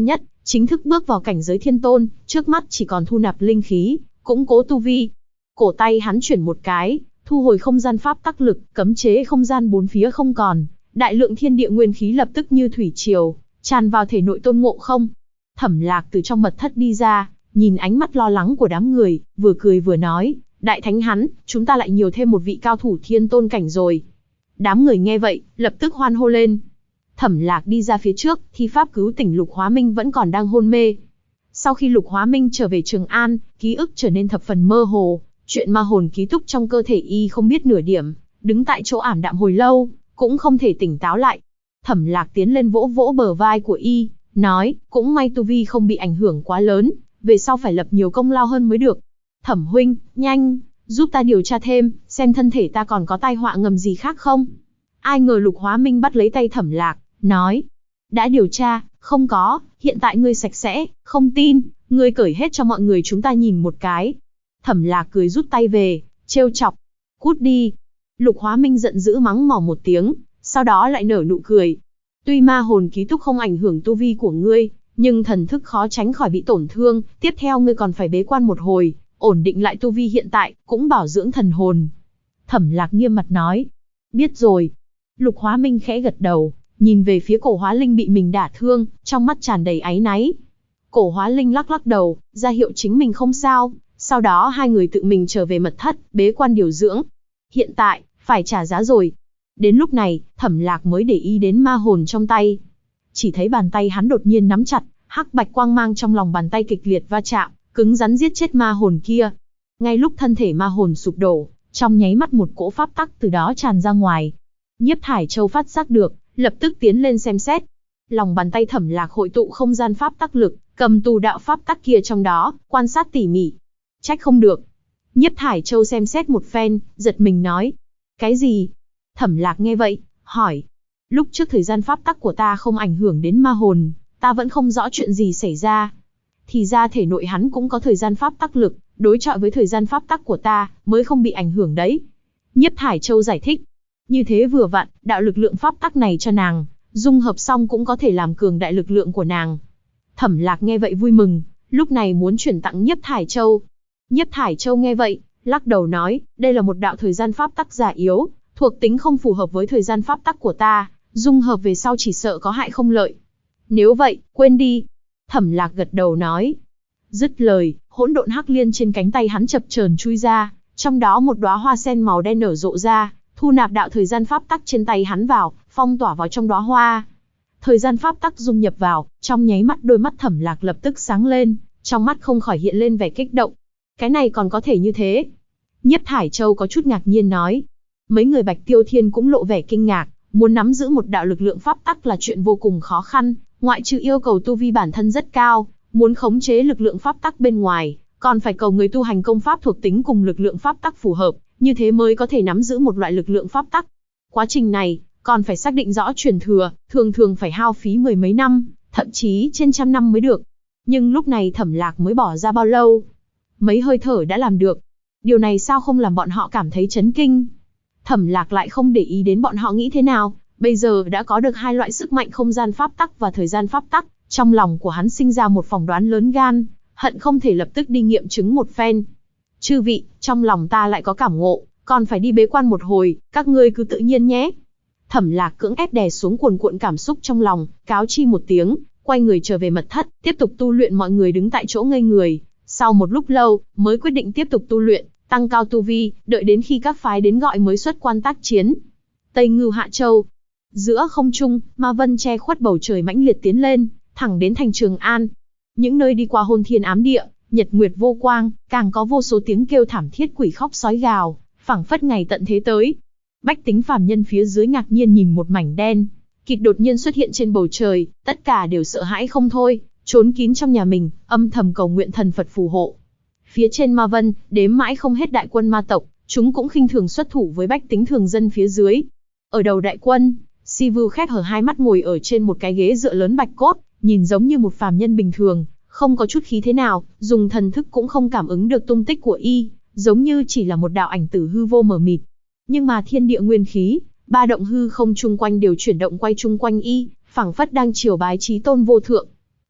Chính thức bước vào cảnh giới thiên tôn, trước mắt chỉ còn thu nạp linh khí, củng cố tu vi. Cổ tay hắn chuyển một cái, thu hồi không gian pháp tắc lực, cấm chế không gian bốn phía không còn, đại lượng thiên địa nguyên khí lập tức như thủy triều, tràn vào thể nội Tôn Ngộ Không. Thẩm Lạc từ trong mật thất đi ra, nhìn ánh mắt lo lắng của đám người, vừa cười vừa nói, đại thánh hắn, chúng ta lại nhiều thêm một vị cao thủ thiên tôn cảnh rồi. Đám người nghe vậy, lập tức hoan hô lên. Thẩm Lạc đi ra phía trước, thi pháp cứu tỉnh Lục Hóa Minh vẫn còn đang hôn mê. Sau khi Lục Hóa Minh trở về Trường An, ký ức trở nên thập phần mơ hồ, chuyện ma hồn ký túc trong cơ thể y không biết nửa điểm, đứng tại chỗ ảm đạm hồi lâu, cũng không thể tỉnh táo lại. Thẩm Lạc tiến lên vỗ vỗ bờ vai của y, nói, cũng may tu vi không bị ảnh hưởng quá lớn, về sau phải lập nhiều công lao hơn mới được. Thẩm huynh, nhanh, giúp ta điều tra thêm, xem thân thể ta còn có tai họa ngầm gì khác không. Ai ngờ Lục Hóa Minh bắt lấy tay Thẩm Lạc, nói, đã điều tra, không có, hiện tại ngươi sạch sẽ, không tin, ngươi cởi hết cho mọi người chúng ta nhìn một cái. Thẩm Lạc cười rút tay về, trêu chọc, cút đi. Lục Hóa Minh giận dữ mắng mỏ một tiếng, sau đó lại nở nụ cười. Tuy ma hồn ký túc không ảnh hưởng tu vi của ngươi, nhưng thần thức khó tránh khỏi bị tổn thương, tiếp theo ngươi còn phải bế quan một hồi, ổn định lại tu vi hiện tại, cũng bảo dưỡng thần hồn. Thẩm Lạc nghiêm mặt nói, biết rồi. Lục Hóa Minh khẽ gật đầu, nhìn về phía Cổ Hóa Linh bị mình đả thương, trong mắt tràn đầy áy náy. Cổ Hóa Linh lắc lắc đầu, ra hiệu chính mình không sao, sau đó hai người tự mình trở về mật thất, bế quan điều dưỡng. Hiện tại, phải trả giá rồi. Đến lúc này, Thẩm Lạc mới để ý đến ma hồn trong tay. Chỉ thấy bàn tay hắn đột nhiên nắm chặt, hắc bạch quang mang trong lòng bàn tay kịch liệt va chạm, cứng rắn giết chết ma hồn kia. Ngay lúc thân thể ma hồn sụp đổ, trong nháy mắt một cỗ pháp tắc từ đó tràn ra ngoài. Nhiếp Thải Châu phát giác được, lập tức tiến lên xem xét. Lòng bàn tay Thẩm Lạc hội tụ không gian pháp tắc lực, cầm tù đạo pháp tắc kia trong đó, quan sát tỉ mỉ. Trách không được. Nhiếp Thải Châu xem xét một phen, giật mình nói. Cái gì? Thẩm Lạc nghe vậy, hỏi. Lúc trước thời gian pháp tắc của ta không ảnh hưởng đến ma hồn, ta vẫn không rõ chuyện gì xảy ra. Thì ra thể nội hắn cũng có thời gian pháp tắc lực, đối chọi với thời gian pháp tắc của ta, mới không bị ảnh hưởng đấy. Nhiếp Thải Châu giải thích. Như thế vừa vặn, đạo lực lượng pháp tắc này cho nàng, dung hợp xong cũng có thể làm cường đại lực lượng của nàng. Thẩm Lạc nghe vậy vui mừng, lúc này muốn chuyển tặng Nhiếp Thải Châu. Nhiếp Thải Châu nghe vậy, lắc đầu nói, đây là một đạo thời gian pháp tắc già yếu, thuộc tính không phù hợp với thời gian pháp tắc của ta, dung hợp về sau chỉ sợ có hại không lợi. Nếu vậy, quên đi. Thẩm Lạc gật đầu nói. Dứt lời, hỗn độn hắc liên trên cánh tay hắn chập chờn chui ra, trong đó một đóa hoa sen màu đen nở rộ ra, thu nạp đạo thời gian pháp tắc trên tay hắn vào, phong tỏa vào trong đóa hoa. Thời gian pháp tắc dung nhập vào, trong nháy mắt đôi mắt Thẩm Lạc lập tức sáng lên, trong mắt không khỏi hiện lên vẻ kích động. Cái này còn có thể như thế? Nhiếp Thải Châu có chút ngạc nhiên nói. Mấy người Bạch Tiêu Thiên cũng lộ vẻ kinh ngạc, muốn nắm giữ một đạo lực lượng pháp tắc là chuyện vô cùng khó khăn, ngoại trừ yêu cầu tu vi bản thân rất cao, muốn khống chế lực lượng pháp tắc bên ngoài, còn phải cầu người tu hành công pháp thuộc tính cùng lực lượng pháp tắc phù hợp, như thế mới có thể nắm giữ một loại lực lượng pháp tắc. Quá trình này, còn phải xác định rõ truyền thừa, thường thường phải hao phí mười mấy năm, thậm chí trên trăm năm mới được. Nhưng lúc này Thẩm Lạc mới bỏ ra bao lâu? Mấy hơi thở đã làm được. Điều này sao không làm bọn họ cảm thấy chấn kinh? Thẩm Lạc lại không để ý đến bọn họ nghĩ thế nào, bây giờ đã có được hai loại sức mạnh không gian pháp tắc và thời gian pháp tắc, trong lòng của hắn sinh ra một phỏng đoán lớn gan, hận không thể lập tức đi nghiệm chứng một phen. Chư vị, trong lòng ta lại có cảm ngộ, còn phải đi bế quan một hồi, các ngươi cứ tự nhiên nhé. Thẩm Lạc cưỡng ép đè xuống cuồn cuộn cảm xúc trong lòng, cáo chi một tiếng, quay người trở về mật thất, tiếp tục tu luyện. Mọi người đứng tại chỗ ngây người, sau một lúc lâu, mới quyết định tiếp tục tu luyện, tăng cao tu vi, đợi đến khi các phái đến gọi mới xuất quan tác chiến. Tây Ngưu Hạ Châu. Giữa không trung, ma vân che khuất bầu trời mãnh liệt tiến lên, thẳng đến thành Trường An. Những nơi đi qua hôn thiên ám địa, nhật nguyệt vô quang, càng có vô số tiếng kêu thảm thiết quỷ khóc sói gào, phảng phất ngày tận thế tới. Bách tính phàm nhân phía dưới ngạc nhiên nhìn một mảnh đen kịt đột nhiên xuất hiện trên bầu trời, tất cả đều sợ hãi không thôi, trốn kín trong nhà mình, âm thầm cầu nguyện thần Phật phù hộ. Phía trên ma vân, đếm mãi không hết đại quân ma tộc, chúng cũng khinh thường xuất thủ với bách tính thường dân phía dưới. Ở đầu đại quân, Si Vưu khép hở hai mắt ngồi ở trên một cái ghế dựa lớn bạch cốt, nhìn giống như một phàm nhân bình thường, không có chút khí thế nào, dùng thần thức cũng không cảm ứng được tung tích của y, giống như chỉ là một đạo ảnh tử hư vô mờ mịt. Nhưng mà thiên địa nguyên khí, ba động hư không chung quanh đều chuyển động quay chung quanh y, phảng phất đang triều bái chí tôn vô thượng.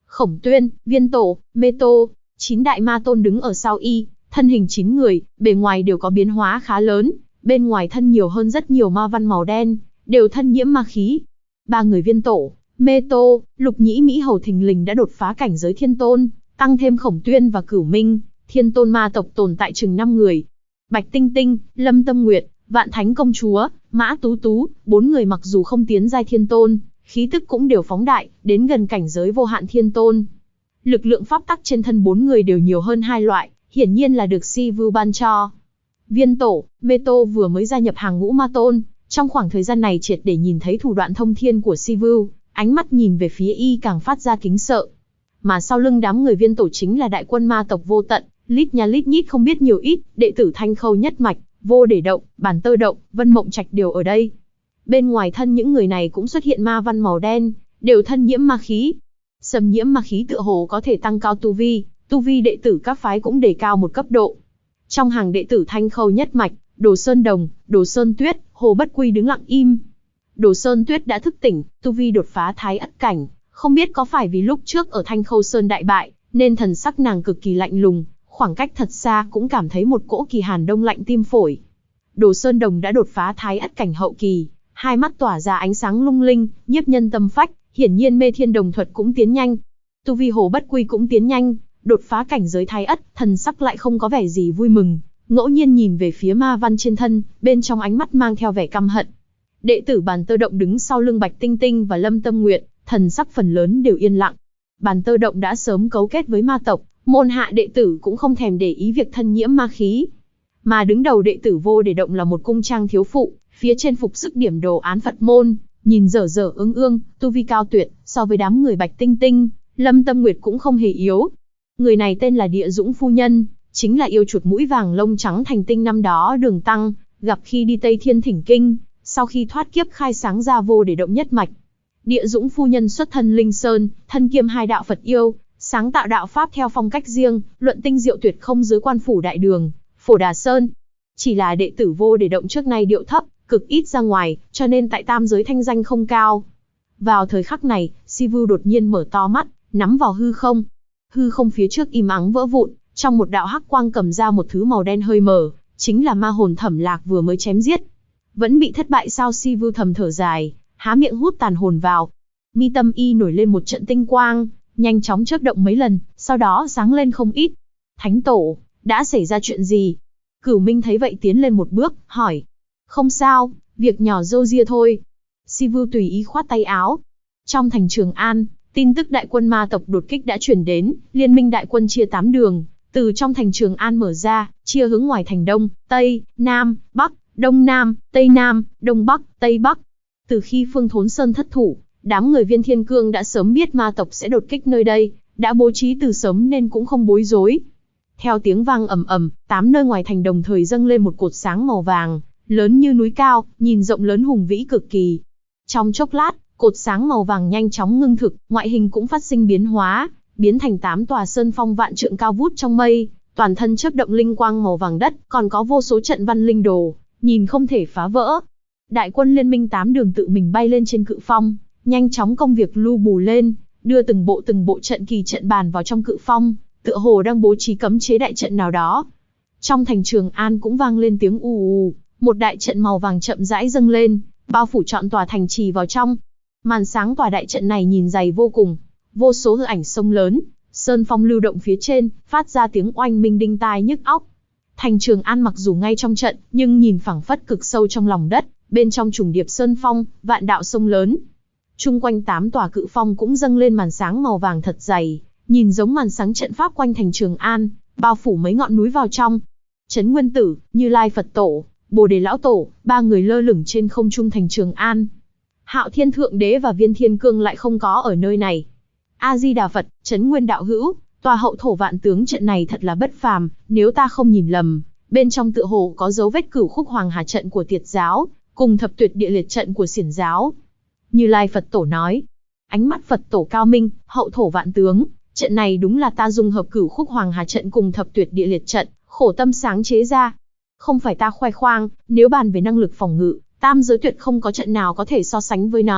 Khổng Tuyên, Viên Tổ, Mê Tô, 9 đại ma tôn đứng ở sau y, thân hình 9 người, bề ngoài đều có biến hóa khá lớn, bên ngoài thân nhiều hơn rất nhiều ma văn màu đen, đều thân nhiễm ma khí. Ba người Viên Tổ, Mê Tô, Lục Nhĩ Mỹ Hầu thình lình đã đột phá cảnh giới thiên tôn, tăng thêm Khổng Tuyên và Cửu Minh, thiên tôn ma tộc tồn tại chừng 5 người. Bạch Tinh Tinh, Lâm Tâm Nguyệt, Vạn Thánh Công Chúa, Mã Tú Tú, 4 người mặc dù không tiến giai thiên tôn, khí tức cũng đều phóng đại, đến gần cảnh giới vô hạn thiên tôn. Lực lượng pháp tắc trên thân 4 người đều nhiều hơn 2 loại, hiển nhiên là được Sivu ban cho. Viên Tổ, Mê Tô vừa mới gia nhập hàng ngũ ma tôn, trong khoảng thời gian này triệt để nhìn thấy thủ đoạn thông thiên của Sivu, ánh mắt nhìn về phía y càng phát ra kính sợ. Mà sau lưng đám người Viên Tổ chính là đại quân ma tộc vô tận, lít nha lít nhít không biết nhiều ít, đệ tử Thanh Khâu nhất mạch, Vô Để Động, Bản Tơ Động, Vân Mộng Trạch đều ở đây. Bên ngoài thân những người này cũng xuất hiện ma văn màu đen, đều thân nhiễm ma khí. Xâm nhiễm ma khí tựa hồ có thể tăng cao tu vi đệ tử các phái cũng đề cao một cấp độ. Trong hàng đệ tử Thanh Khâu nhất mạch, Đồ Sơn Đồng, Đồ Sơn Tuyết, Hồ Bất Quy đứng lặng im. Đồ Sơn Tuyết đã thức tỉnh, tu vi đột phá thái ất cảnh, không biết có phải vì lúc trước ở Thanh Khâu Sơn đại bại, nên thần sắc nàng cực kỳ lạnh lùng, khoảng cách thật xa cũng cảm thấy một cỗ kỳ hàn đông lạnh tim phổi. Đồ Sơn Đồng đã đột phá thái ất cảnh hậu kỳ, hai mắt tỏa ra ánh sáng lung linh, nhiếp nhân tâm phách, hiển nhiên Mê Thiên Đồng thuật cũng tiến nhanh. Tu vi Hồ Bất Quy cũng tiến nhanh, đột phá cảnh giới thái ất, thần sắc lại không có vẻ gì vui mừng, ngẫu nhiên nhìn về phía ma văn trên thân, bên trong ánh mắt mang theo vẻ căm hận. Đệ tử Bàn Tơ Động đứng sau lưng Bạch Tinh Tinh và Lâm Tâm Nguyệt, thần sắc phần lớn đều yên lặng. Bàn Tơ Động đã sớm cấu kết với ma tộc, môn hạ đệ tử cũng không thèm để ý việc thân nhiễm ma khí. Mà đứng đầu đệ tử Vô Để Động là một cung trang thiếu phụ, phía trên phục sức điểm đồ án Phật môn, nhìn dở dở ương ương, tu vi cao tuyệt, so với đám người Bạch Tinh Tinh, Lâm Tâm Nguyệt cũng không hề yếu. Người này tên là Địa Dũng Phu Nhân, chính là yêu chuột mũi vàng lông trắng thành tinh năm đó Đường Tăng gặp khi đi Tây Thiên Thỉnh Kinh, sau khi thoát kiếp khai sáng ra Vô Để Động nhất mạch. Địa Dũng Phu Nhân xuất thân Linh Sơn, thân kiêm hai đạo Phật yêu, sáng tạo đạo pháp theo phong cách riêng, luận tinh diệu tuyệt không dưới Quan Phủ Đại Đường, Phổ Đà Sơn. Chỉ là đệ tử Vô Để Động trước nay điệu thấp, cực ít ra ngoài, cho nên tại tam giới thanh danh không cao. Vào thời khắc này, Sivu đột nhiên mở to mắt, nắm vào hư không. Hư không phía trước im ắng vỡ vụn, trong một đạo hắc quang cầm ra một thứ màu đen hơi mờ, chính là ma hồn Thẩm Lạc vừa mới chém giết. Vẫn bị thất bại sao? Sivu thầm thở dài, há miệng hút tàn hồn vào. Mi tâm y nổi lên một trận tinh quang, nhanh chóng chớp động mấy lần, sau đó sáng lên không ít. Thánh Tổ, đã xảy ra chuyện gì? Cửu Minh thấy vậy tiến lên một bước, hỏi. Không sao, việc nhỏ râu ria thôi. Sivu tùy ý khoát tay áo. Trong thành Trường An, tin tức đại quân ma tộc đột kích đã truyền đến, liên minh đại quân chia 8 đường, từ trong thành Trường An mở ra, chia hướng ngoài thành Đông, Tây, Nam, Bắc, Đông Nam, Tây Nam, Đông Bắc, Tây Bắc. Từ khi Phương Thốn Sơn thất thủ, đám người Viên Thiên Cương đã sớm biết ma tộc sẽ đột kích nơi đây, đã bố trí từ sớm nên cũng không bối rối. Theo tiếng vang ầm ầm, 8 nơi ngoài thành đồng thời dâng lên một cột sáng màu vàng, lớn như núi cao, nhìn rộng lớn hùng vĩ cực kỳ. Trong chốc lát, cột sáng màu vàng nhanh chóng ngưng thực, ngoại hình cũng phát sinh biến hóa, biến thành 8 tòa sơn phong vạn trượng cao vút trong mây, toàn thân chớp động linh quang màu vàng đất, còn có vô số trận văn linh đồ, nhìn không thể phá vỡ. Đại quân liên minh 8 đường tự mình bay lên trên cự phong, nhanh chóng công việc lưu bù lên, đưa từng bộ trận kỳ trận bàn vào trong cự phong, tựa hồ đang bố trí cấm chế đại trận nào đó. Trong thành Trường An cũng vang lên tiếng ù ù, một đại trận màu vàng chậm rãi dâng lên, bao phủ trọn tòa thành trì vào trong. Màn sáng tòa đại trận này nhìn dày vô cùng, vô số hư ảnh sông lớn, sơn phong lưu động phía trên, phát ra tiếng oanh minh đinh tai nhức óc. Thành Trường An mặc dù ngay trong trận, nhưng nhìn phảng phất cực sâu trong lòng đất, bên trong trùng điệp sơn phong, vạn đạo sông lớn. Chung quanh 8 tòa cự phong cũng dâng lên màn sáng màu vàng thật dày, nhìn giống màn sáng trận pháp quanh thành Trường An, bao phủ mấy ngọn núi vào trong. Trấn Nguyên Tử, Như Lai Phật Tổ, Bồ Đề Lão Tổ, 3 người lơ lửng trên không trung thành Trường An. Hạo Thiên Thượng Đế và Viên Thiên Cương lại không có ở nơi này. A Di Đà Phật, Trấn Nguyên đạo hữu, tòa hậu thổ vạn tướng trận này thật là bất phàm, nếu ta không nhìn lầm, bên trong tựa hồ có dấu vết Cửu Khúc Hoàng Hà trận của Tiệt giáo, cùng Thập Tuyệt Địa Liệt trận của Xiển giáo. Như Lai Phật Tổ nói. Ánh mắt Phật Tổ cao minh, hậu thổ vạn tướng, trận này đúng là ta dung hợp Cửu Khúc Hoàng Hà trận cùng Thập Tuyệt Địa Liệt trận, khổ tâm sáng chế ra. Không phải ta khoe khoang, nếu bàn về năng lực phòng ngự, tam giới tuyệt không có trận nào có thể so sánh với nó,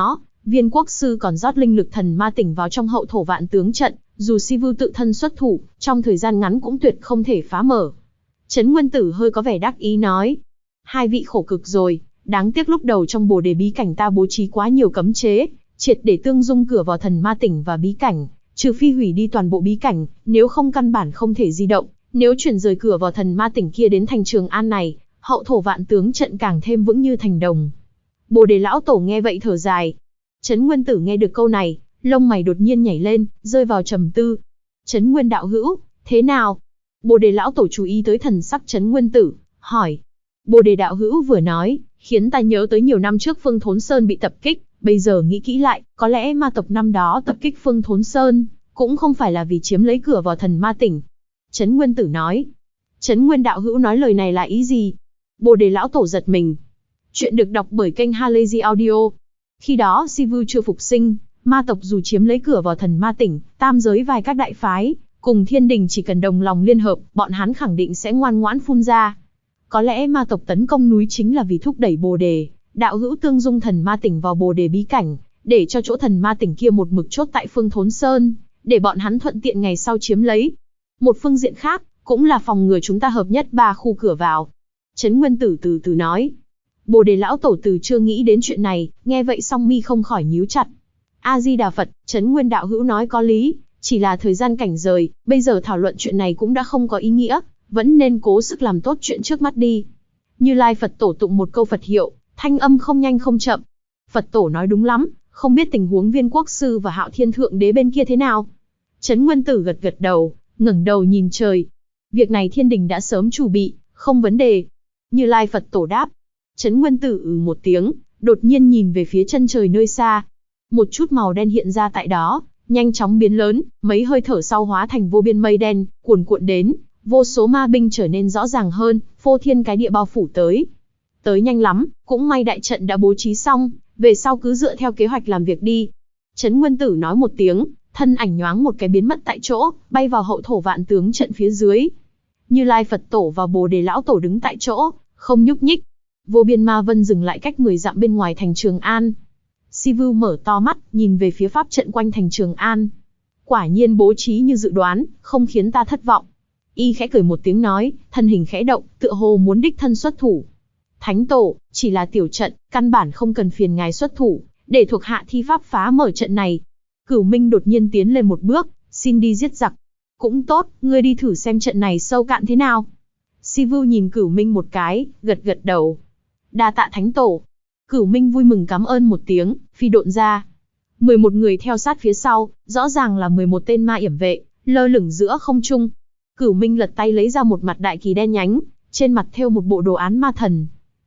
Viên quốc sư còn rót linh lực thần ma tỉnh vào trong hậu thổ vạn tướng trận, dù Sivu tự thân xuất thủ, trong thời gian ngắn cũng tuyệt không thể phá mở. Trấn Nguyên Tử hơi có vẻ đắc ý nói. Hai vị khổ cực rồi, đáng tiếc lúc đầu trong bồ đề bí cảnh ta bố trí quá nhiều cấm chế, triệt để tương dung cửa vào thần ma tỉnh và bí cảnh, trừ phi hủy đi toàn bộ bí cảnh, nếu không căn bản không thể di động. Nếu chuyển rời cửa vào thần ma tỉnh kia đến thành Trường An này, hậu thổ vạn tướng trận càng thêm vững như thành đồng. Bồ đề lão tổ nghe vậy thở dài. Trấn Nguyên Tử nghe được câu này, lông mày đột nhiên nhảy lên, rơi vào trầm tư. Trấn Nguyên đạo hữu, thế nào? Bồ đề lão tổ chú ý tới thần sắc Trấn Nguyên Tử, hỏi. Bồ đề đạo hữu vừa nói, khiến ta nhớ tới nhiều năm trước Phương Thốn Sơn bị tập kích, bây giờ nghĩ kỹ lại, có lẽ ma tộc năm đó tập kích Phương Thốn Sơn, cũng không phải là vì chiếm lấy cửa vào thần ma tỉnh. Trấn Nguyên Tử nói. Trấn Nguyên đạo hữu nói lời này là ý gì? Bồ đề lão tổ giật mình. Chuyện được đọc bởi kênh Halazy Audio. Khi đó Sivu chưa phục sinh, ma tộc dù chiếm lấy cửa vào thần ma tỉnh, tam giới vài các đại phái, cùng thiên đình chỉ cần đồng lòng liên hợp, bọn hắn khẳng định sẽ ngoan ngoãn phun ra. Có lẽ ma tộc tấn công núi chính là vì thúc đẩy bồ đề, đạo hữu tương dung thần ma tỉnh vào bồ đề bí cảnh, để cho chỗ thần ma tỉnh kia một mực chốt tại Phương Thốn Sơn, để bọn hắn thuận tiện ngày sau chiếm lấy. Một phương diện khác, cũng là phòng ngừa chúng ta hợp nhất 3 khu cửa vào. Trấn Nguyên Tử từ từ nói. Bồ đề lão tổ từ chưa nghĩ đến chuyện này, nghe vậy song mi không khỏi nhíu chặt. A-di-đà Phật, Trấn Nguyên đạo hữu nói có lý, chỉ là thời gian cảnh rời, bây giờ thảo luận chuyện này cũng đã không có ý nghĩa, vẫn nên cố sức làm tốt chuyện trước mắt đi. Như Lai Phật tổ tụng một câu Phật hiệu, thanh âm không nhanh không chậm. Phật tổ nói đúng lắm, không biết tình huống Viên quốc sư và Hạo Thiên thượng đế bên kia thế nào. Trấn Nguyên Tử gật gật đầu, ngẩng đầu nhìn trời. Việc này thiên đình đã sớm chuẩn bị, không vấn đề. Như Lai Phật tổ đáp. Trấn Nguyên Tử một tiếng, đột nhiên nhìn về phía chân trời nơi xa. Một chút màu đen hiện ra tại đó, nhanh chóng biến lớn, mấy hơi thở sau hóa thành vô biên mây đen, cuồn cuộn đến, vô số ma binh trở nên rõ ràng hơn, phô thiên cái địa bao phủ tới. Tới nhanh lắm, cũng may đại trận đã bố trí xong, về sau cứ dựa theo kế hoạch làm việc đi. Trấn Nguyên Tử nói một tiếng, thân ảnh nhoáng một cái biến mất tại chỗ, bay vào hậu thổ vạn tướng trận phía dưới. Như Lai Phật tổ và Bồ đề lão tổ đứng tại chỗ, không nhúc nhích. Vô biên ma vân dừng lại cách 10 dặm bên ngoài thành Trường An. Sivu mở to mắt, nhìn về phía pháp trận quanh thành Trường An. Quả nhiên bố trí như dự đoán, không khiến ta thất vọng. Y khẽ cười một tiếng nói, thân hình khẽ động, tựa hồ muốn đích thân xuất thủ. Thánh tổ, chỉ là tiểu trận, căn bản không cần phiền ngài xuất thủ, để thuộc hạ thi pháp phá mở trận này. Cửu Minh đột nhiên tiến lên một bước, xin đi giết giặc. Cũng tốt, ngươi đi thử xem trận này sâu cạn thế nào. Sivu nhìn Cửu Minh một cái, gật gật đầu. Đa tạ thánh tổ. Cửu Minh vui mừng cảm ơn một tiếng, phi độn ra. 11 người theo sát phía sau, rõ ràng là 11 tên ma yểm vệ, lơ lửng giữa không trung. Cửu Minh lật tay lấy ra một mặt đại kỳ đen nhánh, trên mặt thêu một bộ đồ án ma thần.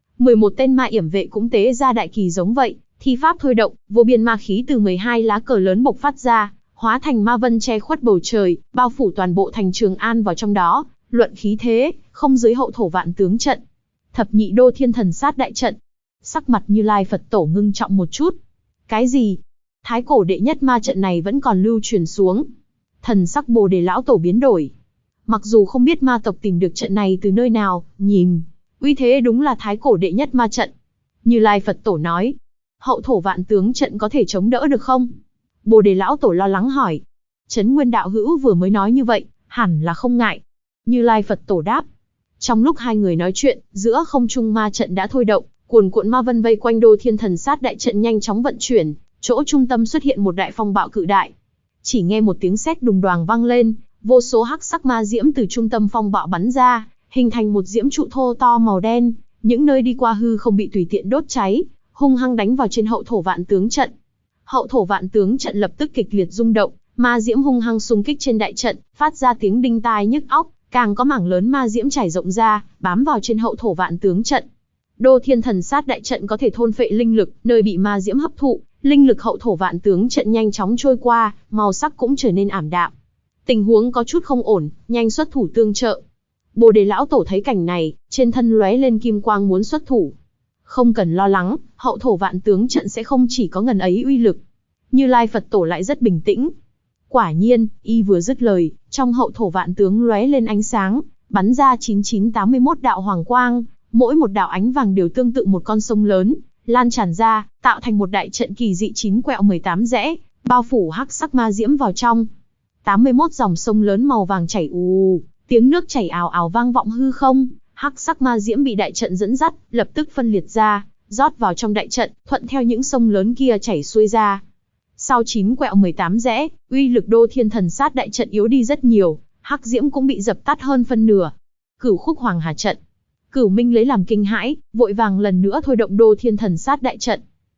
11 tên ma yểm vệ cũng tế ra đại kỳ giống vậy, thi pháp thôi động, vô biên ma khí từ 12 lá cờ lớn bộc phát ra, hóa thành ma vân che khuất bầu trời, bao phủ toàn bộ thành Trường An vào trong đó, luận khí thế, không dưới hậu thổ vạn tướng trận. Thập nhị đô thiên thần sát đại trận. Sắc mặt Như Lai Phật tổ ngưng trọng một chút. Cái gì? Thái cổ đệ nhất ma trận này vẫn còn lưu truyền xuống. Thần sắc Bồ đề lão tổ biến đổi. Mặc dù không biết ma tộc tìm được trận này từ nơi nào, nhìn, uy thế đúng là thái cổ đệ nhất ma trận. Như Lai Phật tổ nói, hậu thổ vạn tướng trận có thể chống đỡ được không? Bồ đề lão tổ lo lắng hỏi. Trấn Nguyên đạo hữu vừa mới nói như vậy, hẳn là không ngại. Như Lai Phật tổ đáp. Trong lúc hai người nói chuyện, giữa không trung ma trận đã thôi động, cuồn cuộn ma vân vây quanh đô thiên thần sát đại trận nhanh chóng vận chuyển, chỗ trung tâm xuất hiện một đại phong bạo cự đại. Chỉ nghe một tiếng sét đùng đoàng vang lên, vô số hắc sắc ma diễm từ trung tâm phong bạo bắn ra, hình thành một diễm trụ thô to màu đen, những nơi đi qua hư không bị tùy tiện đốt cháy, hung hăng đánh vào trên hậu thổ vạn tướng trận. Hậu thổ vạn tướng trận lập tức kịch liệt rung động, ma diễm hung hăng xung kích trên đại trận, phát ra tiếng đinh tai nhức óc, càng có mảng lớn ma diễm trải rộng ra, bám vào trên hậu thổ vạn tướng trận. Đô thiên thần sát đại trận có thể thôn phệ linh lực, nơi bị ma diễm hấp thụ, linh lực hậu thổ vạn tướng trận nhanh chóng trôi qua, màu sắc cũng trở nên ảm đạm. Tình huống có chút không ổn, nhanh xuất thủ tương trợ. Bồ đề lão tổ thấy cảnh này, trên thân lóe lên kim quang muốn xuất thủ. Không cần lo lắng, hậu thổ vạn tướng trận sẽ không chỉ có ngần ấy uy lực. Như Lai Phật tổ lại rất bình tĩnh. Quả nhiên, y vừa dứt lời, trong hậu thổ vạn tướng lóe lên ánh sáng, bắn ra 9981 đạo hoàng quang, mỗi một đạo ánh vàng đều tương tự một con sông lớn, lan tràn ra, tạo thành một đại trận kỳ dị 9 quẹo 18 rẽ, bao phủ hắc sắc ma diễm vào trong. 81 dòng sông lớn màu vàng chảy ù, tiếng nước chảy ào ào vang vọng hư không, hắc sắc ma diễm bị đại trận dẫn dắt, lập tức phân liệt ra, rót vào trong đại trận, thuận theo những sông lớn kia chảy xuôi ra. Sau 9 quẹo 18 rẽ, uy lực Đô Thiên Thần Sát đại trận yếu đi rất nhiều, hắc diễm cũng bị dập tắt hơn phân nửa. Cửu Khúc Hoàng Hà trận. Cửu Minh lấy làm kinh hãi, vội vàng lần nữa thôi động Đô Thiên Thần Sát đại trận.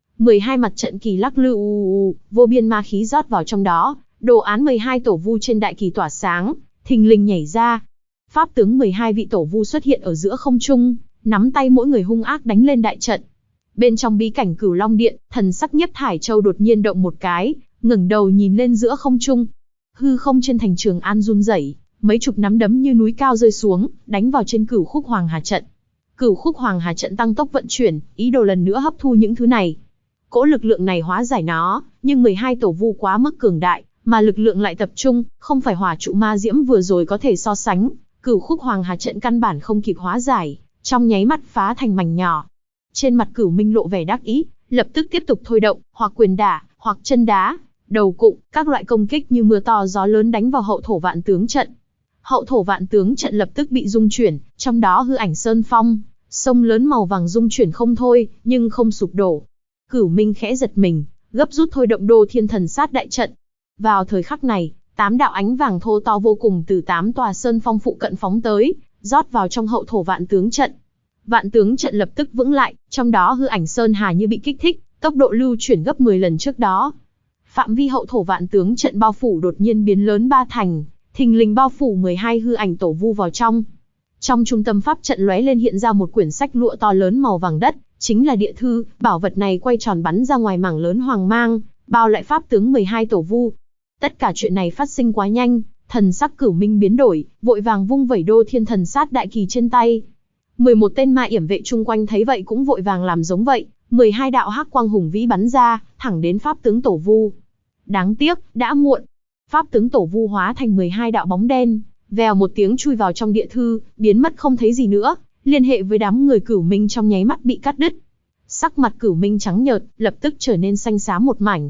12 mặt trận kỳ lắc lư vô biên ma khí rót vào trong đó, đồ án 12 tổ vu trên đại kỳ tỏa sáng, thình lình nhảy ra. Pháp tướng 12 vị tổ vu xuất hiện ở giữa không trung, nắm tay mỗi người hung ác đánh lên đại trận. Bên trong bí cảnh Cửu Long Điện, thần sắc Nhiếp Thải Châu đột nhiên động một cái, ngẩng đầu nhìn lên giữa không trung. Hư không trên thành Trường An run rẩy, mấy chục nắm đấm như núi cao rơi xuống, đánh vào trên Cửu Khúc Hoàng Hà trận. Cửu Khúc Hoàng Hà trận tăng tốc vận chuyển, ý đồ lần nữa hấp thu những thứ này. Cỗ lực lượng này hóa giải nó, nhưng 12 tổ vu quá mức cường đại, mà lực lượng lại tập trung, không phải hỏa trụ ma diễm vừa rồi có thể so sánh. Cửu Khúc Hoàng Hà trận căn bản không kịp hóa giải, trong nháy mắt phá thành mảnh nhỏ. Trên mặt Cửu Minh lộ vẻ đắc ý, lập tức tiếp tục thôi động, hoặc quyền đả, hoặc chân đá, đầu cụng, các loại công kích như mưa to gió lớn đánh vào hậu thổ vạn tướng trận. Hậu thổ vạn tướng trận lập tức bị rung chuyển, trong đó hư ảnh sơn phong, sông lớn màu vàng rung chuyển không thôi, nhưng không sụp đổ. Cửu Minh khẽ giật mình, gấp rút thôi động Đô Thiên Thần Sát đại trận. Vào thời khắc này, 8 đạo ánh vàng thô to vô cùng từ 8 tòa sơn phong phụ cận phóng tới, rót vào trong hậu thổ vạn tướng trận. Vạn tướng trận lập tức vững lại, trong đó hư ảnh sơn hà như bị kích thích, tốc độ lưu chuyển gấp 10 lần trước đó. Phạm vi hậu thổ vạn tướng trận bao phủ đột nhiên biến lớn 3 thành, thình lình bao phủ 12 hư ảnh tổ vu vào trong. Trong trung tâm pháp trận lóe lên hiện ra một quyển sách lụa to lớn màu vàng đất, chính là địa thư, bảo vật này quay tròn bắn ra ngoài mảng lớn hoàng mang, bao lại pháp tướng 12 tổ vu. Tất cả chuyện này phát sinh quá nhanh, thần sắc Cửu Minh biến đổi, vội vàng vung vẩy Đô Thiên Thần Sát đại kỳ trên tay. 11 tên ma yểm vệ chung quanh thấy vậy cũng vội vàng làm giống vậy, 12 đạo hắc quang hùng vĩ bắn ra, thẳng đến pháp tướng tổ vu. Đáng tiếc, đã muộn. Pháp tướng tổ vu hóa thành 12 đạo bóng đen, vèo một tiếng chui vào trong địa thư, biến mất không thấy gì nữa, liên hệ với đám người Cửu Minh trong nháy mắt bị cắt đứt. Sắc mặt Cửu Minh trắng nhợt, lập tức trở nên xanh xám một mảnh.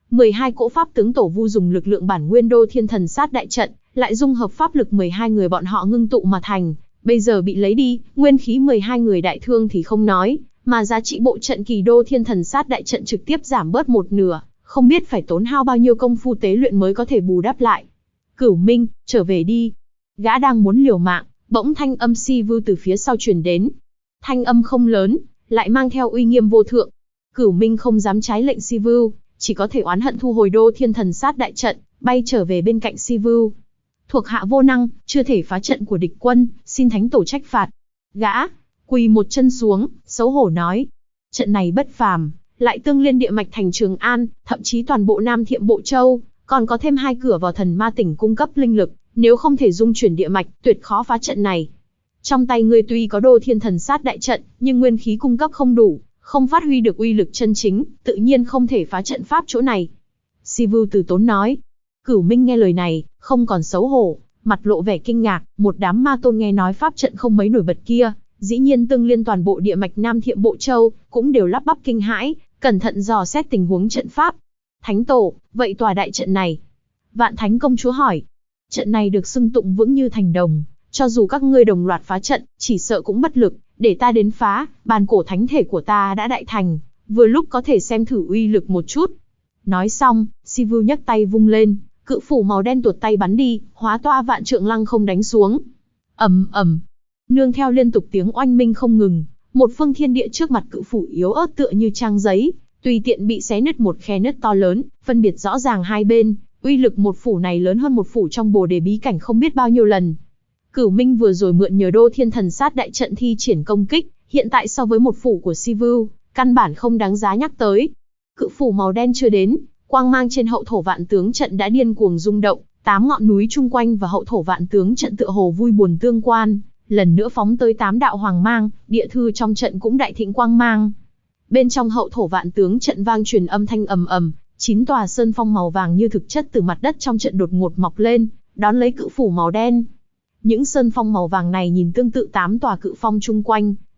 12 cỗ pháp tướng tổ vu dùng lực lượng bản nguyên Đô Thiên Thần Sát đại trận, lại dung hợp pháp lực 12 người bọn họ ngưng tụ mà thành, bây giờ bị lấy đi, nguyên khí 12 người đại thương thì không nói, mà giá trị bộ trận kỳ Đô Thiên Thần Sát đại trận trực tiếp giảm bớt một nửa, không biết phải tốn hao bao nhiêu công phu tế luyện mới có thể bù đắp lại. Cửu Minh, trở về đi. Gã đang muốn liều mạng, bỗng thanh âm Si Vưu từ phía sau truyền đến. Thanh âm không lớn, lại mang theo uy nghiêm vô thượng. Cửu Minh không dám trái lệnh Si Vưu, chỉ có thể oán hận thu hồi Đô Thiên Thần Sát đại trận, bay trở về bên cạnh Si Vưu. Thuộc hạ vô năng, chưa thể phá trận của địch quân, xin thánh tổ trách phạt. Gã quỳ một chân xuống, xấu hổ nói: trận này bất phàm, lại tương liên địa mạch thành Trường An, thậm chí toàn bộ Nam Thiệm Bộ Châu, còn có thêm 2 cửa vào Thần Ma tỉnh cung cấp linh lực, nếu không thể dung chuyển địa mạch, tuyệt khó phá trận này. Trong tay ngươi tuy có Đô Thiên Thần Sát đại trận, nhưng nguyên khí cung cấp không đủ, không phát huy được uy lực chân chính, tự nhiên không thể phá trận pháp chỗ này. Si Vưu từ tốn nói. Cửu Minh nghe lời này, không còn xấu hổ, mặt lộ vẻ kinh ngạc, một đám ma tôn nghe nói pháp trận không mấy nổi bật kia, dĩ nhiên tương liên toàn bộ địa mạch Nam Thiệm Bộ Châu, cũng đều lắp bắp kinh hãi, cẩn thận dò xét tình huống trận pháp. Thánh tổ, vậy tòa đại trận này? Vạn Thánh công chúa hỏi. Trận này được xưng tụng vững như thành đồng, cho dù các ngươi đồng loạt phá trận, chỉ sợ cũng bất lực, để ta đến phá, bàn cổ thánh thể của ta đã đại thành, vừa lúc có thể xem thử uy lực một chút. Nói xong, Si Vưu nhấc tay vung lên, cự phủ màu đen tuột tay bắn đi, hóa toa vạn trượng lăng không đánh xuống. Ầm ầm, nương theo liên tục tiếng oanh minh không ngừng, một phương thiên địa trước mặt cự phủ yếu ớt tựa như trang giấy, tùy tiện bị xé nứt một khe nứt to lớn, phân biệt rõ ràng hai bên, uy lực một phủ này lớn hơn một phủ trong Bồ Đề bí cảnh không biết bao nhiêu lần. Cửu Minh vừa rồi mượn nhờ Đô Thiên Thần Sát đại trận thi triển công kích, hiện tại so với một phủ của Si Vưu, căn bản không đáng giá nhắc tới. Cự phủ màu đen chưa đến, quang mang trên hậu thổ vạn tướng trận đã điên cuồng rung động, 8 ngọn núi chung quanh và hậu thổ vạn tướng trận tựa hồ vui buồn tương quan, lần nữa phóng tới 8 đạo hoàng mang, địa thư trong trận cũng đại thịnh quang mang. Bên trong hậu thổ vạn tướng trận vang truyền âm thanh ầm ầm, 9 tòa sơn phong màu vàng như thực chất từ mặt đất trong trận đột ngột mọc lên, đón lấy cự phủ màu đen. Những sơn phong màu vàng này nhìn tương tự 8 tòa cự phong chung quanh,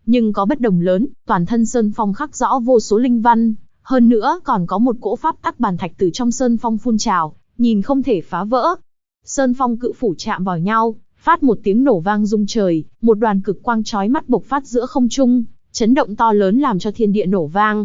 nhưng có bất đồng lớn, toàn thân sơn phong khắc rõ vô số linh văn, hơn nữa còn có một cỗ pháp tắc bàn thạch từ trong sơn phong phun trào, nhìn không thể phá vỡ. Sơn phong cự phủ chạm vào nhau, phát một tiếng nổ vang rung trời, một đoàn cực quang chói mắt bộc phát giữa không trung, chấn động to lớn làm cho thiên địa nổ vang.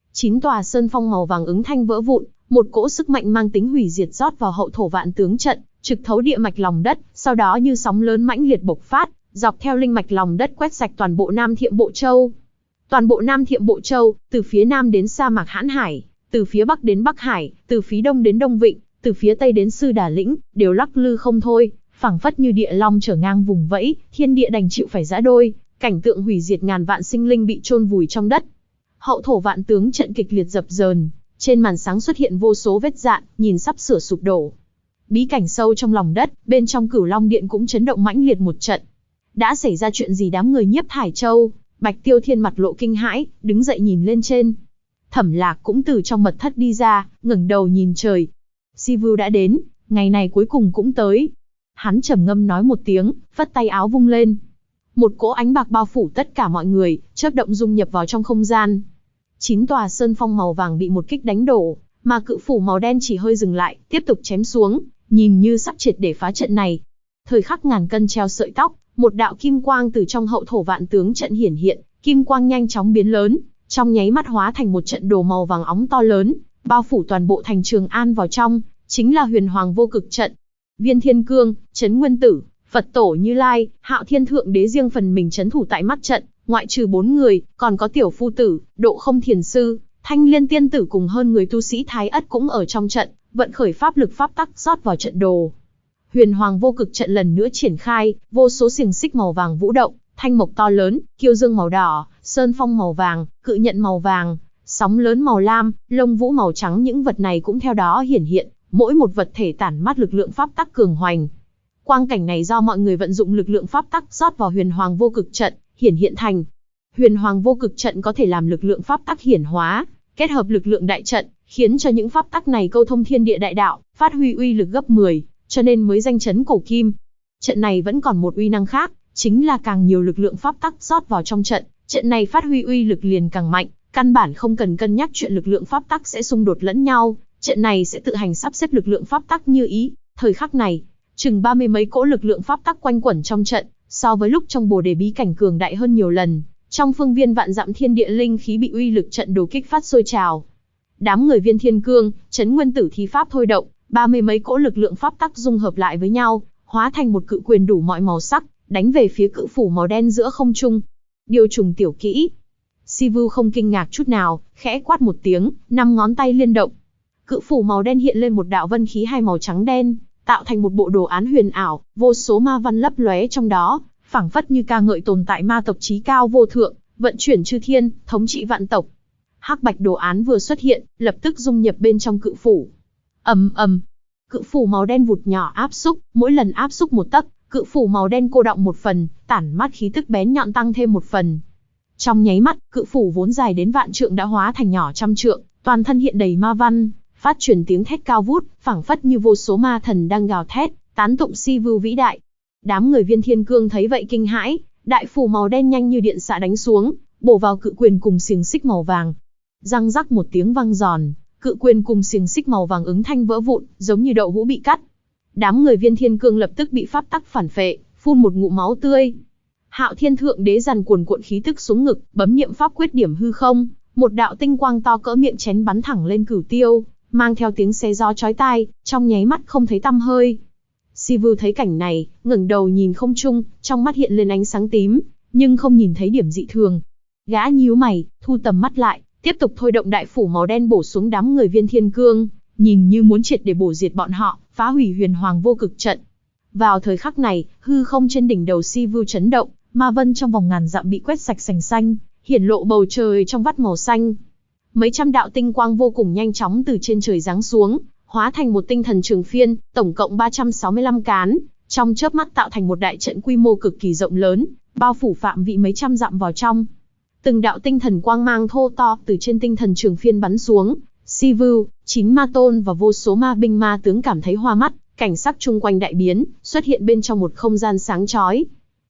9 tòa sơn phong màu vàng ứng thanh vỡ vụn, một cỗ sức mạnh mang tính hủy diệt rót vào hậu thổ vạn tướng trận, trực thấu địa mạch lòng đất, sau đó như sóng lớn mãnh liệt bộc phát, dọc theo linh mạch lòng đất quét sạch toàn bộ Nam Thiệm Bộ Châu. Toàn bộ Nam Thiệm Bộ Châu, từ phía nam đến sa mạc Hãn Hải, từ phía bắc đến Bắc Hải, từ phía đông đến Đông Vịnh, từ phía tây đến Sư Đà Lĩnh, đều lắc lư không thôi, phảng phất như địa long chở ngang vùng vẫy, thiên địa đành chịu phải giã đôi, cảnh tượng hủy diệt ngàn vạn sinh linh bị chôn vùi trong đất. Hậu thổ vạn tướng trận kịch liệt dập dờn, trên màn sáng xuất hiện vô số vết rạn, nhìn sắp sửa sụp đổ. Bí cảnh sâu trong lòng đất, bên trong Cửu Long Điện cũng chấn động mãnh liệt một trận. Đã xảy ra chuyện gì? Đám người Nhiếp Thải Châu, Bạch Tiêu Thiên mặt lộ kinh hãi, đứng dậy nhìn lên trên. Thẩm Lạc cũng từ trong mật thất đi ra, ngẩng đầu nhìn trời. Sivu đã đến, ngày này cuối cùng cũng tới. Hắn trầm ngâm nói một tiếng, phất tay áo vung lên. Một cỗ ánh bạc bao phủ tất cả mọi người, chớp động dung nhập vào trong không gian. 9 tòa sơn phong màu vàng bị một kích đánh đổ, mà cự phủ màu đen chỉ hơi dừng lại, tiếp tục chém xuống, nhìn như sắp triệt để phá trận này. Thời khắc ngàn cân treo sợi tóc, một đạo kim quang từ trong hậu thổ vạn tướng trận hiển hiện, kim quang nhanh chóng biến lớn, trong nháy mắt hóa thành một trận đồ màu vàng óng to lớn, bao phủ toàn bộ thành Trường An vào trong, chính là Huyền Hoàng Vô Cực Trận. Viên Thiên Cương, Trấn Nguyên Tử, Phật Tổ Như Lai, Hạo Thiên Thượng Đế riêng phần mình trấn thủ tại mắt trận, ngoại trừ 4 người, còn có Tiểu Phu Tử, Độ Không Thiền Sư, Thanh Liên Tiên Tử cùng hơn người tu sĩ Thái Ất cũng ở trong trận, vận khởi pháp lực pháp tắc rót vào trận đồ. Huyền Hoàng Vô Cực Trận lần nữa triển khai, vô số xiềng xích màu vàng vũ động, thanh mộc to lớn, kiêu dương màu đỏ, sơn phong màu vàng, cự nhận màu vàng, sóng lớn màu lam, lông vũ màu trắng, những vật này cũng theo đó hiển hiện, mỗi một vật thể tản mát lực lượng pháp tắc cường hoành. Quang cảnh này do mọi người vận dụng lực lượng pháp tắc rót vào Huyền Hoàng Vô Cực Trận, hiển hiện thành. Huyền Hoàng Vô Cực Trận có thể làm lực lượng pháp tắc hiển hóa, kết hợp lực lượng đại trận, khiến cho những pháp tắc này câu thông thiên địa đại đạo, phát huy uy lực gấp 10, cho nên mới danh chấn cổ kim. Trận này vẫn còn một uy năng khác, chính là càng nhiều lực lượng pháp tắc rót vào trong trận, trận này phát huy uy lực liền càng mạnh, căn bản không cần cân nhắc chuyện lực lượng pháp tắc sẽ xung đột lẫn nhau, trận này sẽ tự hành sắp xếp lực lượng pháp tắc như ý. Thời khắc này, chừng 30 mấy cỗ lực lượng pháp tắc quanh quẩn trong trận, so với lúc trong Bồ Đề bí cảnh cường đại hơn nhiều lần. Trong phương viên vạn dặm thiên địa linh khí bị uy lực trận đồ kích phát sôi trào. Đám người Viên Thiên Cương, Trấn Nguyên Tử thi pháp thôi động, 30 mấy cỗ lực lượng pháp tắc dung hợp lại với nhau, hóa thành một cự quyền đủ mọi màu sắc, đánh về phía cự phủ màu đen giữa không trung. Điều trùng tiểu kỹ. Sivu không kinh ngạc chút nào, khẽ quát một tiếng, 5 ngón tay liên động. Cự phủ màu đen hiện lên một đạo vân khí hai màu trắng đen, tạo thành một bộ đồ án huyền ảo, vô số ma văn lấp lóe trong đó, phảng phất như ca ngợi tồn tại ma tộc chí cao vô thượng, vận chuyển chư thiên, thống trị vạn tộc. Hắc bạch đồ án vừa xuất hiện, lập tức dung nhập bên trong cự phủ. Ầm ầm, cự phủ màu đen vụt nhỏ áp xúc, mỗi lần áp xúc một tấc, cự phủ màu đen cô đọng một phần, tản mát khí tức bén nhọn tăng thêm một phần. Trong nháy mắt, cự phủ vốn dài đến vạn trượng đã hóa thành nhỏ trăm trượng, toàn thân hiện đầy ma văn, phát truyền tiếng thét cao vút, phảng phất như vô số ma thần đang gào thét, tán tụng Sivu vĩ đại. Đám người Viên Thiên Cương thấy vậy kinh hãi, đại phủ màu đen nhanh như điện xạ đánh xuống, bổ vào cự quyền cùng xiềng xích màu vàng. Răng rắc một tiếng vang giòn, cự quyền cùng xiềng xích màu vàng ứng thanh vỡ vụn, giống như đậu hũ bị cắt. Đám người Viên Thiên Cương lập tức bị pháp tắc phản phệ, phun một ngụm máu tươi. Hạo Thiên Thượng Đế dằn cuồn cuộn khí tức xuống ngực, bấm niệm pháp quyết điểm hư không, một đạo tinh quang to cỡ miệng chén bắn thẳng lên Cửu Tiêu, mang theo tiếng xé gió chói tai, trong nháy mắt không thấy tăm hơi. Sivu thấy cảnh này, ngẩng đầu nhìn không trung, trong mắt hiện lên ánh sáng tím, nhưng không nhìn thấy điểm dị thường. Gã nhíu mày, thu tầm mắt lại, tiếp tục thôi động đại phủ màu đen bổ xuống đám người Viên Thiên Cương, nhìn như muốn triệt để bổ diệt bọn họ, phá hủy Huyền Hoàng Vô Cực Trận. Vào thời khắc này, hư không trên đỉnh đầu Sivu chấn động, ma vân trong vòng ngàn dặm bị quét sạch sành xanh, hiển lộ bầu trời trong vắt màu xanh. Mấy trăm đạo tinh quang vô cùng nhanh chóng từ trên trời giáng xuống, hóa thành một tinh thần trường phiên, tổng cộng 365 cán, trong chớp mắt tạo thành một đại trận quy mô cực kỳ rộng lớn, bao phủ phạm vị mấy trăm dặm vào trong. Từng đạo tinh thần quang mang thô to từ trên tinh thần trường phiên bắn xuống, Sivu, 9 ma tôn và vô số ma binh ma tướng cảm thấy hoa mắt, cảnh sắc chung quanh đại biến, xuất hiện bên trong một không gian sáng chói.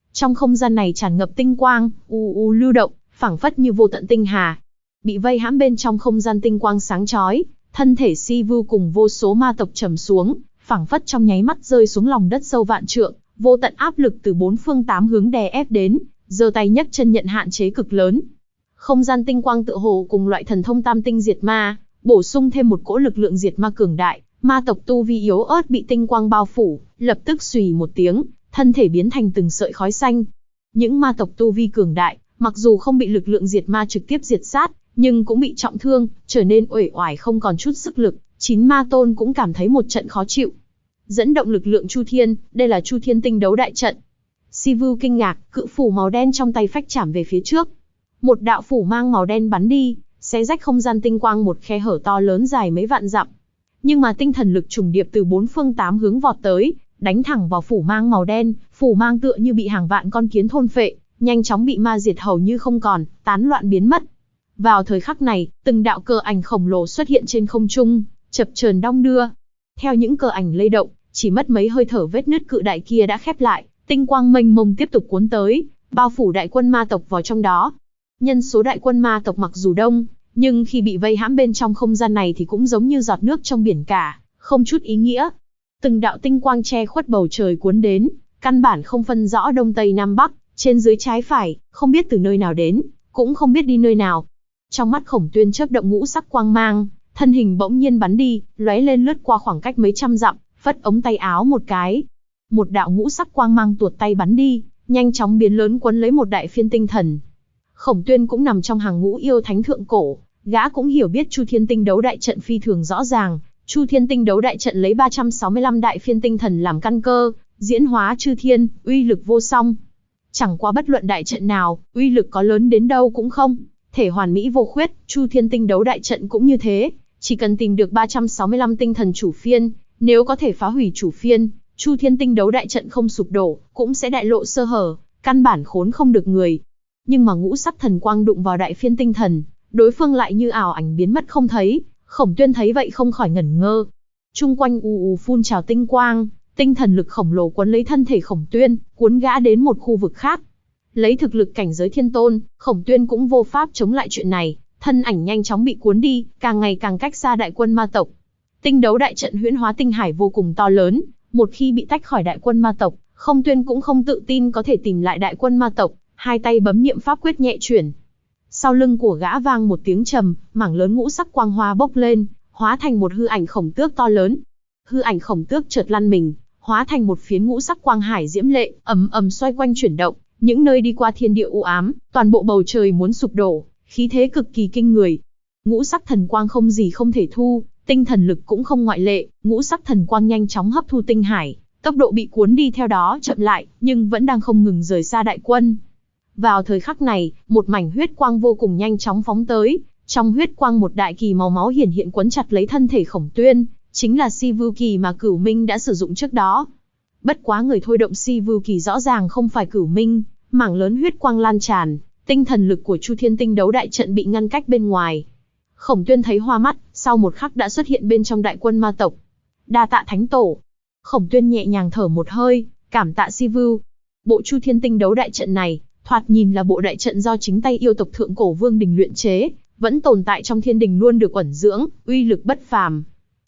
Trong không gian này tràn ngập tinh quang, lưu động, phảng phất như vô tận tinh hà. Bị vây hãm bên trong không gian tinh quang sáng chói, thân thể Sivu cùng vô số ma tộc trầm xuống, phảng phất trong nháy mắt rơi xuống lòng đất sâu vạn trượng, vô tận áp lực từ bốn phương tám hướng đè ép đến, giơ tay nhấc chân nhận hạn chế cực lớn. Không gian tinh quang tựa hồ cùng loại thần thông tam tinh diệt ma, bổ sung thêm một cỗ lực lượng diệt ma cường đại, ma tộc tu vi yếu ớt bị tinh quang bao phủ, lập tức xùy một tiếng, thân thể biến thành từng sợi khói xanh. Những ma tộc tu vi cường đại, mặc dù không bị lực lượng diệt ma trực tiếp diệt sát, nhưng cũng bị trọng thương, trở nên uể oải không còn chút sức lực, 9 ma tôn cũng cảm thấy một trận khó chịu. Dẫn động lực lượng Chu Thiên, đây là Chu Thiên tinh đấu đại trận. Sivu kinh ngạc, cự phủ màu đen trong tay phách chạm về phía trước. Một đạo phủ mang màu đen bắn đi, xé rách không gian tinh quang một khe hở to lớn dài mấy vạn dặm. Nhưng mà tinh thần lực trùng điệp từ bốn phương tám hướng vọt tới, đánh thẳng vào phủ mang màu đen, phủ mang tựa như bị hàng vạn con kiến thôn phệ, nhanh chóng bị ma diệt hầu như không còn, tán loạn biến mất. Vào thời khắc này, từng đạo cờ ảnh khổng lồ xuất hiện trên không trung, chập chờn đong đưa. Theo những cờ ảnh lay động, chỉ mất mấy hơi thở vết nứt cự đại kia đã khép lại, tinh quang mênh mông tiếp tục cuốn tới, bao phủ đại quân ma tộc vào trong đó. Nhân số đại quân ma tộc mặc dù đông, nhưng khi bị vây hãm bên trong không gian này thì cũng giống như giọt nước trong biển cả, không chút ý nghĩa. Từng đạo tinh quang che khuất bầu trời cuốn đến, căn bản không phân rõ đông tây nam bắc, trên dưới trái phải, không biết từ nơi nào đến, cũng không biết đi nơi nào. Trong mắt Khổng Tuyên chớp động ngũ sắc quang mang, thân hình bỗng nhiên bắn đi, lóe lên lướt qua khoảng cách mấy trăm dặm, phất ống tay áo một cái. Một đạo ngũ sắc quang mang tuột tay bắn đi, nhanh chóng biến lớn quấn lấy một đại phiên tinh thần. Khổng Tuyên cũng nằm trong hàng ngũ yêu thánh thượng cổ, gã cũng hiểu biết Chu Thiên tinh đấu đại trận phi thường rõ ràng. Chu Thiên tinh đấu đại trận lấy 365 đại phiên tinh thần làm căn cơ, diễn hóa chư thiên, uy lực vô song. Chẳng qua bất luận đại trận nào, uy lực có lớn đến đâu cũng không thể hoàn mỹ vô khuyết, Chu Thiên tinh đấu đại trận cũng như thế, chỉ cần tìm được 365 tinh thần chủ phiên, nếu có thể phá hủy chủ phiên, Chu Thiên tinh đấu đại trận không sụp đổ, cũng sẽ đại lộ sơ hở, căn bản khốn không được người. Nhưng mà ngũ sắc thần quang đụng vào đại phiên tinh thần, đối phương lại như ảo ảnh biến mất không thấy. Khổng Tuyên thấy vậy không khỏi ngẩn ngơ. Trung quanh phun trào tinh quang, tinh thần lực khổng lồ cuốn lấy thân thể Khổng Tuyên, cuốn gã đến một khu vực khác. Lấy thực lực cảnh giới thiên tôn, Khổng Tuyên cũng vô pháp chống lại chuyện này, thân ảnh nhanh chóng bị cuốn đi, càng ngày càng cách xa đại quân ma tộc. Tinh đấu đại trận huyễn hóa tinh hải vô cùng to lớn, một khi bị tách khỏi đại quân ma tộc, Khổng Tuyên cũng không tự tin có thể tìm lại đại quân ma tộc, hai tay bấm niệm pháp quyết nhẹ chuyển. Sau lưng của gã vang một tiếng trầm, mảng lớn ngũ sắc quang hoa bốc lên, hóa thành một hư ảnh khổng tước to lớn. Hư ảnh khổng tước chợt lăn mình, hóa thành một phiến ngũ sắc quang hải diễm lệ, ầm ầm xoay quanh chuyển động, những nơi đi qua thiên địa u ám, toàn bộ bầu trời muốn sụp đổ, khí thế cực kỳ kinh người. Ngũ sắc thần quang không gì không thể thu, tinh thần lực cũng không ngoại lệ, ngũ sắc thần quang nhanh chóng hấp thu tinh hải, tốc độ bị cuốn đi theo đó chậm lại, nhưng vẫn đang không ngừng rời xa đại quân. Vào thời khắc này, một mảnh huyết quang vô cùng nhanh chóng phóng tới, trong huyết quang một đại kỳ màu máu hiển hiện quấn chặt lấy thân thể Khổng Tuyên, chính là Sivu kỳ mà Cửu Minh đã sử dụng trước đó. Bất quá người thôi động Sivu kỳ rõ ràng không phải Cửu Minh, mảng lớn huyết quang lan tràn, tinh thần lực của Chu Thiên tinh đấu đại trận bị ngăn cách bên ngoài. Khổng Tuyên thấy hoa mắt, sau một khắc đã xuất hiện bên trong đại quân ma tộc. Đa tạ Thánh Tổ. Khổng Tuyên nhẹ nhàng thở một hơi, cảm tạ Sivu. Bộ Chu Thiên tinh đấu đại trận này, thoạt nhìn là bộ đại trận do chính tay yêu tộc thượng cổ Vương Đình luyện chế, vẫn tồn tại trong thiên đình luôn được ẩn dưỡng, uy lực bất phàm.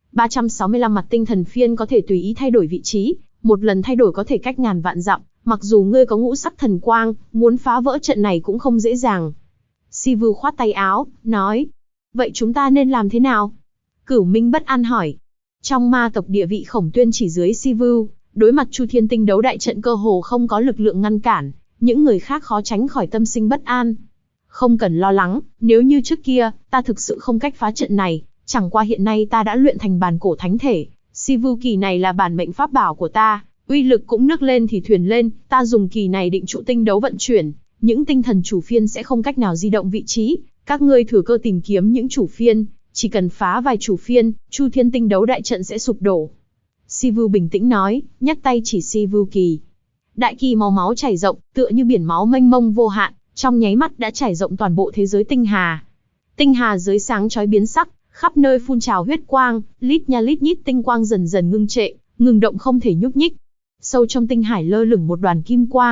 365 mặt tinh thần phiên có thể tùy ý thay đổi vị trí, một lần thay đổi có thể cách ngàn vạn dặm, mặc dù ngươi có ngũ sắc thần quang, muốn phá vỡ trận này cũng không dễ dàng. Sivu khoát tay áo, nói, vậy chúng ta nên làm thế nào? Cửu Minh bất an hỏi. Trong ma tộc địa vị Khổng Tuyên chỉ dưới Sivu, đối mặt Chu Thiên tinh đấu đại trận cơ hồ không có lực lượng ngăn cản, những người khác khó tránh khỏi tâm sinh bất an. Không cần lo lắng, nếu như trước kia, ta thực sự không cách phá trận này, chẳng qua hiện nay ta đã luyện thành bản cổ thánh thể, Sivu kỳ này là bản mệnh pháp bảo của ta, uy lực cũng nước lên thì thuyền lên, ta dùng kỳ này định trụ tinh đấu vận chuyển, những tinh thần chủ phiên sẽ không cách nào di động vị trí, các ngươi thừa cơ tìm kiếm những chủ phiên, chỉ cần phá vài chủ phiên, Chu Thiên tinh đấu đại trận sẽ sụp đổ. Sivu bình tĩnh nói, nhắc tay chỉ Sivu kỳ. Đại kỳ màu máu chảy rộng, tựa như biển máu mênh mông vô hạn, trong nháy mắt đã trải rộng toàn bộ thế giới tinh hà. Tinh hà dưới sáng chói biến sắc, khắp nơi phun trào huyết quang, lít nha lít nhít tinh quang dần dần ngưng trệ, ngừng động không thể nhúc nhích. Sâu trong tinh hải lơ lửng một đoàn kim quang,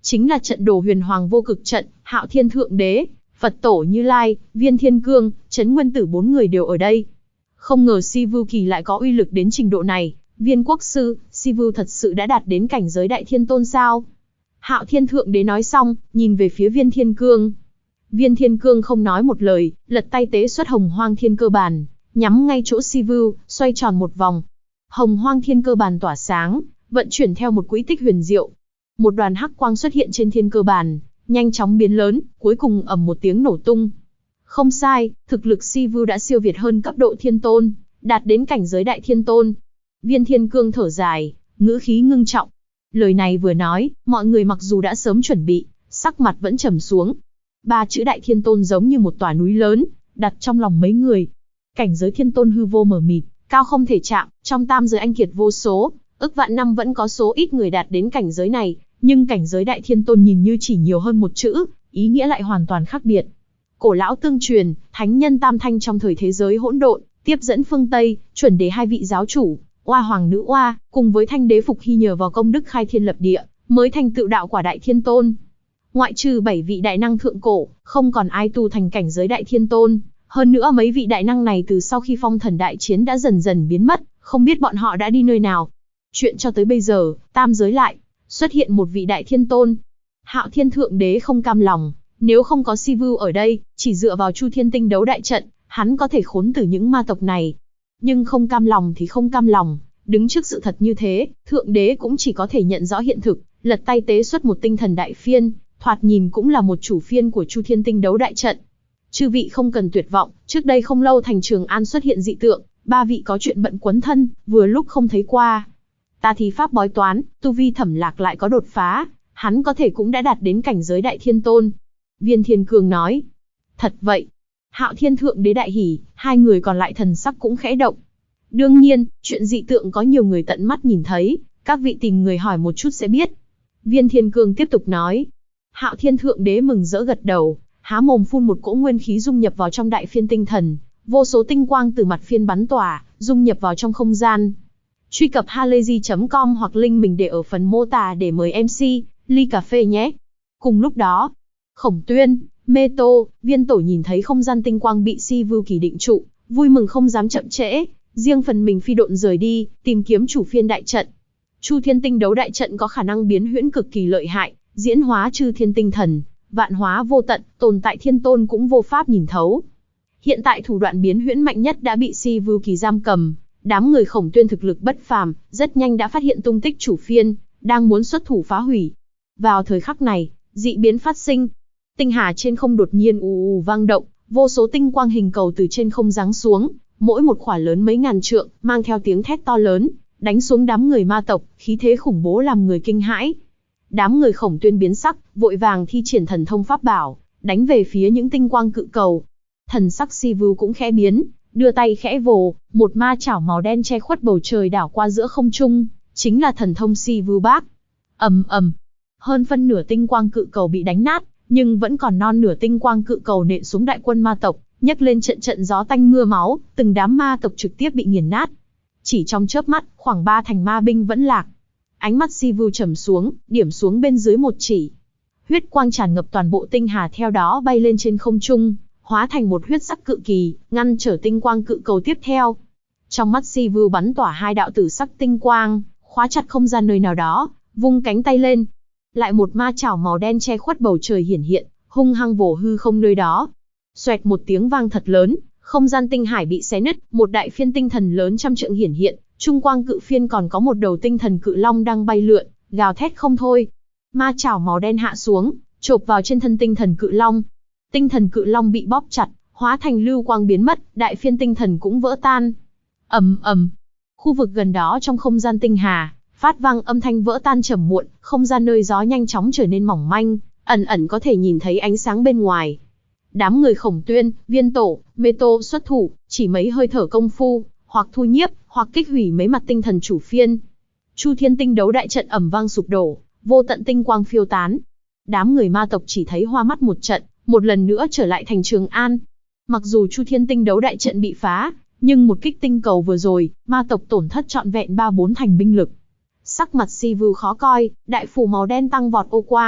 chính là trận đồ huyền hoàng vô cực trận, Hạo Thiên Thượng Đế, Phật Tổ Như Lai, Viên Thiên Cương, Trấn Nguyên Tử 4 người đều ở đây. Không ngờ Si Vưu Kỳ lại có uy lực đến trình độ này, Viên Quốc Sư, Si Vưu thật sự đã đạt đến cảnh giới Đại Thiên Tôn sao? Hạo Thiên Thượng Đế nói xong, nhìn về phía Viên Thiên Cương. Viên Thiên Cương không nói một lời, lật tay tế xuất Hồng Hoang Thiên Cơ Bàn, nhắm ngay chỗ Si Vưu, xoay tròn một vòng. Hồng Hoang Thiên Cơ Bàn tỏa sáng, vận chuyển theo một quỹ tích huyền diệu. Một đoàn hắc quang xuất hiện trên Thiên Cơ Bàn, nhanh chóng biến lớn, cuối cùng ầm một tiếng nổ tung. Không sai, thực lực Si Vưu đã siêu việt hơn cấp độ Thiên Tôn, đạt đến cảnh giới Đại Thiên Tôn. Viên Thiên Cương thở dài, ngữ khí ngưng trọng. Lời này vừa nói, mọi người mặc dù đã sớm chuẩn bị, sắc mặt vẫn trầm xuống. 3 chữ Đại Thiên Tôn giống như một tòa núi lớn, đặt trong lòng mấy người. Cảnh giới Thiên Tôn hư vô mờ mịt, cao không thể chạm, trong tam giới anh kiệt vô số, ức vạn năm vẫn có số ít người đạt đến cảnh giới này, nhưng cảnh giới Đại Thiên Tôn nhìn như chỉ nhiều hơn một chữ, ý nghĩa lại hoàn toàn khác biệt. Cổ lão tương truyền, thánh nhân tam thanh trong thời thế giới hỗn độn, tiếp dẫn phương Tây, chuẩn đế 2 vị giáo chủ, Oa Hoàng Nữ Oa, cùng với Thanh Đế Phục Hy nhờ vào công đức khai thiên lập địa, mới thành tựu đạo quả Đại Thiên Tôn. Ngoại trừ 7 vị đại năng thượng cổ, không còn ai tu thành cảnh giới Đại Thiên Tôn. Hơn nữa mấy vị đại năng này từ sau khi phong thần đại chiến đã dần dần biến mất, không biết bọn họ đã đi nơi nào. Chuyện cho tới bây giờ, tam giới lại xuất hiện một vị Đại Thiên Tôn. Hạo Thiên Thượng Đế không cam lòng, nếu không có Si Vưu ở đây, chỉ dựa vào Chu Thiên Tinh đấu đại trận, hắn có thể khốn tử những ma tộc này. Nhưng không cam lòng thì không cam lòng, đứng trước sự thật như thế, Thượng Đế cũng chỉ có thể nhận rõ hiện thực, lật tay tế xuất một tinh thần đại phiên, thoạt nhìn cũng là một chủ phiên của Chu Thiên Tinh đấu đại trận. Chư vị không cần tuyệt vọng, trước đây không lâu thành Trường An xuất hiện dị tượng, 3 vị có chuyện bận quấn thân, vừa lúc không thấy qua. Ta thí pháp bói toán, tu vi Thẩm Lạc lại có đột phá, hắn có thể cũng đã đạt đến cảnh giới Đại Thiên Tôn. Viên Thiên Cương nói. Thật vậy. Hạo Thiên Thượng Đế đại hỉ, 2 người còn lại thần sắc cũng khẽ động. Đương nhiên, chuyện dị tượng có nhiều người tận mắt nhìn thấy, các vị tìm người hỏi một chút sẽ biết. Viên Thiên Cương tiếp tục nói. Hạo Thiên Thượng Đế mừng rỡ gật đầu, há mồm phun một cỗ nguyên khí dung nhập vào trong đại phiên tinh thần, vô số tinh quang từ mặt phiên bắn tỏa, dung nhập vào trong không gian. Truy cập halayzi.com hoặc link mình để ở phần mô tả để mời MC, ly cà phê nhé. Cùng lúc đó, Khổng Tuyên, Mê Tô, Viên Tổ nhìn thấy không gian tinh quang bị Si Vưu Kỳ định trụ, vui mừng không dám chậm trễ, riêng phần mình phi độn rời đi, tìm kiếm chủ phiên đại trận. Chu Thiên Tinh đấu đại trận có khả năng biến huyễn cực kỳ lợi hại, diễn hóa chư thiên tinh thần, vạn hóa vô tận, tồn tại Thiên Tôn cũng vô pháp nhìn thấu. Hiện tại thủ đoạn biến huyễn mạnh nhất đã bị Si Vưu Kỳ giam cầm, đám người Khổng Tuyên thực lực bất phàm, rất nhanh đã phát hiện tung tích chủ phiên, đang muốn xuất thủ phá hủy. Vào thời khắc này, dị biến phát sinh. Tinh hà trên không đột nhiên ù ù vang động, vô số tinh quang hình cầu từ trên không giáng xuống, mỗi một khỏa lớn mấy ngàn trượng, mang theo tiếng thét to lớn, đánh xuống đám người ma tộc, khí thế khủng bố làm người kinh hãi. Đám người Khổng Tuyên biến sắc, vội vàng thi triển thần thông pháp bảo, đánh về phía những tinh quang cự cầu. Thần sắc Si Vưu cũng khẽ biến, đưa tay khẽ vồ, một ma chảo màu đen che khuất bầu trời đảo qua giữa không trung, chính là thần thông Si Vưu Bác. Ầm ầm, hơn phân nửa tinh quang cự cầu bị đánh nát, nhưng vẫn còn non nửa tinh quang cự cầu nện xuống đại quân ma tộc, nhấc lên trận trận gió tanh mưa máu, từng đám ma tộc trực tiếp bị nghiền nát. Chỉ trong chớp mắt, khoảng 3 thành ma binh vẫn lạc. Ánh mắt Si Vưu trầm xuống, điểm xuống bên dưới một chỉ. Huyết quang tràn ngập toàn bộ tinh hà theo đó bay lên trên không trung, hóa thành một huyết sắc cự kỳ, ngăn trở tinh quang cự cầu tiếp theo. Trong mắt Si Vưu bắn tỏa 2 đạo tử sắc tinh quang, khóa chặt không gian nơi nào đó, vung cánh tay lên. Lại một ma chảo màu đen che khuất bầu trời hiển hiện, hung hăng vồ hư không nơi đó. Xoẹt một tiếng vang thật lớn, không gian tinh hải bị xé nứt, một đại phiên tinh thần lớn trăm trượng hiển hiện, trung quang cự phiên còn có một đầu tinh thần cự long đang bay lượn, gào thét không thôi. Ma chảo màu đen hạ xuống, chộp vào trên thân tinh thần cự long. Tinh thần cự long bị bóp chặt, hóa thành lưu quang biến mất, đại phiên tinh thần cũng vỡ tan. Ầm ầm. Khu vực gần đó trong không gian tinh hà, phát vang âm thanh vỡ tan trầm muộn, không gian nơi gió nhanh chóng trở nên mỏng manh, ẩn ẩn có thể nhìn thấy ánh sáng bên ngoài. Đám người Khổng Tuyên, Viên Tổ, Mê Tô xuất thủ, chỉ mấy hơi thở công phu, hoặc thu nhiếp, hoặc kích hủy mấy mặt tinh thần chủ phiên. Chu Thiên Tinh đấu đại trận ầm vang sụp đổ, vô tận tinh quang phiêu tán. Đám người ma tộc chỉ thấy hoa mắt một trận, một lần nữa trở lại thành Trường An. Mặc dù Chu Thiên Tinh đấu đại trận bị phá, nhưng một kích tinh cầu vừa rồi, ma tộc tổn thất trọn vẹn 3-4 thành binh lực. Sắc mặt Si Vưu khó coi, đại phủ màu đen tăng vọt ô quang,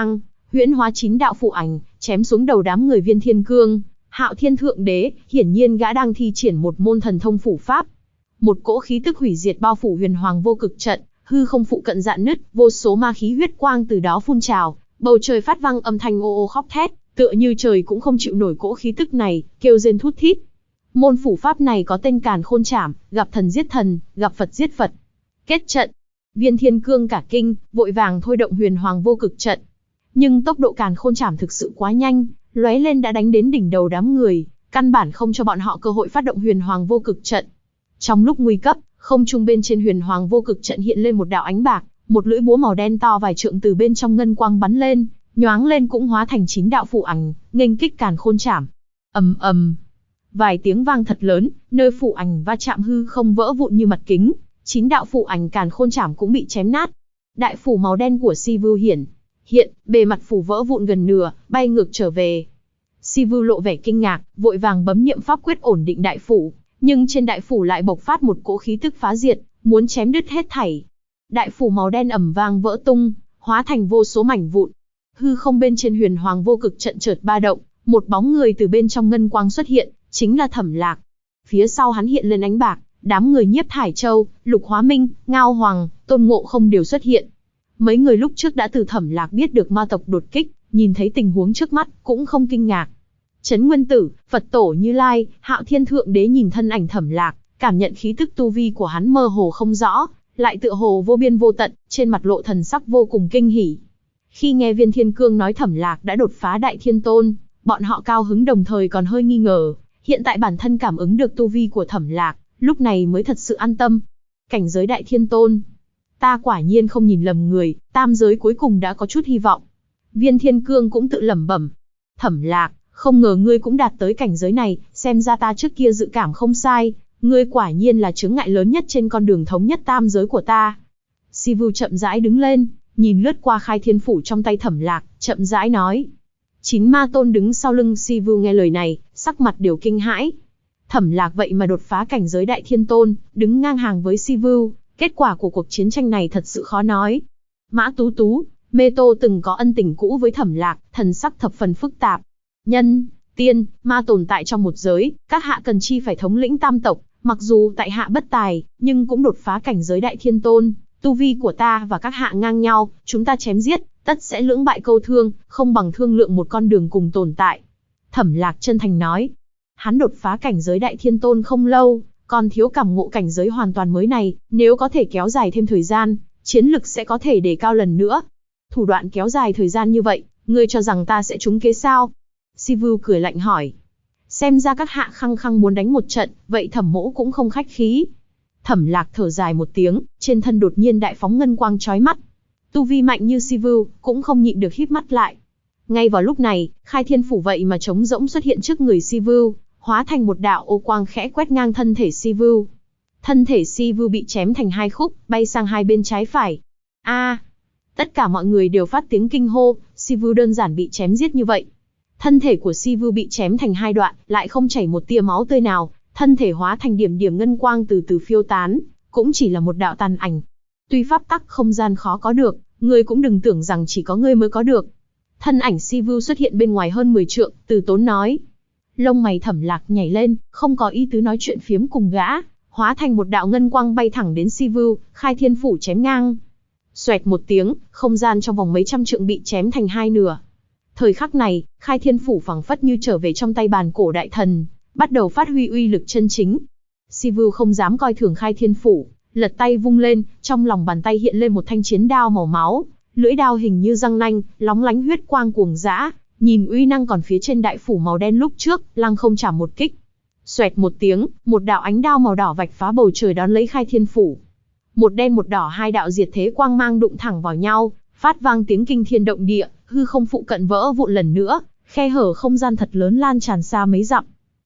huyễn hóa 9 đạo phụ ảnh, chém xuống đầu đám người Viên Thiên Cương. Hạo Thiên Thượng Đế, hiển nhiên gã đang thi triển một môn thần thông phủ pháp. Một cỗ khí tức hủy diệt bao phủ Huyền Hoàng Vô Cực Trận, hư không phụ cận rạn nứt, vô số ma khí huyết quang từ đó phun trào, bầu trời phát vang âm thanh ô ô khóc thét, tựa như trời cũng không chịu nổi cỗ khí tức này, kêu rên thút thít. Môn phủ pháp này có tên Càn Khôn Trảm, gặp thần giết thần, gặp Phật giết Phật. Kết trận. Viên Thiên Cương cả kinh, vội vàng thôi động Huyền Hoàng Vô Cực Trận. Nhưng tốc độ Càn Khôn Trảm thực sự quá nhanh, lóe lên đã đánh đến đỉnh đầu đám người, căn bản không cho bọn họ cơ hội phát động Huyền Hoàng Vô Cực Trận. Trong lúc nguy cấp, không trung bên trên Huyền Hoàng Vô Cực Trận hiện lên một đạo ánh bạc, một lưỡi búa màu đen to vài trượng từ bên trong ngân quang bắn lên, nhoáng lên cũng hóa thành 9 đạo phụ ảnh, nghênh kích Càn Khôn Trảm. Ầm ầm. Vài tiếng vang thật lớn, nơi phụ ảnh va chạm hư không vỡ vụn như mặt kính, 9 đạo phụ ảnh Càn Khôn Trảm cũng bị chém nát. Đại phủ màu đen của Si Vu hiện, bề mặt phủ vỡ vụn gần nửa, bay ngược trở về. Si Vu lộ vẻ kinh ngạc, vội vàng bấm niệm pháp quyết ổn định đại phủ, nhưng trên đại phủ lại bộc phát một cỗ khí tức phá diệt, muốn chém đứt hết thảy. Đại phủ màu đen ầm vang vỡ tung, hóa thành vô số mảnh vụn. Hư không bên trên Huyền Hoàng Vô Cực Trận chợt ba động, một bóng người từ bên trong ngân quang xuất hiện, chính là Thẩm Lạc. Phía sau hắn hiện lên ánh bạc, đám người Nhiếp Thải Châu, Lục Hóa Minh, Ngao Hoàng, Tôn Ngộ Không đều xuất hiện. Mấy người lúc trước đã từ Thẩm Lạc biết được ma tộc đột kích, nhìn thấy tình huống trước mắt, cũng không kinh ngạc. Trấn Nguyên Tử, Phật Tổ Như Lai, Hạo Thiên Thượng Đế nhìn thân ảnh Thẩm Lạc, cảm nhận khí tức tu vi của hắn mơ hồ không rõ, lại tựa hồ vô biên vô tận, trên mặt lộ thần sắc vô cùng kinh hỉ. Khi nghe Viên Thiên Cương nói Thẩm Lạc đã đột phá Đại Thiên Tôn, bọn họ cao hứng đồng thời còn hơi nghi ngờ, hiện tại bản thân cảm ứng được tu vi của Thẩm Lạc, lúc này mới thật sự an tâm. Cảnh giới Đại Thiên Tôn, ta quả nhiên không nhìn lầm người, tam giới cuối cùng đã có chút hy vọng. Viên Thiên Cương cũng tự lẩm bẩm. Thẩm Lạc, không ngờ ngươi cũng đạt tới cảnh giới này, xem ra ta trước kia dự cảm không sai, ngươi quả nhiên là chướng ngại lớn nhất trên con đường thống nhất tam giới của ta. Si Vu chậm rãi đứng lên, nhìn lướt qua Khai Thiên Phủ trong tay Thẩm Lạc, chậm rãi nói. 9 ma tôn đứng sau lưng Si Vu nghe lời này, sắc mặt đều kinh hãi. Thẩm Lạc vậy mà đột phá cảnh giới Đại Thiên Tôn, đứng ngang hàng với Si Vu, kết quả của cuộc chiến tranh này thật sự khó nói. Mã Tú Tú, Mê Tô từng có ân tình cũ với Thẩm Lạc, thần sắc thập phần phức tạp. Nhân, tiên, ma tồn tại trong một giới, các hạ cần chi phải thống lĩnh tam tộc, mặc dù tại hạ bất tài, nhưng cũng đột phá cảnh giới Đại Thiên Tôn, tu vi của ta và các hạ ngang nhau, chúng ta chém giết, tất sẽ lưỡng bại câu thương, không bằng thương lượng một con đường cùng tồn tại. Thẩm Lạc chân thành nói, hắn đột phá cảnh giới Đại Thiên Tôn không lâu, còn thiếu cảm ngộ cảnh giới hoàn toàn mới này, nếu có thể kéo dài thêm thời gian, chiến lực sẽ có thể đề cao lần nữa. Thủ đoạn kéo dài thời gian như vậy, ngươi cho rằng ta sẽ trúng kế sao? Si Vu cười lạnh hỏi. Xem ra các hạ khăng khăng muốn đánh một trận, vậy Thẩm mỗ cũng không khách khí. Thẩm Lạc thở dài một tiếng, trên thân đột nhiên đại phóng ngân quang chói mắt. Tu vi mạnh như Si Vu, cũng không nhịn được híp mắt lại. Ngay vào lúc này, Khai Thiên Phủ vậy mà trống rỗng xuất hiện trước người Si Vu, hóa thành một đạo ô quang khẽ quét ngang thân thể Si Vu. Thân thể Si Vu bị chém thành hai khúc, bay sang hai bên trái phải. A! Tất cả mọi người đều phát tiếng kinh hô, Si Vu đơn giản bị chém giết như vậy. Thân thể của Si Vu bị chém thành hai đoạn, lại không chảy một tia máu tươi nào, thân thể hóa thành điểm điểm ngân quang từ từ phiêu tán, cũng chỉ là một đạo tàn ảnh. Tuy pháp tắc không gian khó có được, ngươi cũng đừng tưởng rằng chỉ có ngươi mới có được. Thân ảnh Si Vu xuất hiện bên ngoài hơn 10 trượng, từ tốn nói. Lông mày Thẩm Lạc nhảy lên, không có ý tứ nói chuyện phiếm cùng gã, hóa thành một đạo ngân quang bay thẳng đến Si Vu, Khai Thiên Phủ chém ngang. Xoẹt một tiếng, không gian trong vòng mấy trăm trượng bị chém thành hai nửa. Thời khắc này, Khai Thiên Phủ phảng phất như trở về trong tay bàn cổ đại thần, bắt đầu phát huy uy lực chân chính. Si Vu không dám coi thường Khai Thiên Phủ, lật tay vung lên, trong lòng bàn tay hiện lên một thanh chiến đao màu máu, lưỡi đao hình như răng nanh, lóng lánh huyết quang cuồng dã, nhìn uy năng còn phía trên đại phủ màu đen lúc trước, lăng không chạm một kích. Xoẹt một tiếng, một đạo ánh đao màu đỏ vạch phá bầu trời đón lấy Khai Thiên Phủ. Một đen một đỏ hai đạo diệt thế quang mang đụng thẳng vào nhau, phát vang tiếng kinh thiên động địa, hư không phụ cận vỡ vụn lần nữa, khe hở không gian thật lớn lan tràn xa mấy dặm.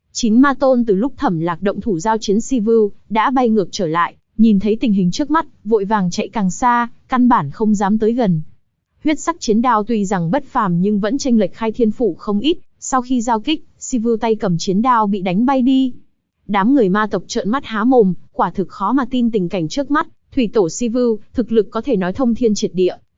9 ma tôn từ lúc Thẩm Lạc động thủ giao chiến Si Vu, đã bay ngược trở lại, nhìn thấy tình hình trước mắt, vội vàng chạy càng xa, căn bản không dám tới gần. Huyết sắc chiến đao tuy rằng bất phàm nhưng vẫn chênh lệch Khai Thiên Phủ không ít, sau khi giao kích, Si Vu tay cầm chiến đao bị đánh bay đi. Đám người ma tộc trợn mắt há mồm, quả thực khó mà tin tình cảnh trước mắt, thủy tổ Si Vu, thực lực có thể nói thông thiên triệt địa,